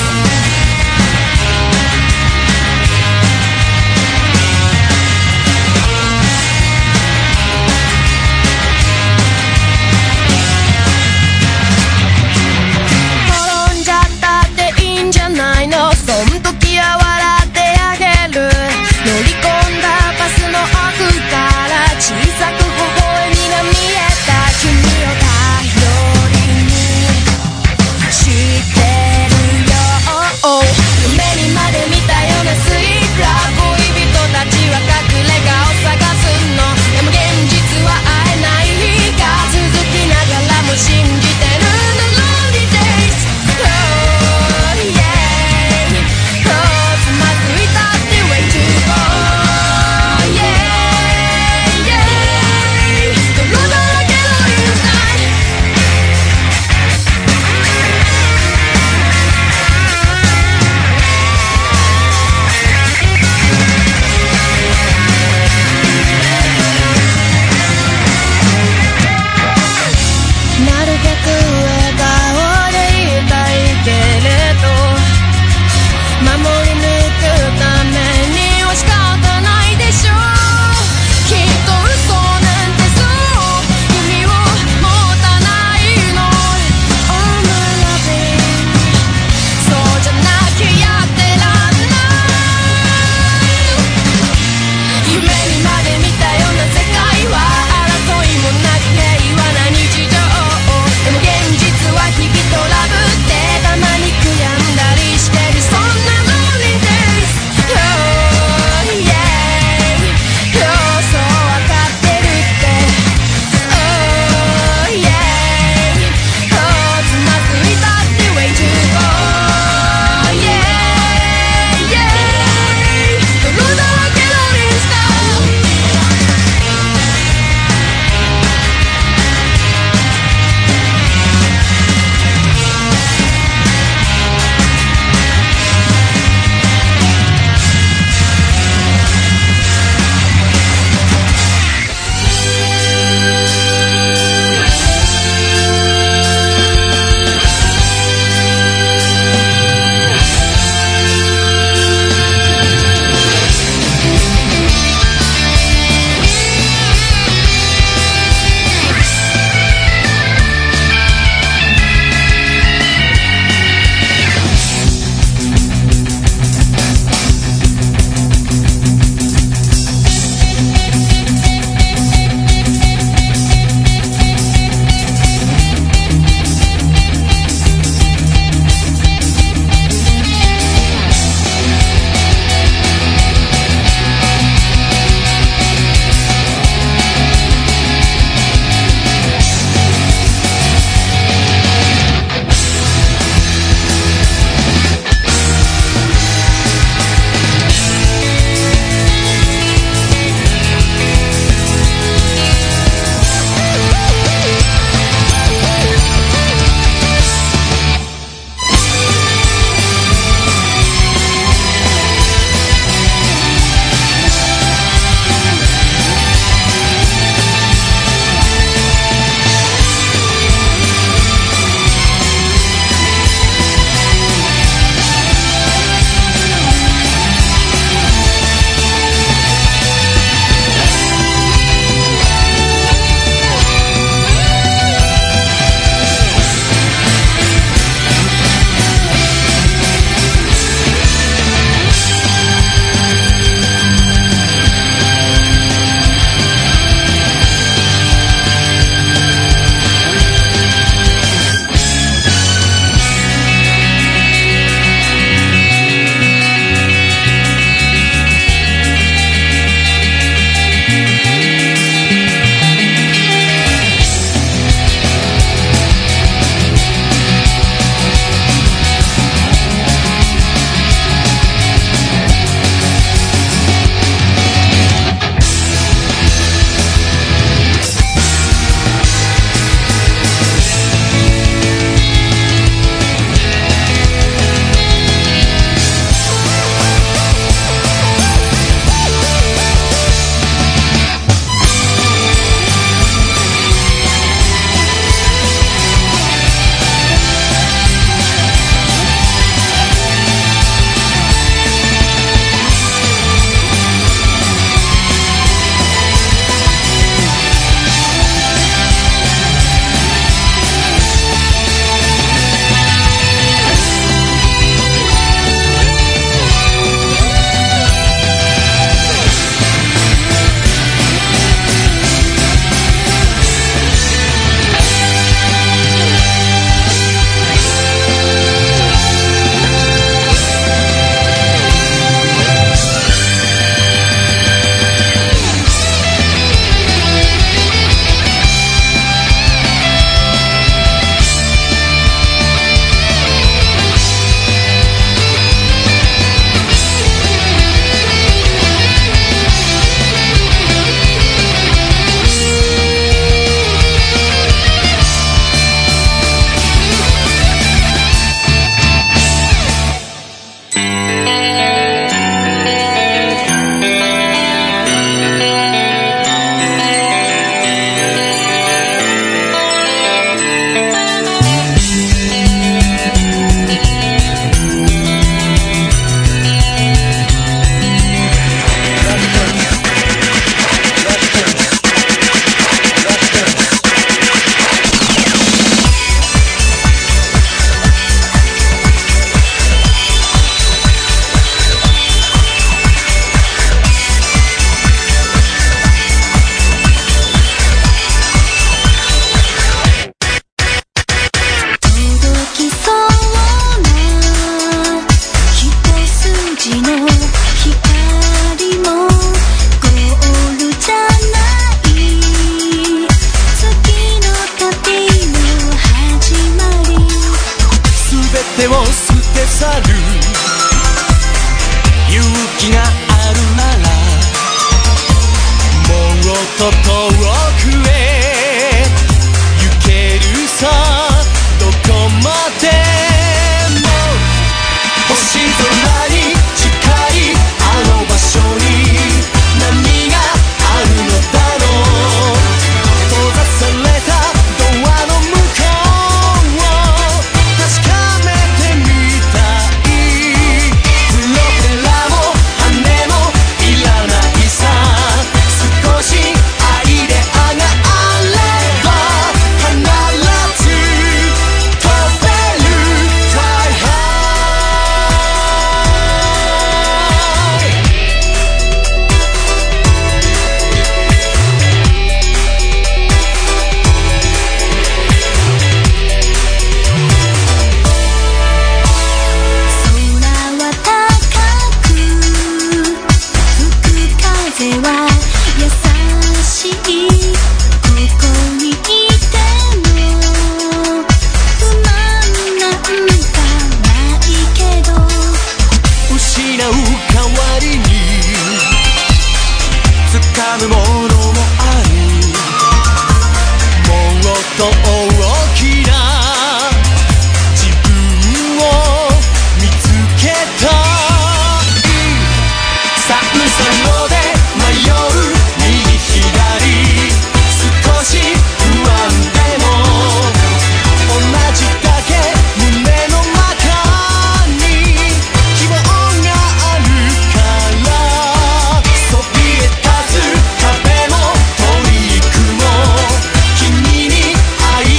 [SPEAKER 3] と大きな自分を見つけたいサンサロで迷う右左少し不安でも同じだけ胸の中に希望があるからそびえ立つ壁も鳥居も君に会い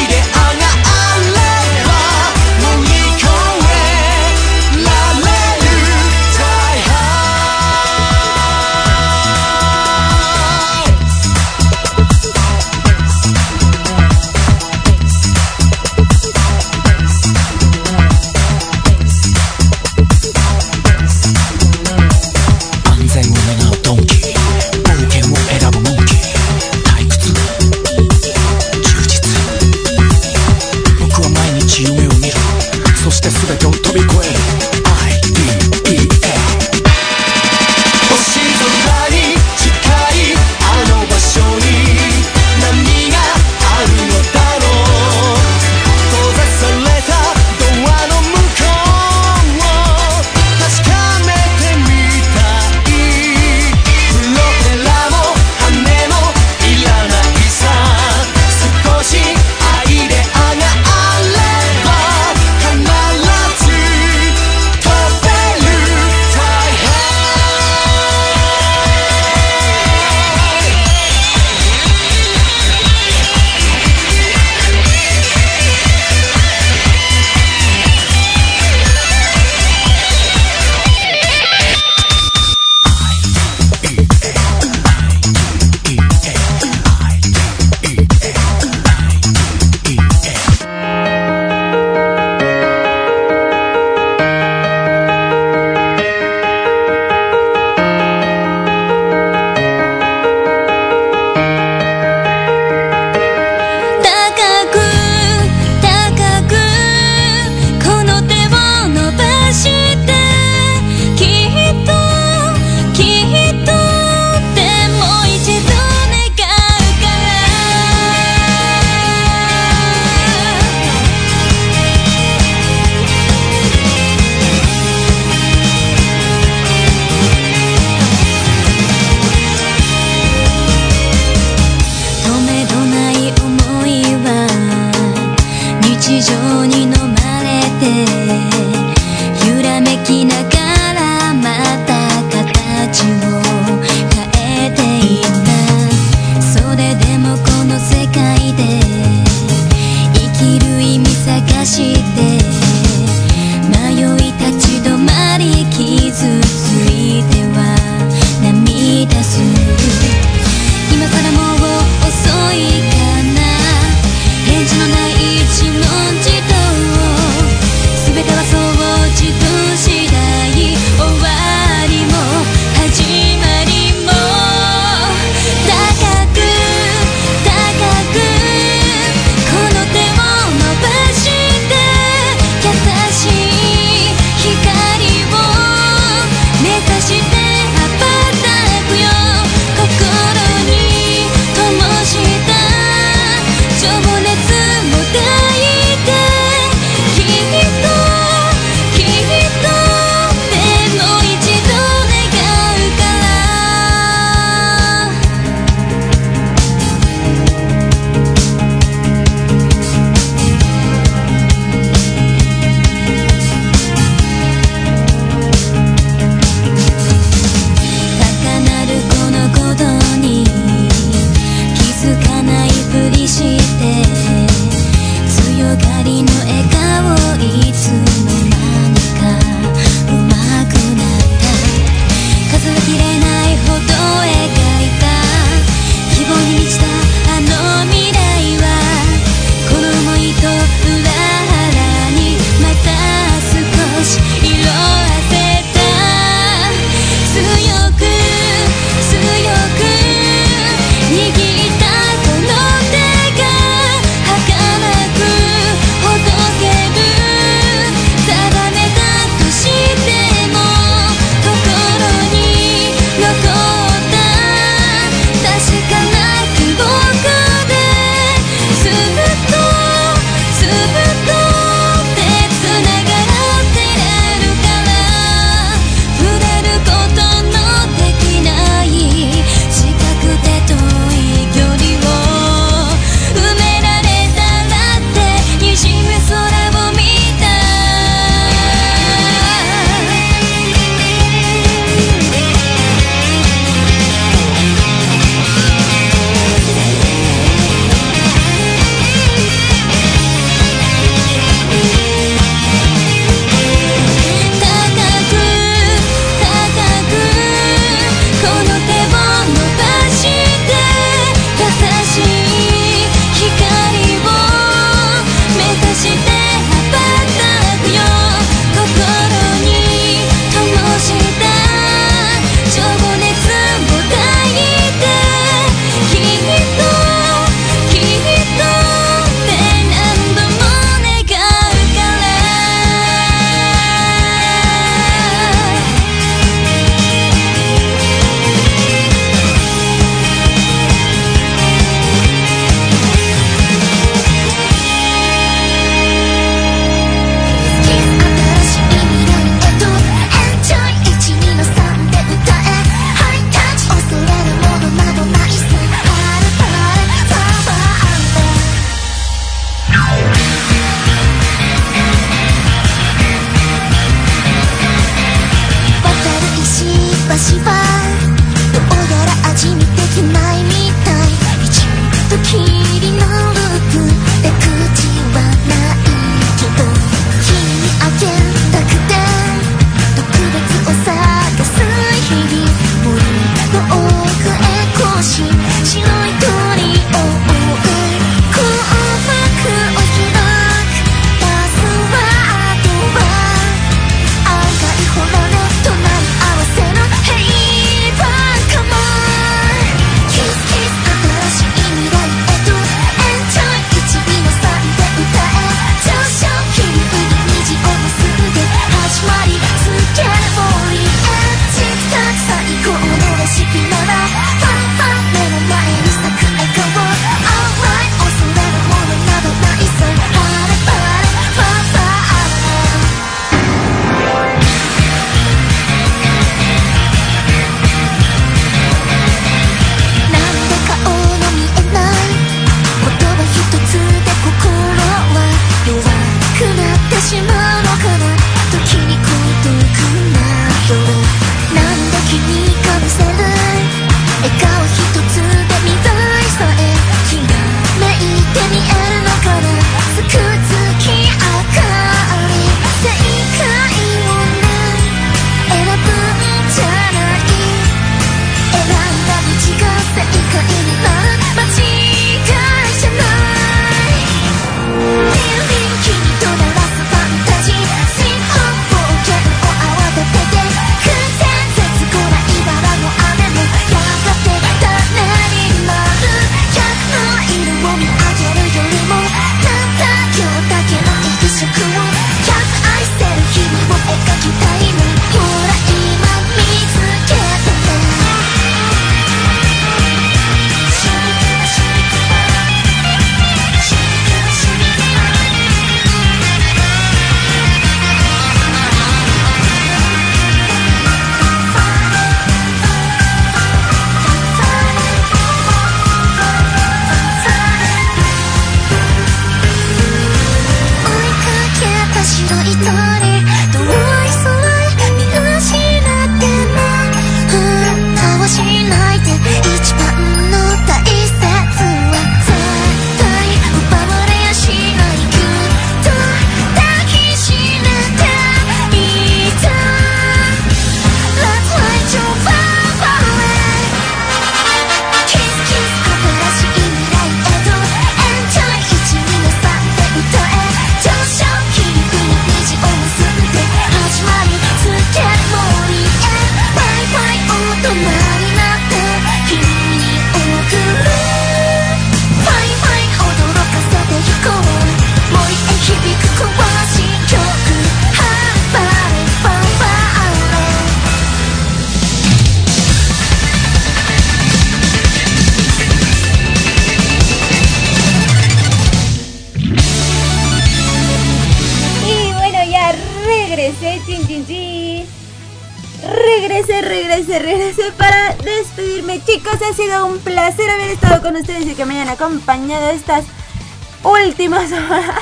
[SPEAKER 1] regresé, regresé para despedirme. Chicos, ha sido un placer haber estado con ustedes y que me hayan acompañado estas últimas horas.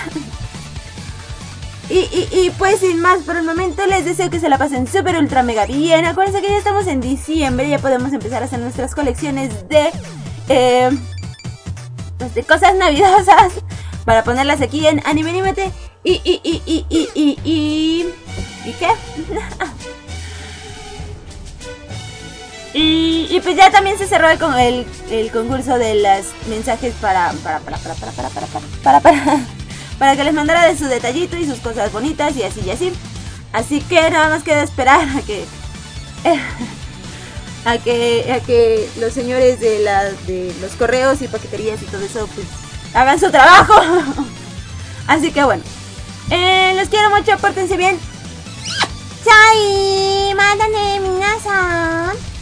[SPEAKER 1] Y, y, y pues sin más por el momento, les deseo que se la pasen súper ultra mega bien. Acuérdense que ya estamos en diciembre, ya podemos empezar a hacer nuestras colecciones de, eh, pues de cosas navidosas para ponerlas aquí en Anime Anímate. Y, y, y, y, y, y, y, ¿y qué? y, y pues ya también se cerró el, con el, el concurso de los mensajes para, para, para, para, para, para, para, para, para, para para que les mandara de su detallito y sus cosas bonitas y así y así. Así que nada más queda esperar a que eh, a que a que los señores de la de los correos y paqueterías y todo eso pues hagan su trabajo. Así que bueno, eh, los quiero mucho, pórtense bien. Chai, madane minasan.